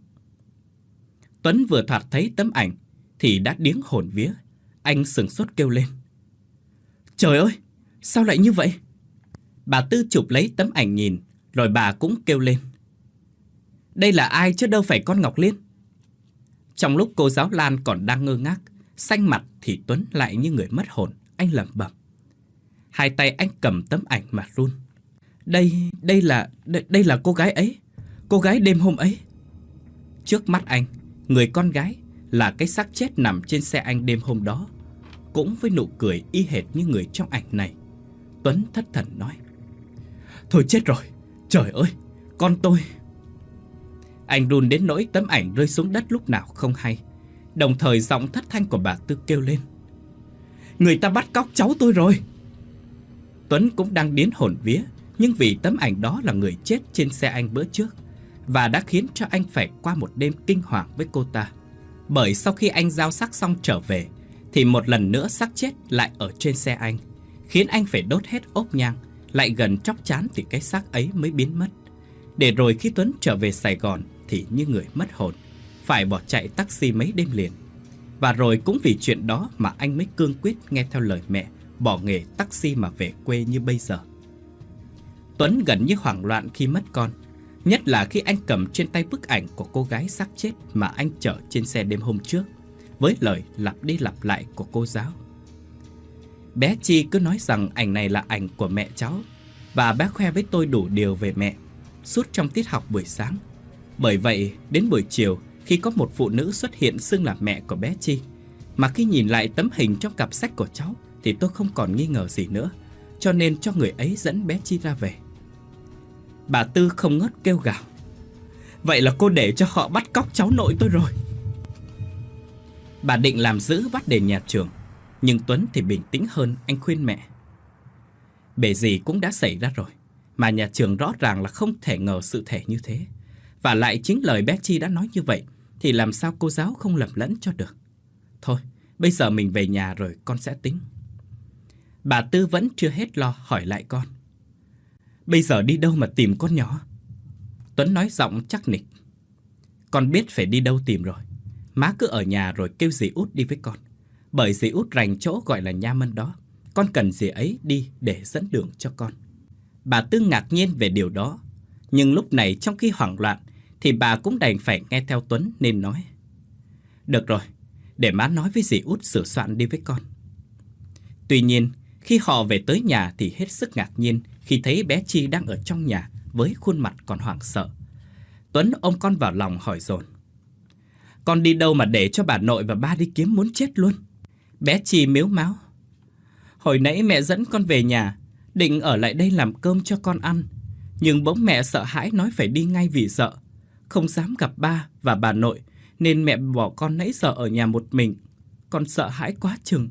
Tuấn vừa thoạt thấy tấm ảnh thì đã điếng hồn vía. Anh sửng sốt kêu lên. Trời ơi, sao lại như vậy? Bà Tư chụp lấy tấm ảnh nhìn, rồi bà cũng kêu lên. Đây là ai chứ đâu phải con Ngọc Liên. Trong lúc cô giáo Lan còn đang ngơ ngác, xanh mặt thì Tuấn lại như người mất hồn. Anh lẩm bẩm. Hai tay anh cầm tấm ảnh mà run. Đây, đây là, đây, đây là cô gái ấy. Cô gái đêm hôm ấy. Trước mắt anh, người con gái là cái xác chết nằm trên xe anh đêm hôm đó, cũng với nụ cười y hệt như người trong ảnh này. Tuấn thất thần nói. Thôi chết rồi, trời ơi, con tôi. Anh run đến nỗi tấm ảnh rơi xuống đất lúc nào không hay. Đồng thời giọng thất thanh của bà Tư kêu lên. Người ta bắt cóc cháu tôi rồi. Tuấn cũng đang điến hồn vía, nhưng vì tấm ảnh đó là người chết trên xe anh bữa trước, và đã khiến cho anh phải qua một đêm kinh hoàng với cô ta. Bởi sau khi anh giao xác xong trở về, thì một lần nữa xác chết lại ở trên xe anh, khiến anh phải đốt hết ốp nhang. Lại gần chóc chán thì cái xác ấy mới biến mất. Để rồi khi Tuấn trở về Sài Gòn thì như người mất hồn, phải bỏ chạy taxi mấy đêm liền. Và rồi cũng vì chuyện đó mà anh mới cương quyết nghe theo lời mẹ, bỏ nghề taxi mà về quê như bây giờ. Tuấn gần như hoảng loạn khi mất con, nhất là khi anh cầm trên tay bức ảnh của cô gái xác chết mà anh chở trên xe đêm hôm trước, với lời lặp đi lặp lại của cô giáo. Bé Chi cứ nói rằng ảnh này là ảnh của mẹ cháu, và bé khoe với tôi đủ điều về mẹ suốt trong tiết học buổi sáng. Bởi vậy, đến buổi chiều, khi có một phụ nữ xuất hiện xưng là mẹ của bé Chi, mà khi nhìn lại tấm hình trong cặp sách của cháu thì tôi không còn nghi ngờ gì nữa, cho nên cho người ấy dẫn bé Chi ra về. Bà Tư không ngớt kêu gào. Vậy là cô để cho họ bắt cóc cháu nội tôi rồi. Bà định làm dữ bắt đến nhà trường, nhưng Tuấn thì bình tĩnh hơn. Anh khuyên mẹ. Bể gì cũng đã xảy ra rồi, mà nhà trường rõ ràng là không thể ngờ sự thể như thế. Và lại chính lời bé Chi đã nói như vậy, thì làm sao cô giáo không lầm lẫn cho được. Thôi, Bây giờ mình về nhà rồi con sẽ tính. Bà Tư vẫn chưa hết lo hỏi lại con. Bây giờ đi đâu mà tìm con nhỏ? Tuấn nói giọng chắc nịch. Con biết phải đi đâu tìm rồi. Má cứ ở nhà rồi kêu dì Út đi với con. Bởi dì Út rành chỗ gọi là Nha Mân đó. Con cần dì ấy đi để dẫn đường cho con. Bà Tư ngạc nhiên về điều đó. Nhưng lúc này trong khi hoảng loạn thì bà cũng đành phải nghe theo Tuấn nên nói. Được rồi, để má nói với dì Út sửa soạn đi với con. Tuy nhiên, khi họ về tới nhà thì hết sức ngạc nhiên khi thấy bé Chi đang ở trong nhà với khuôn mặt còn hoảng sợ. Tuấn ôm con vào lòng hỏi dồn. Con đi đâu mà để cho bà nội và ba đi kiếm muốn chết luôn? Bé Chi mếu máo. Hồi nãy mẹ dẫn con về nhà, định ở lại đây làm cơm cho con ăn. Nhưng bỗng mẹ sợ hãi nói phải đi ngay vì sợ. Không dám gặp ba và bà nội, nên mẹ bỏ con nãy giờ ở nhà một mình. Con sợ hãi quá chừng.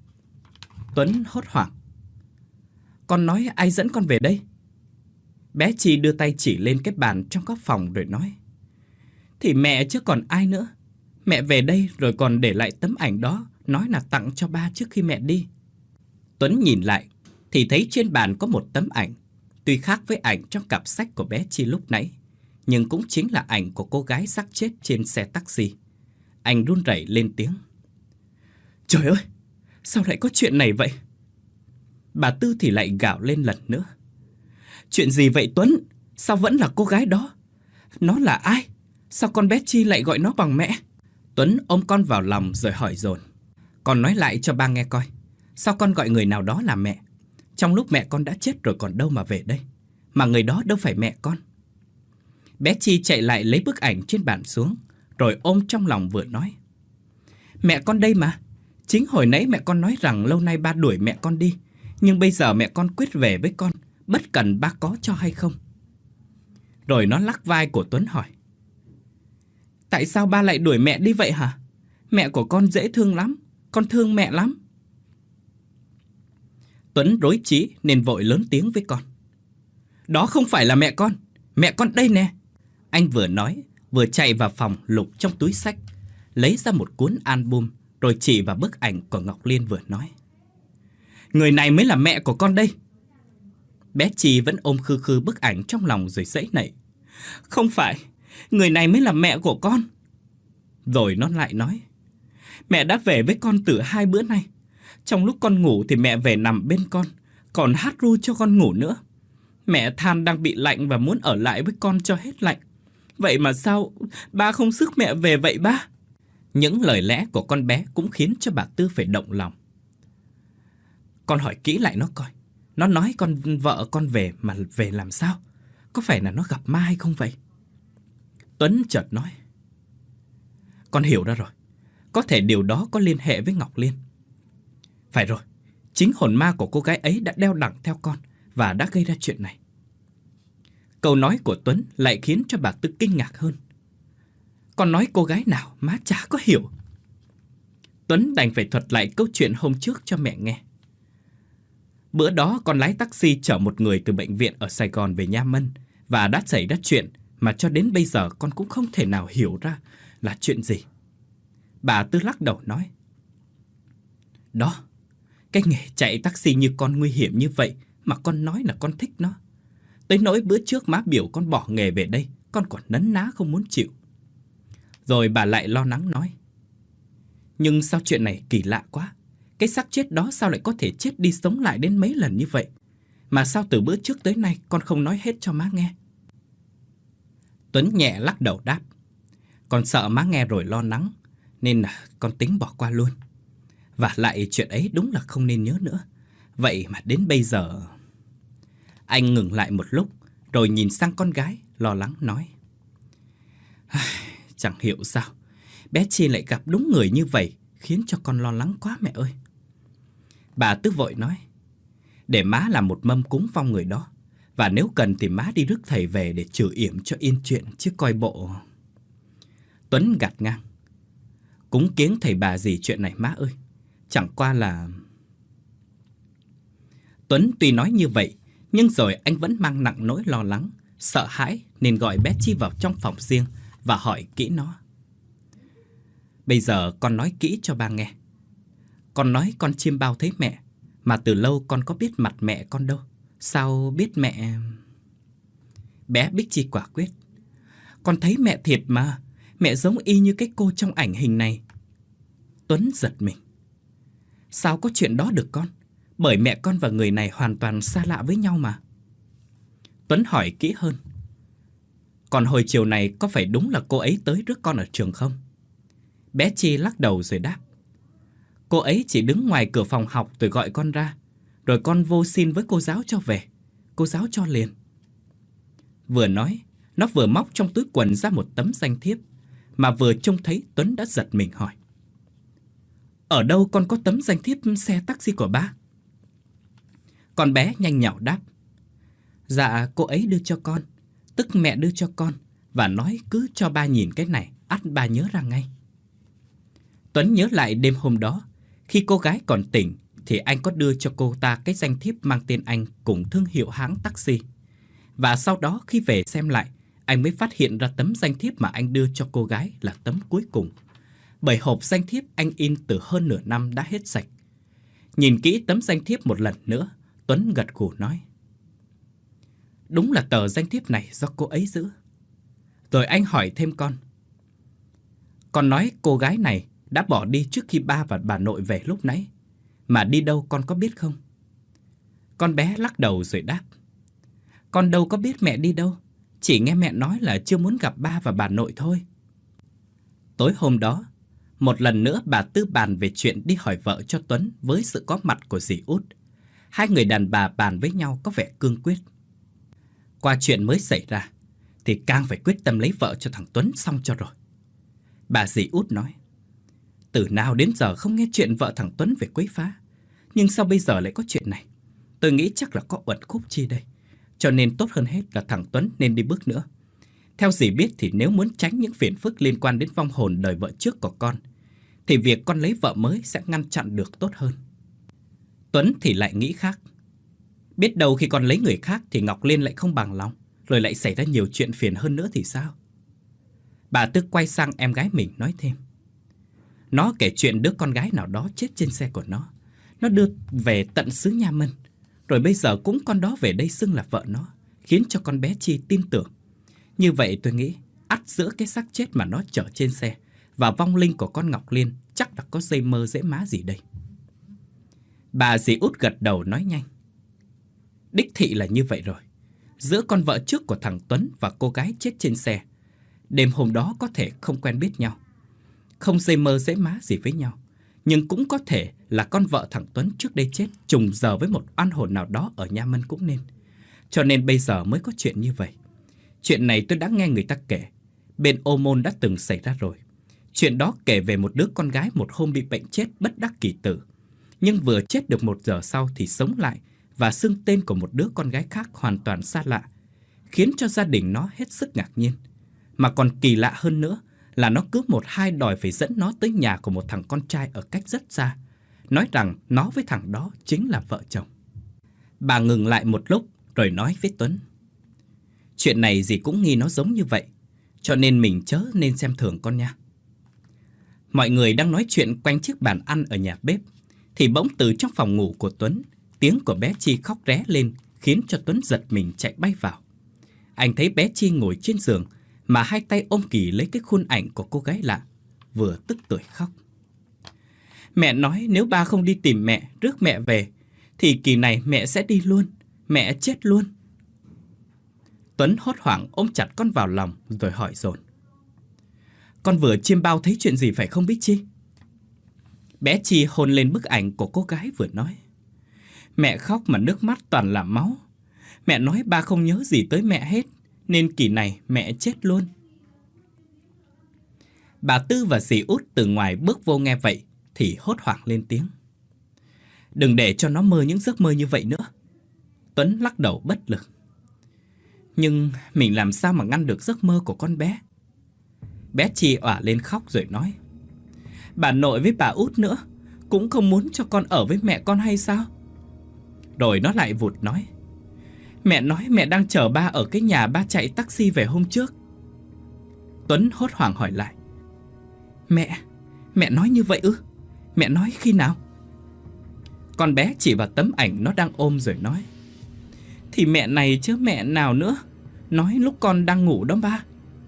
Tuấn hốt hoảng. Con nói ai dẫn con về đây? Bé Chi đưa tay chỉ lên cái bàn trong góc phòng rồi nói. Thì mẹ chứ còn ai nữa. Mẹ về đây rồi còn để lại tấm ảnh đó, nói là tặng cho ba trước khi mẹ đi. Tuấn nhìn lại thì thấy trên bàn có một tấm ảnh. Tuy khác với ảnh trong cặp sách của bé Chi lúc nãy, nhưng cũng chính là ảnh của cô gái xác chết trên xe taxi. Anh run rẩy lên tiếng. Trời ơi, sao lại có chuyện này vậy? Bà Tư thì lại gào lên lần nữa. Chuyện gì vậy Tuấn? Sao vẫn là cô gái đó? Nó là ai? Sao con bé Chi lại gọi nó bằng mẹ? Tuấn ôm con vào lòng rồi hỏi dồn. Con nói lại cho ba nghe coi. Sao con gọi người nào đó là mẹ? Trong lúc mẹ con đã chết rồi còn đâu mà về đây. Mà người đó đâu phải mẹ con. Bé Chi chạy lại lấy bức ảnh trên bàn xuống, rồi ôm trong lòng vừa nói. Mẹ con đây mà. Chính hồi nãy mẹ con nói rằng lâu nay ba đuổi mẹ con đi. Nhưng bây giờ mẹ con quyết về với con, bất cần ba có cho hay không. Rồi nó lắc vai của Tuấn hỏi. Tại sao ba lại đuổi mẹ đi vậy hả? Mẹ của con dễ thương lắm. Con thương mẹ lắm. Tuấn rối trí nên vội lớn tiếng với con. Đó không phải là mẹ con. Mẹ con đây nè. Anh vừa nói vừa chạy vào phòng lục trong túi xách, lấy ra một cuốn album rồi chỉ vào bức ảnh của Ngọc Liên vừa nói. Người này mới là mẹ của con đây. Bé Chi vẫn ôm khư khư bức ảnh trong lòng rồi giãy nảy. Không phải, người này mới là mẹ của con. Rồi nó lại nói. Mẹ đã về với con từ hai bữa nay. Trong lúc con ngủ thì mẹ về nằm bên con, còn hát ru cho con ngủ nữa. Mẹ than đang bị lạnh và muốn ở lại với con cho hết lạnh. Vậy mà sao ba không rước mẹ về vậy ba? Những lời lẽ của con bé cũng khiến cho bà Tư phải động lòng. Con hỏi kỹ lại nó coi. Nó nói con vợ con về mà về làm sao? Có phải là nó gặp ma hay không vậy? Tuấn chợt nói. Con hiểu ra rồi. Có thể điều đó có liên hệ với Ngọc Liên. Phải rồi. Chính hồn ma của cô gái ấy đã đeo đẳng theo con và đã gây ra chuyện này. Câu nói của Tuấn lại khiến cho bà Tư kinh ngạc hơn. Con nói cô gái nào má chả có hiểu. Tuấn đành phải thuật lại câu chuyện hôm trước cho mẹ nghe. Bữa đó con lái taxi chở một người từ bệnh viện ở Sài Gòn về Nha Mân và đã xảy ra chuyện mà cho đến bây giờ con cũng không thể nào hiểu ra là chuyện gì. Bà Tư lắc đầu nói. Đó, cái nghề chạy taxi như con nguy hiểm như vậy mà con nói là con thích nó. Tới nỗi bữa trước má biểu con bỏ nghề về đây, con còn nấn ná không muốn chịu. Rồi bà lại lo lắng nói. Nhưng sao chuyện này kỳ lạ quá. Cái xác chết đó sao lại có thể chết đi sống lại đến mấy lần như vậy? Mà sao từ bữa trước tới nay con không nói hết cho má nghe? Tuấn nhẹ lắc đầu đáp. Con sợ má nghe rồi lo lắng, nên là con tính bỏ qua luôn. Và lại chuyện ấy đúng là không nên nhớ nữa. Vậy mà đến bây giờ... Anh ngừng lại một lúc, rồi nhìn sang con gái, lo lắng nói. Chẳng hiểu sao, bé Chi lại gặp đúng người như vậy, khiến cho con lo lắng quá mẹ ơi. Bà Tư vội nói. Để má làm một mâm cúng vong người đó. Và nếu cần thì má đi rước thầy về để trừ yểm cho yên chuyện, chứ coi bộ... Tuấn gạt ngang. Cúng kiếng thầy bà gì chuyện này má ơi. Chẳng qua là... Tuấn tuy nói như vậy, nhưng rồi anh vẫn mang nặng nỗi lo lắng, sợ hãi nên gọi bé Chi vào trong phòng riêng và hỏi kỹ nó. Bây giờ con nói kỹ cho ba nghe. Con nói con chiêm bao thấy mẹ, mà từ lâu con có biết mặt mẹ con đâu. Sao biết mẹ... Bé Bích Chi quả quyết. Con thấy mẹ thiệt mà, mẹ giống y như cái cô trong ảnh hình này. Tuấn giật mình. Sao có chuyện đó được con? Bởi mẹ con và người này hoàn toàn xa lạ với nhau mà. Tuấn hỏi kỹ hơn. Còn hồi chiều này có phải đúng là cô ấy tới rước con ở trường không? Bé Chi lắc đầu rồi đáp. Cô ấy chỉ đứng ngoài cửa phòng học rồi gọi con ra. Rồi con vô xin với cô giáo cho về. Cô giáo cho liền. Vừa nói, nó vừa móc trong túi quần ra một tấm danh thiếp. Mà vừa trông thấy Tuấn đã giật mình hỏi. Ở đâu con có tấm danh thiếp xe taxi của ba? Con bé nhanh nhảu đáp. Dạ cô ấy đưa cho con, tức mẹ đưa cho con, và nói cứ cho ba nhìn cái này, ắt ba nhớ ra ngay. Tuấn nhớ lại đêm hôm đó, khi cô gái còn tỉnh thì anh có đưa cho cô ta cái danh thiếp mang tên anh cùng thương hiệu hãng taxi. Và sau đó khi về xem lại, anh mới phát hiện ra tấm danh thiếp mà anh đưa cho cô gái là tấm cuối cùng. Bởi hộp danh thiếp anh in từ hơn nửa năm đã hết sạch. Nhìn kỹ tấm danh thiếp một lần nữa, Tuấn gật gù nói. Đúng là tờ danh thiếp này do cô ấy giữ. Rồi anh hỏi thêm con. Con nói cô gái này đã bỏ đi trước khi ba và bà nội về lúc nãy. Mà đi đâu con có biết không? Con bé lắc đầu rồi đáp. Con đâu có biết mẹ đi đâu. Chỉ nghe mẹ nói là chưa muốn gặp ba và bà nội thôi. Tối hôm đó, một lần nữa bà Tư bàn về chuyện đi hỏi vợ cho Tuấn với sự có mặt của dì Út. Hai người đàn bà bàn với nhau có vẻ cương quyết. Qua chuyện mới xảy ra thì càng phải quyết tâm lấy vợ cho thằng Tuấn xong cho rồi. Bà dì Út nói. Từ nào đến giờ không nghe chuyện vợ thằng Tuấn về quấy phá. Nhưng sao bây giờ lại có chuyện này? Tôi nghĩ chắc là có uẩn khúc chi đây. Cho nên tốt hơn hết là thằng Tuấn nên đi bước nữa. Theo dì biết thì nếu muốn tránh những phiền phức liên quan đến vong hồn đời vợ trước của con, thì việc con lấy vợ mới sẽ ngăn chặn được tốt hơn. Tuấn thì lại nghĩ khác. Biết đâu khi con lấy người khác thì Ngọc Liên lại không bằng lòng, rồi lại xảy ra nhiều chuyện phiền hơn nữa thì sao? Bà Tư quay sang em gái mình nói thêm. Nó kể chuyện đứa con gái nào đó chết trên xe của nó. Nó đưa về tận xứ Nha Mân. Rồi bây giờ cũng con đó về đây xưng là vợ nó, khiến cho con bé Chi tin tưởng. Như vậy tôi nghĩ ắt giữa cái xác chết mà nó chở trên xe và vong linh của con Ngọc Liên chắc là có dây mơ dễ má gì đây. Bà dì Út gật đầu nói nhanh. Đích thị là như vậy rồi. Giữa con vợ trước của thằng Tuấn và cô gái chết trên xe, đêm hôm đó có thể không quen biết nhau, không dây mơ dễ má gì với nhau. Nhưng cũng có thể là con vợ thằng Tuấn trước đây chết trùng giờ với một oan hồn nào đó ở Nha Mân cũng nên. Cho nên bây giờ mới có chuyện như vậy. Chuyện này tôi đã nghe người ta kể. Bên Ô Môn đã từng xảy ra rồi. Chuyện đó kể về một đứa con gái một hôm bị bệnh chết bất đắc kỳ tử. Nhưng vừa chết được một giờ sau thì sống lại và xưng tên của một đứa con gái khác hoàn toàn xa lạ, khiến cho gia đình nó hết sức ngạc nhiên. Mà còn kỳ lạ hơn nữa là nó cứ một hai đòi phải dẫn nó tới nhà của một thằng con trai ở cách rất xa, nói rằng nó với thằng đó chính là vợ chồng. Bà ngừng lại một lúc rồi nói với Tuấn. Chuyện này dì cũng nghi nó giống như vậy, cho nên mình chớ nên xem thường con nha. Mọi người đang nói chuyện quanh chiếc bàn ăn ở nhà bếp, thì bỗng từ trong phòng ngủ của Tuấn, tiếng của bé Chi khóc ré lên, khiến cho Tuấn giật mình chạy bay vào. Anh thấy bé Chi ngồi trên giường, mà hai tay ôm ghì lấy cái khuôn ảnh của cô gái lạ, vừa tức tưởi khóc. Mẹ nói nếu ba không đi tìm mẹ, rước mẹ về, thì kỳ này mẹ sẽ đi luôn, mẹ chết luôn. Tuấn hốt hoảng ôm chặt con vào lòng rồi hỏi dồn. Con vừa chiêm bao thấy chuyện gì phải không Bích Chi? Bé Chi hôn lên bức ảnh của cô gái vừa nói. Mẹ khóc mà nước mắt toàn là máu. Mẹ nói ba không nhớ gì tới mẹ hết, nên kỳ này mẹ chết luôn. Bà Tư và dì Út từ ngoài bước vô nghe vậy thì hốt hoảng lên tiếng. Đừng để cho nó mơ những giấc mơ như vậy nữa. Tuấn lắc đầu bất lực. Nhưng mình làm sao mà ngăn được giấc mơ của con bé? Bé Chi òa lên khóc rồi nói. Bà nội với bà Út nữa cũng không muốn cho con ở với mẹ con hay sao? Rồi nó lại vụt nói. Mẹ nói mẹ đang chờ ba ở cái nhà ba chạy taxi về hôm trước. Tuấn hốt hoảng hỏi lại. Mẹ, mẹ nói như vậy ư? Mẹ nói khi nào? Con bé chỉ vào tấm ảnh nó đang ôm rồi nói: Thì mẹ này chứ mẹ nào nữa, nói lúc con đang ngủ đó ba.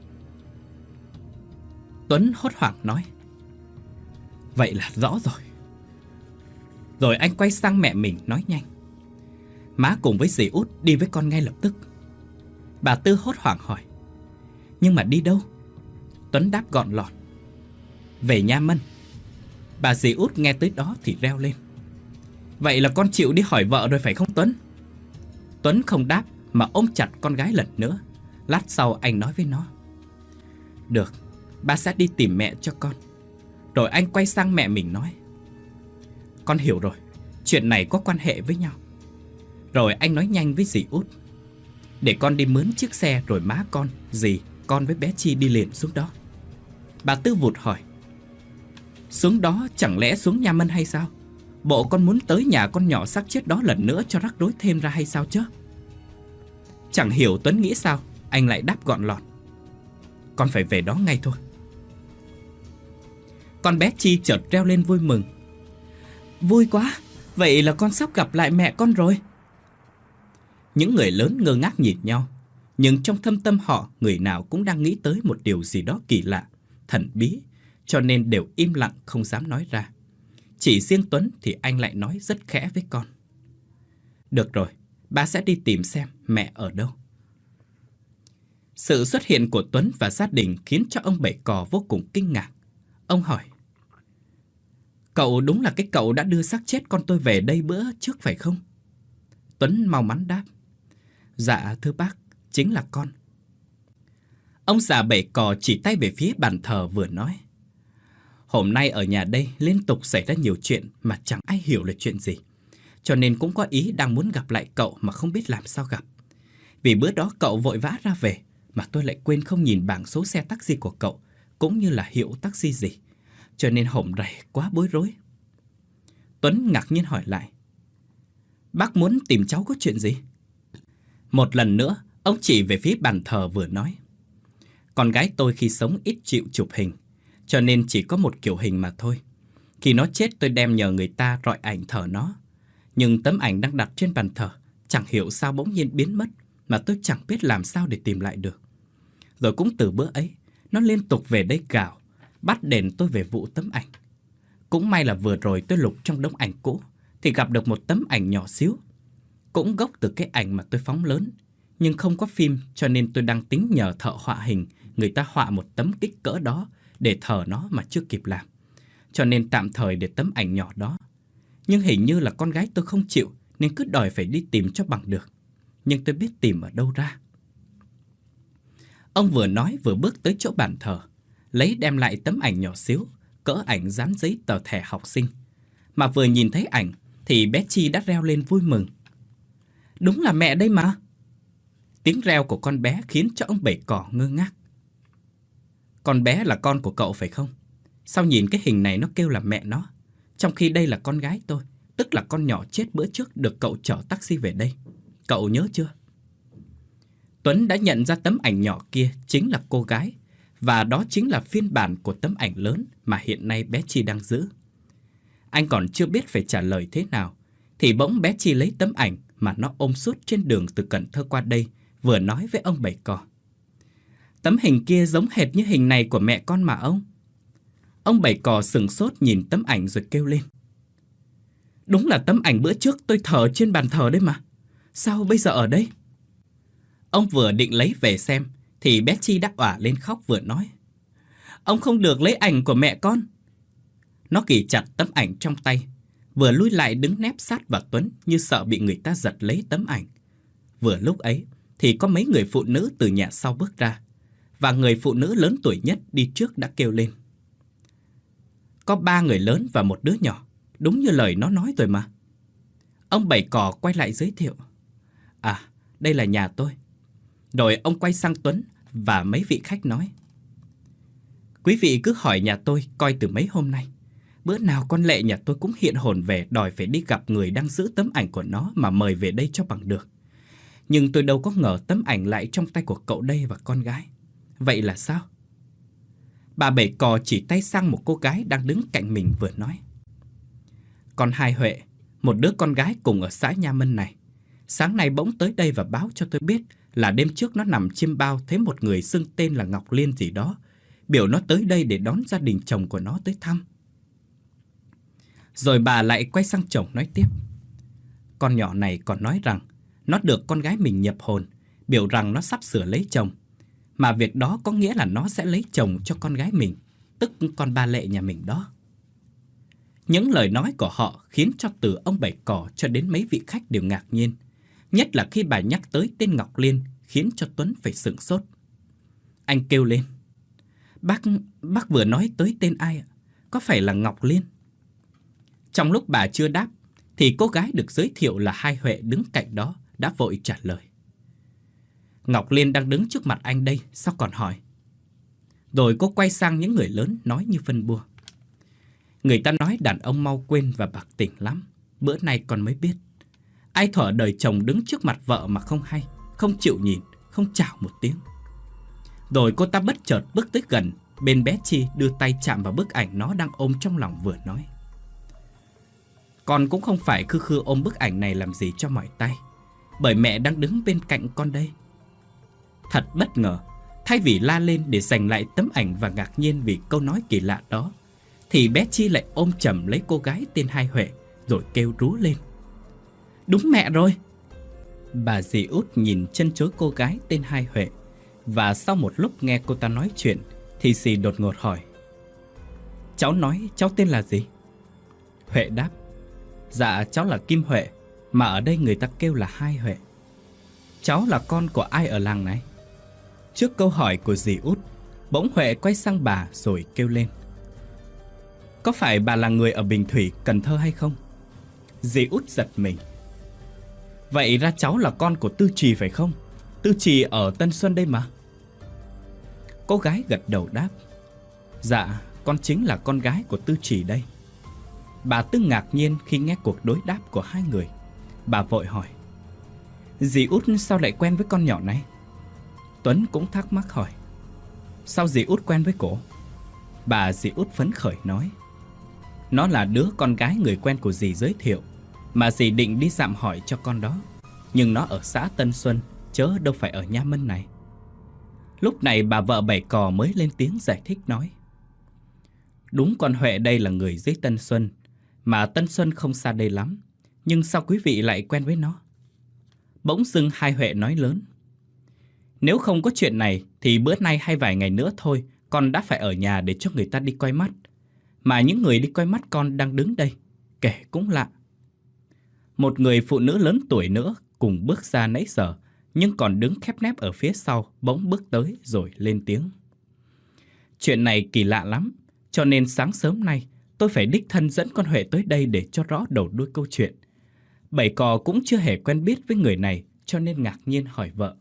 Tuấn hốt hoảng nói: Vậy là rõ rồi. Rồi anh quay sang mẹ mình nói nhanh: Má cùng với dì út đi với con ngay lập tức. Bà Tư hốt hoảng hỏi: Nhưng mà đi đâu? Tuấn đáp gọn lọt: Về nhà Mân. Bà dì út nghe tới đó thì reo lên: Vậy là con chịu đi hỏi vợ rồi phải không Tuấn? Tuấn không đáp mà ôm chặt con gái lần nữa. Lát sau anh nói với nó: Được, ba sẽ đi tìm mẹ cho con. Rồi anh quay sang mẹ mình nói: Con hiểu rồi, chuyện này có quan hệ với nhau. Rồi anh nói nhanh với dì út: Để con đi mướn chiếc xe rồi má con, dì, con với bé Chi đi liền xuống đó. Bà Tư vụt hỏi: Xuống đó chẳng lẽ xuống nhà Mân hay sao? Bộ con muốn tới nhà con nhỏ xác chết đó lần nữa cho rắc rối thêm ra hay sao chứ? Chẳng hiểu Tuấn nghĩ sao, anh lại đáp gọn lọt: Con phải về đó ngay thôi. Con bé Chi chợt reo lên vui mừng: Vui quá, vậy là con sắp gặp lại mẹ con rồi. Những người lớn ngơ ngác nhìn nhau, nhưng trong thâm tâm họ người nào cũng đang nghĩ tới một điều gì đó kỳ lạ, thần bí, cho nên đều im lặng không dám nói ra. Chỉ riêng Tuấn thì anh lại nói rất khẽ với con: Được rồi, ba sẽ đi tìm xem mẹ ở đâu. Sự xuất hiện của Tuấn và gia đình khiến cho ông Bảy Cò vô cùng kinh ngạc. Ông hỏi: Cậu đúng là cái cậu đã đưa xác chết con tôi về đây bữa trước phải không? Tuấn mau mắn đáp: Dạ thưa bác, chính là con. Ông già Bảy Cò chỉ tay về phía bàn thờ vừa nói: Hôm nay ở nhà đây liên tục xảy ra nhiều chuyện mà chẳng ai hiểu là chuyện gì. Cho nên cũng có ý đang muốn gặp lại cậu mà không biết làm sao gặp. Vì bữa đó cậu vội vã ra về mà tôi lại quên không nhìn bảng số xe taxi của cậu, cũng như là hiệu taxi gì. Cho nên hổm rầy quá bối rối. Tuấn ngạc nhiên hỏi lại: Bác muốn tìm cháu có chuyện gì? Một lần nữa, ông chỉ về phía bàn thờ vừa nói: Con gái tôi khi sống ít chịu chụp hình, cho nên chỉ có một kiểu hình mà thôi. Khi nó chết tôi đem nhờ người ta rọi ảnh thờ nó. Nhưng tấm ảnh đang đặt trên bàn thờ chẳng hiểu sao bỗng nhiên biến mất, mà tôi chẳng biết làm sao để tìm lại được. Rồi cũng từ bữa ấy, nó liên tục về đây gào, bắt đền tôi về vụ tấm ảnh. Cũng may là vừa rồi tôi lục trong đống ảnh cũ thì gặp được một tấm ảnh nhỏ xíu, cũng gốc từ cái ảnh mà tôi phóng lớn, nhưng không có phim, cho nên tôi đang tính nhờ thợ họa hình người ta họa một tấm kích cỡ đó để thờ nó mà chưa kịp làm. Cho nên tạm thời để tấm ảnh nhỏ đó. Nhưng hình như là con gái tôi không chịu, nên cứ đòi phải đi tìm cho bằng được. Nhưng tôi biết tìm ở đâu ra. Ông vừa nói vừa bước tới chỗ bàn thờ, lấy đem lại tấm ảnh nhỏ xíu, cỡ ảnh dán giấy tờ thẻ học sinh. Mà vừa nhìn thấy ảnh thì bé Chi đã reo lên vui mừng: Đúng là mẹ đây mà. Tiếng reo của con bé khiến cho ông Bảy Cò ngơ ngác. Con bé là con của cậu phải không? Sao nhìn cái hình này nó kêu là mẹ nó, trong khi đây là con gái tôi, tức là con nhỏ chết bữa trước được cậu chở taxi về đây. Cậu nhớ chưa? Tuấn đã nhận ra tấm ảnh nhỏ kia chính là cô gái, và đó chính là phiên bản của tấm ảnh lớn mà hiện nay bé Chi đang giữ. Anh còn chưa biết phải trả lời thế nào, thì bỗng bé Chi lấy tấm ảnh mà nó ôm suốt trên đường từ Cần Thơ qua đây, vừa nói với ông Bảy Cò: Tấm hình kia giống hệt như hình này của mẹ con mà ông. Ông Bảy Cò sừng sốt nhìn tấm ảnh rồi kêu lên: Đúng là tấm ảnh bữa trước tôi thờ trên bàn thờ đấy mà. Sao bây giờ ở đây? Ông vừa định lấy về xem thì bé Chi đã òa lên khóc vừa nói: Ông không được lấy ảnh của mẹ con. Nó ghì chặt tấm ảnh trong tay, vừa lui lại đứng nép sát vào Tuấn như sợ bị người ta giật lấy tấm ảnh. Vừa lúc ấy thì có mấy người phụ nữ từ nhà sau bước ra, và người phụ nữ lớn tuổi nhất đi trước đã kêu lên: Có ba người lớn và một đứa nhỏ, đúng như lời nó nói rồi mà. Ông Bảy Cò quay lại giới thiệu: À, đây là nhà tôi. Rồi ông quay sang Tuấn và mấy vị khách nói: Quý vị cứ hỏi nhà tôi coi từ mấy hôm nay, bữa nào con Lệ nhà tôi cũng hiện hồn về đòi phải đi gặp người đang giữ tấm ảnh của nó mà mời về đây cho bằng được. Nhưng tôi đâu có ngờ tấm ảnh lại trong tay của cậu đây và con gái. Vậy là sao? Bà Bảy Cò chỉ tay sang một cô gái đang đứng cạnh mình vừa nói: Con Hai Huệ, một đứa con gái cùng ở xã Nha Mân này. Sáng nay bỗng tới đây và báo cho tôi biết là đêm trước nó nằm chiêm bao thấy một người xưng tên là Ngọc Liên gì đó, biểu nó tới đây để đón gia đình chồng của nó tới thăm. Rồi bà lại quay sang chồng nói tiếp. Con nhỏ này còn nói rằng nó được con gái mình nhập hồn, biểu rằng nó sắp sửa lấy chồng. Mà việc đó có nghĩa là nó sẽ lấy chồng cho con gái mình, tức con ba Lệ nhà mình đó. Những lời nói của họ khiến cho từ ông Bảy Cỏ cho đến mấy vị khách đều ngạc nhiên. Nhất là khi bà nhắc tới tên Ngọc Liên, khiến cho Tuấn phải sửng sốt. Anh kêu lên. Bác, bác vừa nói tới tên ai ạ? Có phải là Ngọc Liên? Trong lúc bà chưa đáp, thì cô gái được giới thiệu là Hai Huệ đứng cạnh đó đã vội trả lời. Ngọc Liên đang đứng trước mặt anh đây, sao còn hỏi? Rồi cô quay sang những người lớn nói như phân bua. Người ta nói đàn ông mau quên và bạc tình lắm. Bữa nay con mới biết. Ai thở đời chồng đứng trước mặt vợ mà không hay, không chịu nhìn, không chào một tiếng. Rồi cô ta bất chợt bước tới gần, bên bé Chi đưa tay chạm vào bức ảnh nó đang ôm trong lòng vừa nói. Con cũng không phải khư khư ôm bức ảnh này làm gì cho mỏi tay, bởi mẹ đang đứng bên cạnh con đây. Thật bất ngờ, thay vì la lên để giành lại tấm ảnh và ngạc nhiên vì câu nói kỳ lạ đó, thì bé Chi lại ôm chầm lấy cô gái tên Hai Huệ rồi kêu rú lên. Đúng mẹ rồi! Bà dì Út nhìn chân chối cô gái tên Hai Huệ, và sau một lúc nghe cô ta nói chuyện thì dì đột ngột hỏi. Cháu nói cháu tên là gì? Huệ đáp. Dạ cháu là Kim Huệ, mà ở đây người ta kêu là Hai Huệ. Cháu là con của ai ở làng này? Trước câu hỏi của dì Út, bỗng Huệ quay sang bà rồi kêu lên. Có phải bà là người ở Bình Thủy, Cần Thơ hay không? Dì Út giật mình. Vậy ra cháu là con của Tư Trì phải không? Tư Trì ở Tân Xuân đây mà. Cô gái gật đầu đáp. Dạ, con chính là con gái của Tư Trì đây. Bà Tư ngạc nhiên khi nghe cuộc đối đáp của hai người. Bà vội hỏi. Dì Út sao lại quen với con nhỏ này? Tuấn cũng thắc mắc hỏi. Sao dì Út quen với cổ? Bà dì Út phấn khởi nói. Nó là đứa con gái người quen của dì giới thiệu, mà dì định đi dạm hỏi cho con đó. Nhưng nó ở xã Tân Xuân, chớ đâu phải ở Nha Mân này. Lúc này bà vợ Bảy Cò mới lên tiếng giải thích nói. Đúng con Huệ đây là người dưới Tân Xuân, mà Tân Xuân không xa đây lắm. Nhưng sao quý vị lại quen với nó? Bỗng dưng Hai Huệ nói lớn. Nếu không có chuyện này thì bữa nay hay vài ngày nữa thôi, con đã phải ở nhà để cho người ta đi coi mắt. Mà những người đi coi mắt con đang đứng đây, kể cũng lạ. Một người phụ nữ lớn tuổi nữa cùng bước ra nãy giờ, nhưng còn đứng khép nép ở phía sau, bỗng bước tới rồi lên tiếng. Chuyện này kỳ lạ lắm, cho nên sáng sớm nay tôi phải đích thân dẫn con Huệ tới đây để cho rõ đầu đuôi câu chuyện. Bảy Cò cũng chưa hề quen biết với người này, cho nên ngạc nhiên hỏi vợ.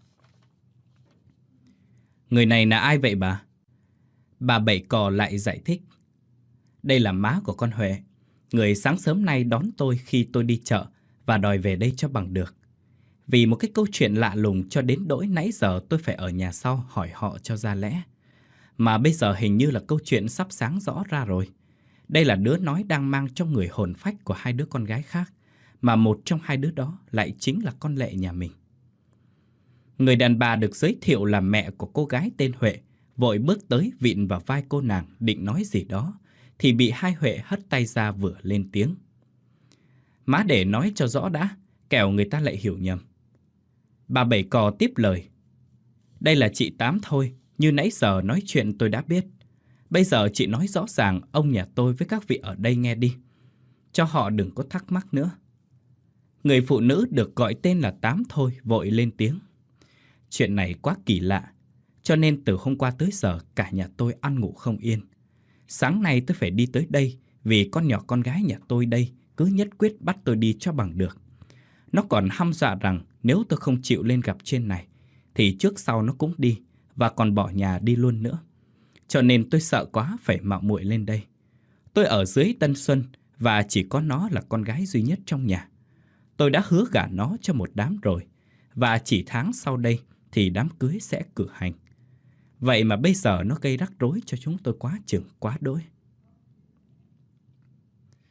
Người này là ai vậy bà? Bà Bảy Cò lại giải thích. Đây là má của con Huệ, người sáng sớm nay đón tôi khi tôi đi chợ và đòi về đây cho bằng được. Vì một cái câu chuyện lạ lùng cho đến đỗi nãy giờ tôi phải ở nhà sau hỏi họ cho ra lẽ. Mà bây giờ hình như là câu chuyện sắp sáng rõ ra rồi. Đây là đứa nói đang mang trong người hồn phách của hai đứa con gái khác, mà một trong hai đứa đó lại chính là con Lệ nhà mình. Người đàn bà được giới thiệu là mẹ của cô gái tên Huệ, vội bước tới vịn vào vai cô nàng định nói gì đó, thì bị Hai Huệ hất tay ra vừa lên tiếng. Má để nói cho rõ đã, kẻo người ta lại hiểu nhầm. Bà Bảy Cò tiếp lời. Đây là chị Tám thôi, như nãy giờ nói chuyện tôi đã biết. Bây giờ chị nói rõ ràng ông nhà tôi với các vị ở đây nghe đi, cho họ đừng có thắc mắc nữa. Người phụ nữ được gọi tên là Tám thôi vội lên tiếng. Chuyện này quá kỳ lạ, cho nên từ hôm qua tới giờ cả nhà tôi ăn ngủ không yên. Sáng nay tôi phải đi tới đây vì con nhỏ con gái nhà tôi đây cứ nhất quyết bắt tôi đi cho bằng được. Nó còn hăm dọa rằng nếu tôi không chịu lên gặp trên này thì trước sau nó cũng đi và còn bỏ nhà đi luôn nữa. Cho nên tôi sợ quá phải mạo muội lên đây. Tôi ở dưới Tân Xuân và chỉ có nó là con gái duy nhất trong nhà. Tôi đã hứa gả nó cho một đám rồi, và chỉ tháng sau đây thì đám cưới sẽ cử hành. Vậy mà bây giờ nó gây rắc rối cho chúng tôi quá chừng quá đỗi.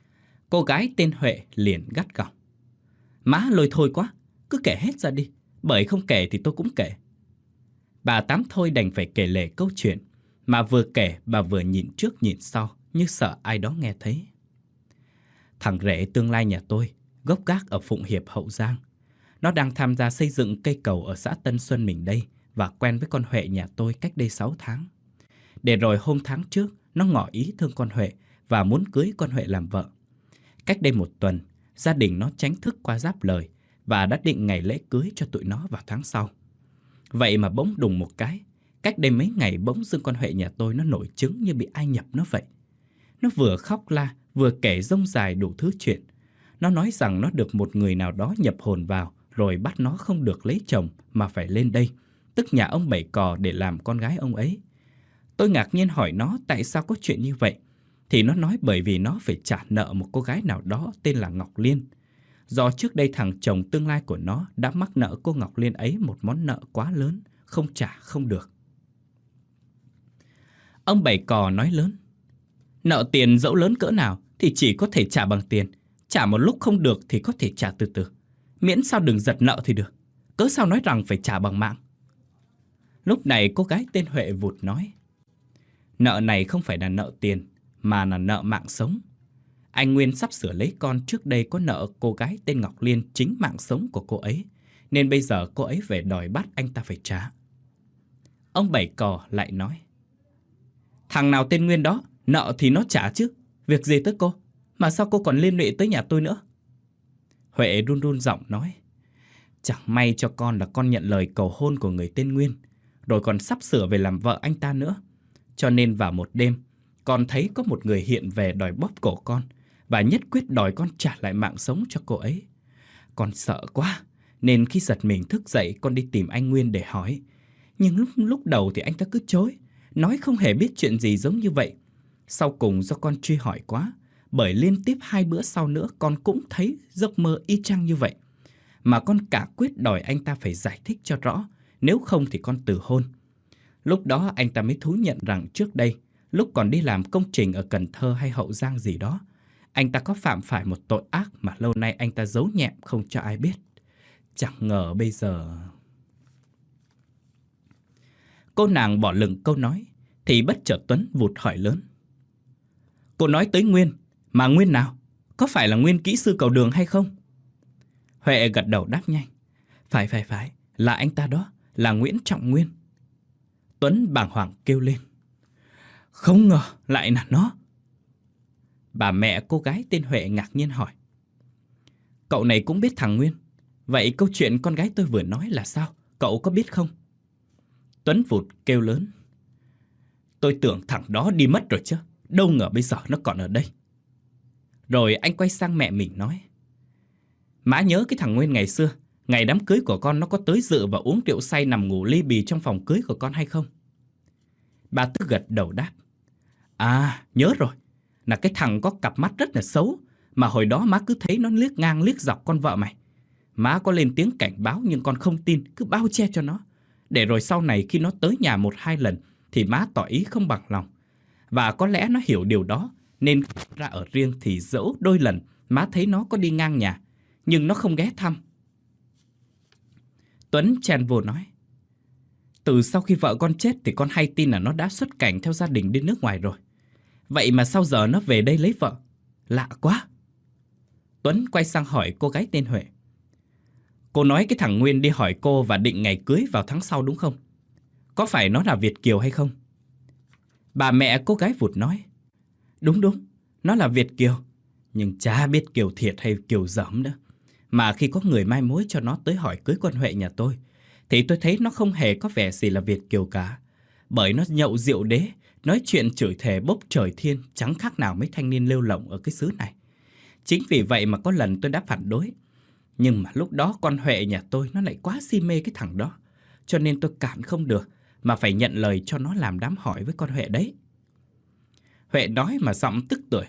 Cô gái tên Huệ liền gắt gỏng: Má lôi thôi quá, cứ kể hết ra đi, bởi không kể thì tôi cũng kể. Bà Tám Thôi đành phải kể lể câu chuyện, mà vừa kể bà vừa nhìn trước nhìn sau, như sợ ai đó nghe thấy. Thằng rể tương lai nhà tôi gốc gác ở Phụng Hiệp, Hậu Giang. Nó đang tham gia xây dựng cây cầu ở xã Tân Xuân mình đây, và quen với con Huệ nhà tôi cách đây sáu tháng. Để rồi hôm tháng trước, nó ngỏ ý thương con Huệ và muốn cưới con Huệ làm vợ. Cách đây một tuần, gia đình nó chính thức qua giáp lời và đã định ngày lễ cưới cho tụi nó vào tháng sau. Vậy mà bỗng đùng một cái, cách đây mấy ngày bỗng dưng con Huệ nhà tôi nó nổi chứng như bị ai nhập nó vậy. Nó vừa khóc la, vừa kể rông dài đủ thứ chuyện. Nó nói rằng nó được một người nào đó nhập hồn vào, rồi bắt nó không được lấy chồng mà phải lên đây, tức nhà ông Bảy Cò, để làm con gái ông ấy. Tôi ngạc nhiên hỏi nó tại sao có chuyện như vậy. Thì nó nói bởi vì nó phải trả nợ một cô gái nào đó tên là Ngọc Liên. Do trước đây thằng chồng tương lai của nó đã mắc nợ cô Ngọc Liên ấy một món nợ quá lớn, không trả không được. Ông Bảy Cò nói lớn: Nợ tiền dẫu lớn cỡ nào thì chỉ có thể trả bằng tiền. Trả một lúc không được thì có thể trả từ từ, miễn sao đừng giật nợ thì được. Cớ sao nói rằng phải trả bằng mạng? Lúc này cô gái tên Huệ vụt nói: Nợ này không phải là nợ tiền, mà là nợ mạng sống. Anh Nguyên sắp sửa lấy con, trước đây có nợ cô gái tên Ngọc Liên chính mạng sống của cô ấy, nên bây giờ cô ấy về đòi bắt anh ta phải trả. Ông Bảy Cò lại nói: Thằng nào tên Nguyên đó, nợ thì nó trả chứ, việc gì tới cô, mà sao cô còn liên lụy tới nhà tôi nữa? Huệ run run giọng nói: Chẳng may cho con là con nhận lời cầu hôn của người tên Nguyên, rồi còn sắp sửa về làm vợ anh ta nữa. Cho nên vào một đêm, con thấy có một người hiện về đòi bóp cổ con, và nhất quyết đòi con trả lại mạng sống cho cô ấy. Con sợ quá, nên khi giật mình thức dậy, con đi tìm anh Nguyên để hỏi. Nhưng lúc, lúc đầu thì anh ta cứ chối, nói không hề biết chuyện gì giống như vậy. Sau cùng do con truy hỏi quá, bởi liên tiếp hai bữa sau nữa con cũng thấy giấc mơ y chang như vậy, mà con cả quyết đòi anh ta phải giải thích cho rõ, nếu không thì con từ hôn. Lúc đó anh ta mới thú nhận rằng trước đây, lúc còn đi làm công trình ở Cần Thơ hay Hậu Giang gì đó, anh ta có phạm phải một tội ác mà lâu nay anh ta giấu nhẹm không cho ai biết. Chẳng ngờ bây giờ... Cô nàng bỏ lửng câu nói, thì bất chợt Tuấn vụt hỏi lớn: Cô nói tới Nguyên, mà Nguyên nào? Có phải là Nguyên kỹ sư cầu đường hay không? Huệ gật đầu đáp nhanh: Phải phải phải, là anh ta đó, là Nguyễn Trọng Nguyên. Tuấn bàng hoàng kêu lên: Không ngờ lại là nó. Bà mẹ cô gái tên Huệ ngạc nhiên hỏi: Cậu này cũng biết thằng Nguyên? Vậy câu chuyện con gái tôi vừa nói là sao? Cậu có biết không? Tuấn vụt kêu lớn: Tôi tưởng thằng đó đi mất rồi chứ, đâu ngờ bây giờ nó còn ở đây. Rồi anh quay sang mẹ mình nói: Má nhớ cái thằng Nguyên ngày xưa, ngày đám cưới của con nó có tới dự và uống rượu say nằm ngủ ly bì trong phòng cưới của con hay không? Bà Tư gật đầu đáp: À, nhớ rồi, là cái thằng có cặp mắt rất là xấu, mà hồi đó má cứ thấy nó liếc ngang liếc dọc con vợ mày. Má có lên tiếng cảnh báo nhưng con không tin, cứ bao che cho nó. Để rồi sau này khi nó tới nhà một hai lần thì má tỏ ý không bằng lòng. Và có lẽ nó hiểu điều đó, nên ra ở riêng thì dẫu đôi lần má thấy nó có đi ngang nhà, nhưng nó không ghé thăm. Tuấn chen vô nói: Từ sau khi vợ con chết thì con hay tin là nó đã xuất cảnh theo gia đình đi nước ngoài rồi. Vậy mà sao giờ nó về đây lấy vợ? Lạ quá. Tuấn quay sang hỏi cô gái tên Huệ: Cô nói cái thằng Nguyên đi hỏi cô và định ngày cưới vào tháng sau đúng không? Có phải nó là Việt kiều hay không? Bà mẹ cô gái vụt nói: Đúng đúng, nó là Việt kiều. Nhưng chả biết kiều thiệt hay kiều dởm nữa. Mà khi có người mai mối cho nó tới hỏi cưới con Huệ nhà tôi, thì tôi thấy nó không hề có vẻ gì là Việt kiều cả. Bởi nó nhậu rượu đế, nói chuyện chửi thề bốc trời thiên, chẳng khác nào mấy thanh niên lêu lỏng ở cái xứ này. Chính vì vậy mà có lần tôi đã phản đối. Nhưng mà lúc đó con Huệ nhà tôi nó lại quá si mê cái thằng đó, cho nên tôi cản không được, mà phải nhận lời cho nó làm đám hỏi với con Huệ đấy. Huệ nói mà giọng tức tưởi: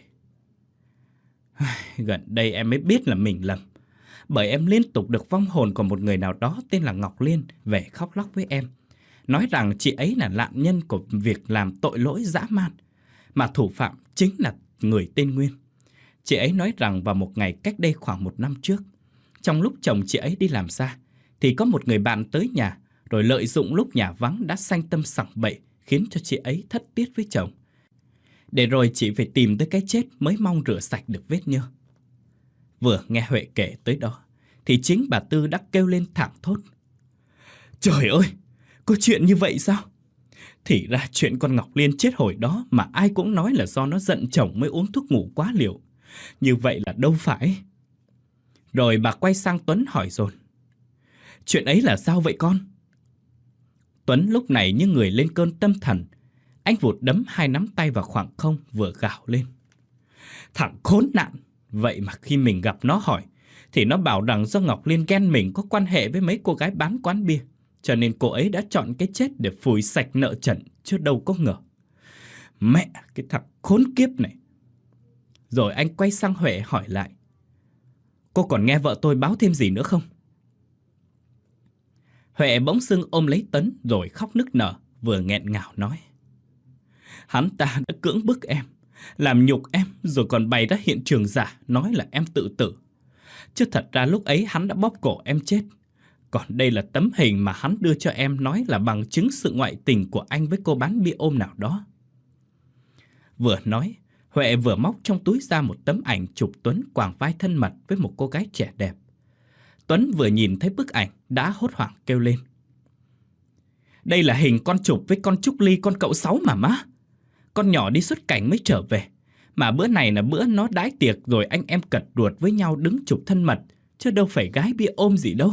Gần đây em mới biết là mình lầm, bởi em liên tục được vong hồn của một người nào đó tên là Ngọc Liên về khóc lóc với em, nói rằng chị ấy là nạn nhân của việc làm tội lỗi dã man, mà thủ phạm chính là người tên Nguyên. Chị ấy nói rằng vào một ngày cách đây khoảng một năm trước, trong lúc chồng chị ấy đi làm xa, thì có một người bạn tới nhà, rồi lợi dụng lúc nhà vắng đã sanh tâm sảng bậy, khiến cho chị ấy thất tiết với chồng. Để rồi chị phải tìm tới cái chết mới mong rửa sạch được vết nhơ. Vừa nghe Huệ kể tới đó, thì chính bà Tư đã kêu lên thảng thốt: Trời ơi, có chuyện như vậy sao? Thì ra chuyện con Ngọc Liên chết hồi đó mà ai cũng nói là do nó giận chồng mới uống thuốc ngủ quá liều. Như vậy là đâu phải. Rồi bà quay sang Tuấn hỏi dồn: Chuyện ấy là sao vậy con? Tuấn lúc này như người lên cơn tâm thần. Anh vụt đấm hai nắm tay vào khoảng không, vừa gào lên: Thằng khốn nạn! Vậy mà khi mình gặp nó hỏi, thì nó bảo rằng do Ngọc Liên ghen mình có quan hệ với mấy cô gái bán quán bia, cho nên cô ấy đã chọn cái chết để phủi sạch nợ trần, chứ đâu có ngờ. Mẹ, cái thằng khốn kiếp này! Rồi anh quay sang Huệ hỏi lại: Cô còn nghe vợ tôi báo thêm gì nữa không? Huệ bỗng dưng ôm lấy Tuấn rồi khóc nức nở, vừa nghẹn ngào nói: Hắn ta đã cưỡng bức em, làm nhục em, rồi còn bày ra hiện trường giả, nói là em tự tử. Chứ thật ra lúc ấy hắn đã bóp cổ em chết. Còn đây là tấm hình mà hắn đưa cho em, nói là bằng chứng sự ngoại tình của anh với cô bán bia ôm nào đó. Vừa nói, Huệ vừa móc trong túi ra một tấm ảnh chụp Tuấn quàng vai thân mật với một cô gái trẻ đẹp. Tuấn vừa nhìn thấy bức ảnh đã hốt hoảng kêu lên: Đây là hình con chụp với con Trúc Ly, con cậu Sáu mà má. Con nhỏ đi xuất cảnh mới trở về, mà bữa này là bữa nó đãi tiệc rồi anh em cật ruột với nhau đứng chụp thân mật, chứ đâu phải gái bia ôm gì đâu.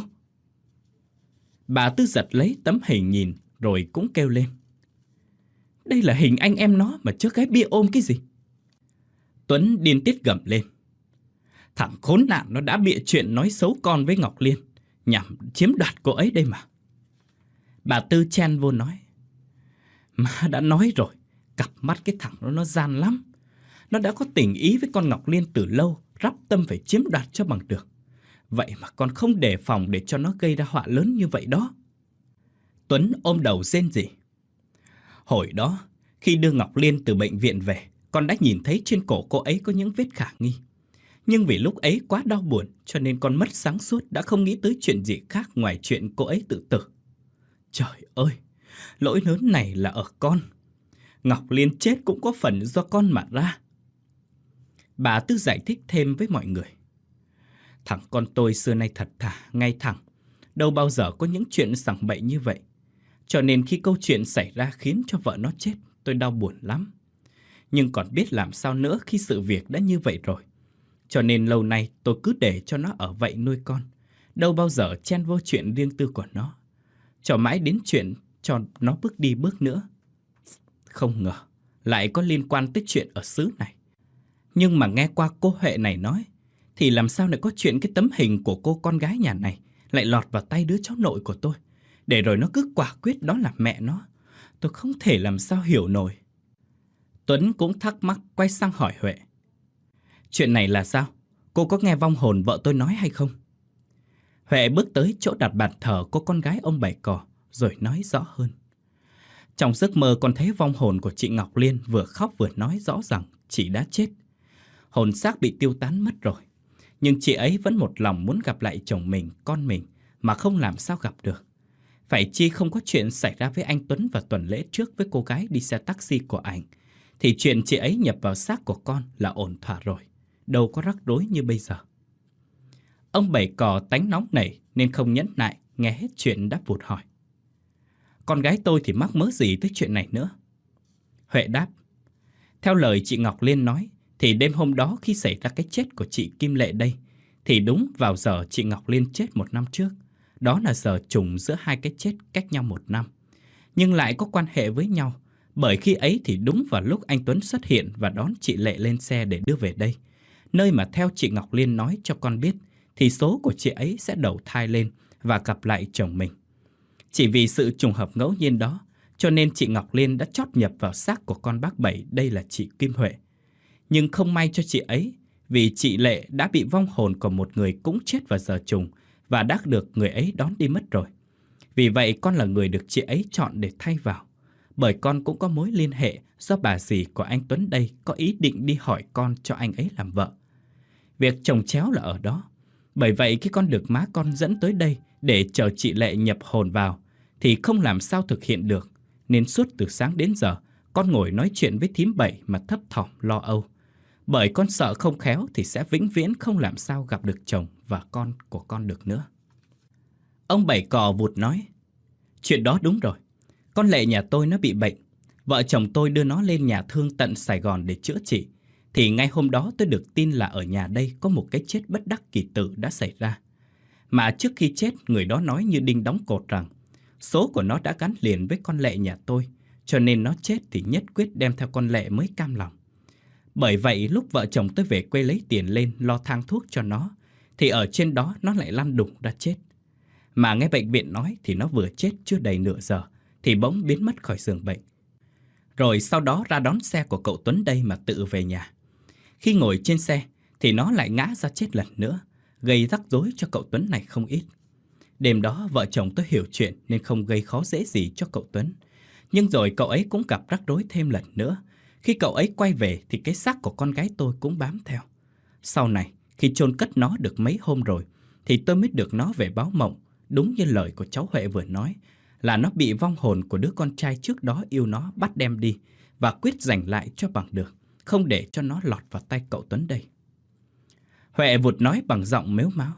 Bà Tư giật lấy tấm hình nhìn rồi cũng kêu lên: Đây là hình anh em nó mà chứ gái bia ôm cái gì? Tuấn điên tiết gầm lên: Thằng khốn nạn nó đã bịa chuyện nói xấu con với Ngọc Liên, nhằm chiếm đoạt cô ấy đây mà. Bà Tư chen vô nói: Má đã nói rồi, cặp mắt cái thằng đó nó gian lắm. Nó đã có tình ý với con Ngọc Liên từ lâu, rắp tâm phải chiếm đoạt cho bằng được. Vậy mà con không đề phòng để cho nó gây ra họa lớn như vậy đó. Tuấn ôm đầu rên rỉ: Hồi đó, khi đưa Ngọc Liên từ bệnh viện về, con đã nhìn thấy trên cổ cô ấy có những vết khả nghi. Nhưng vì lúc ấy quá đau buồn, cho nên con mất sáng suốt, đã không nghĩ tới chuyện gì khác ngoài chuyện cô ấy tự tử. Trời ơi, lỗi lớn này là ở con. Ngọc Liên chết cũng có phần do con mà ra. Bà Tư giải thích thêm với mọi người: Thằng con tôi xưa nay thật thà, ngay thẳng, đâu bao giờ có những chuyện sằng bậy như vậy. Cho nên khi câu chuyện xảy ra khiến cho vợ nó chết, tôi đau buồn lắm. Nhưng còn biết làm sao nữa khi sự việc đã như vậy rồi. Cho nên lâu nay tôi cứ để cho nó ở vậy nuôi con, đâu bao giờ chen vô chuyện riêng tư của nó, cho mãi đến chuyện cho nó bước đi bước nữa. Không ngờ lại có liên quan tới chuyện ở xứ này. Nhưng mà nghe qua cô Huệ này nói, thì làm sao lại có chuyện cái tấm hình của cô con gái nhà này lại lọt vào tay đứa cháu nội của tôi, để rồi nó cứ quả quyết đó là mẹ nó. Tôi không thể làm sao hiểu nổi. Tuấn cũng thắc mắc quay sang hỏi Huệ: Chuyện này là sao? Cô có nghe vong hồn vợ tôi nói hay không? Huệ bước tới chỗ đặt bàn thờ của con gái ông Bảy Cò rồi nói rõ hơn: Trong giấc mơ con thấy vong hồn của chị Ngọc Liên vừa khóc vừa nói rõ rằng chị đã chết. Hồn xác bị tiêu tán mất rồi, nhưng chị ấy vẫn một lòng muốn gặp lại chồng mình, con mình, mà không làm sao gặp được. Phải chi không có chuyện xảy ra với anh Tuấn vào tuần lễ trước với cô gái đi xe taxi của anh, thì chuyện chị ấy nhập vào xác của con là ổn thỏa rồi, đâu có rắc rối như bây giờ. Ông Bảy Cò tánh nóng nảy nên không nhẫn nại, nghe hết chuyện đã vụt hỏi: Con gái tôi thì mắc mớ gì tới chuyện này nữa? Huệ đáp: Theo lời chị Ngọc Liên nói, thì đêm hôm đó khi xảy ra cái chết của chị Kim Lệ đây, thì đúng vào giờ chị Ngọc Liên chết một năm trước. Đó là giờ trùng giữa hai cái chết cách nhau một năm, nhưng lại có quan hệ với nhau. Bởi khi ấy thì đúng vào lúc anh Tuấn xuất hiện và đón chị Lệ lên xe để đưa về đây, nơi mà theo chị Ngọc Liên nói cho con biết, thì số của chị ấy sẽ đầu thai lên và gặp lại chồng mình. Chỉ vì sự trùng hợp ngẫu nhiên đó, cho nên chị Ngọc Liên đã chót nhập vào xác của con bác Bảy, đây là chị Kim Huệ. Nhưng không may cho chị ấy, vì chị Lệ đã bị vong hồn của một người cũng chết vào giờ trùng và đã được người ấy đón đi mất rồi. Vì vậy con là người được chị ấy chọn để thay vào. Bởi con cũng có mối liên hệ do bà dì của anh Tuấn đây có ý định đi hỏi con cho anh ấy làm vợ. Việc chồng chéo là ở đó. Bởi vậy khi con được má con dẫn tới đây để chờ chị Lệ nhập hồn vào thì không làm sao thực hiện được. Nên suốt từ sáng đến giờ con ngồi nói chuyện với thím Bảy mà thấp thỏm lo âu. Bởi con sợ không khéo thì sẽ vĩnh viễn không làm sao gặp được chồng và con của con được nữa. Ông Bảy Cò vụt nói: Chuyện đó đúng rồi. Con Lệ nhà tôi nó bị bệnh. Vợ chồng tôi đưa nó lên nhà thương tận Sài Gòn để chữa trị. Thì ngay hôm đó tôi được tin là ở nhà đây có một cái chết bất đắc kỳ tử đã xảy ra. Mà trước khi chết, người đó nói như đinh đóng cột rằng số của nó đã gắn liền với con Lệ nhà tôi, cho nên nó chết thì nhất quyết đem theo con Lệ mới cam lòng. Bởi vậy lúc vợ chồng tôi về quê lấy tiền lên lo thang thuốc cho nó, thì ở trên đó nó lại lăn đùng ra chết. Mà nghe bệnh viện nói thì nó vừa chết chưa đầy nửa giờ thì bỗng biến mất khỏi giường bệnh. Rồi sau đó ra đón xe của cậu Tuấn đây mà tự về nhà. Khi ngồi trên xe thì nó lại ngã ra chết lần nữa, gây rắc rối cho cậu Tuấn này không ít. Đêm đó vợ chồng tôi hiểu chuyện nên không gây khó dễ gì cho cậu Tuấn. Nhưng rồi cậu ấy cũng gặp rắc rối thêm lần nữa. Khi cậu ấy quay về thì cái xác của con gái tôi cũng bám theo. Sau này, khi chôn cất nó được mấy hôm rồi, thì tôi mới được nó về báo mộng. Đúng như lời của cháu Huệ vừa nói, là nó bị vong hồn của đứa con trai trước đó yêu nó bắt đem đi và quyết giành lại cho bằng được, không để cho nó lọt vào tay cậu Tuấn đây. Huệ vụt nói bằng giọng mếu máo: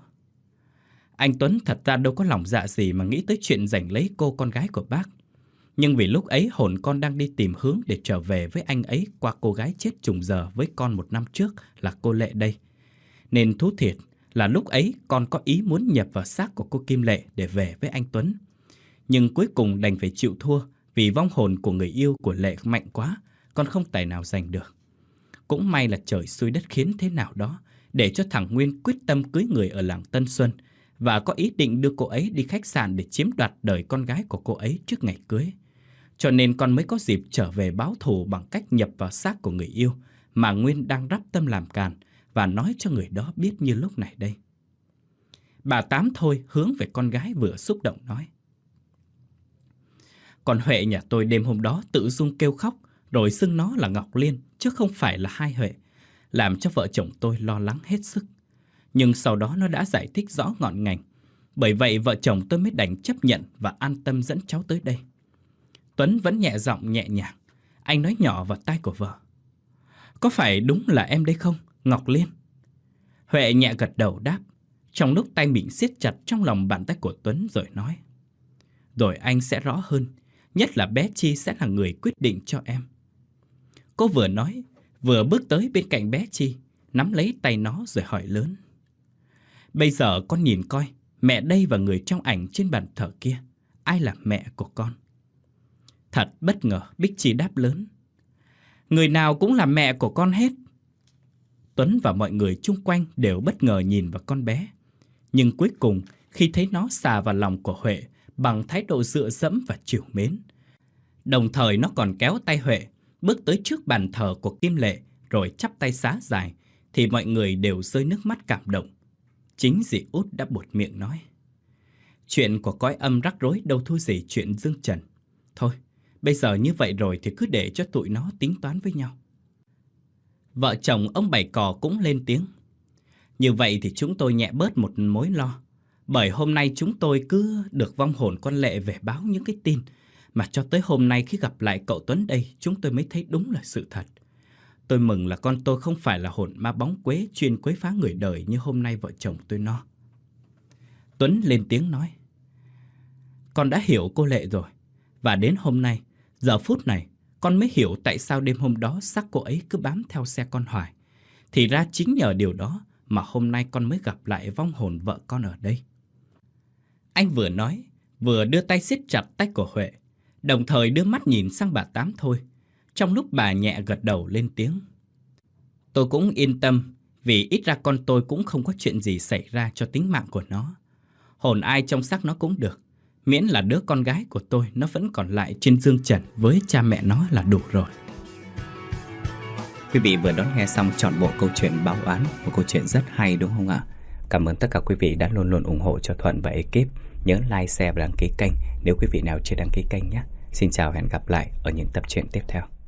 Anh Tuấn thật ra đâu có lòng dạ gì mà nghĩ tới chuyện giành lấy cô con gái của bác. Nhưng vì lúc ấy hồn con đang đi tìm hướng để trở về với anh ấy qua cô gái chết trùng giờ với con một năm trước là cô Lệ đây. Nên thú thiệt là lúc ấy con có ý muốn nhập vào xác của cô Kim Lệ để về với anh Tuấn. Nhưng cuối cùng đành phải chịu thua vì vong hồn của người yêu của Lệ mạnh quá, con không tài nào giành được. Cũng may là trời xui đất khiến thế nào đó để cho thằng Nguyên quyết tâm cưới người ở làng Tân Xuân và có ý định đưa cô ấy đi khách sạn để chiếm đoạt đời con gái của cô ấy trước ngày cưới. Cho nên con mới có dịp trở về báo thù bằng cách nhập vào xác của người yêu mà Nguyên đang rắp tâm làm càn và nói cho người đó biết như lúc này đây. Bà Tám Thôi hướng về con gái vừa xúc động nói: Còn Huệ nhà tôi đêm hôm đó tự dưng kêu khóc rồi xưng nó là Ngọc Liên chứ không phải là hai Huệ, làm cho vợ chồng tôi lo lắng hết sức. Nhưng sau đó nó đã giải thích rõ ngọn ngành. Bởi vậy vợ chồng tôi mới đành chấp nhận và an tâm dẫn cháu tới đây. Tuấn vẫn nhẹ giọng nhẹ nhàng. Anh nói nhỏ vào tai của vợ: Có phải đúng là em đây không, Ngọc Liên? Huệ nhẹ gật đầu đáp, trong lúc tay mình siết chặt trong lòng bàn tay của Tuấn rồi nói: Rồi anh sẽ rõ hơn, nhất là bé Chi sẽ là người quyết định cho em. Cô vừa nói, vừa bước tới bên cạnh bé Chi, nắm lấy tay nó rồi hỏi lớn: Bây giờ con nhìn coi, mẹ đây và người trong ảnh trên bàn thờ kia, ai là mẹ của con? Thật bất ngờ, Bích Chi đáp lớn: Người nào cũng là mẹ của con hết. Tuấn và mọi người chung quanh đều bất ngờ nhìn vào con bé. Nhưng cuối cùng, khi thấy nó xà vào lòng của Huệ bằng thái độ dựa dẫm và trìu mến, đồng thời nó còn kéo tay Huệ bước tới trước bàn thờ của Kim Lệ rồi chắp tay xá dài, thì mọi người đều rơi nước mắt cảm động. Chính dì Út đã buột miệng nói: Chuyện của cõi âm rắc rối đâu thua gì chuyện dương trần. Thôi, bây giờ như vậy rồi thì cứ để cho tụi nó tính toán với nhau. Vợ chồng ông Bảy Cò cũng lên tiếng: Như vậy thì chúng tôi nhẹ bớt một mối lo. Bởi hôm nay chúng tôi cứ được vong hồn con Lệ về báo những cái tin mà cho tới hôm nay khi gặp lại cậu Tuấn đây, chúng tôi mới thấy đúng là sự thật. Tôi mừng là con tôi không phải là hồn ma bóng quế chuyên quấy phá người đời như hôm nay vợ chồng tôi no. Tuấn lên tiếng nói: Con đã hiểu cô Lệ rồi. Và đến hôm nay, giờ phút này, con mới hiểu tại sao đêm hôm đó xác cô ấy cứ bám theo xe con hoài. Thì ra chính nhờ điều đó mà hôm nay con mới gặp lại vong hồn vợ con ở đây. Anh vừa nói, vừa đưa tay siết chặt tay của Huệ, đồng thời đưa mắt nhìn sang bà Tám Thôi. Trong lúc bà nhẹ gật đầu lên tiếng: Tôi cũng yên tâm, vì ít ra con tôi cũng không có chuyện gì xảy ra cho tính mạng của nó. Hồn ai trong xác nó cũng được, miễn là đứa con gái của tôi nó vẫn còn lại trên dương trần với cha mẹ nó là đủ rồi. Quý vị vừa đón nghe xong trọn bộ câu chuyện Báo Oán, một câu chuyện rất hay đúng không ạ? Cảm ơn tất cả quý vị đã luôn luôn ủng hộ cho Thuận và ekip. Nhớ like, share và đăng ký kênh nếu quý vị nào chưa đăng ký kênh nhé. Xin chào và hẹn gặp lại ở những tập truyện tiếp theo.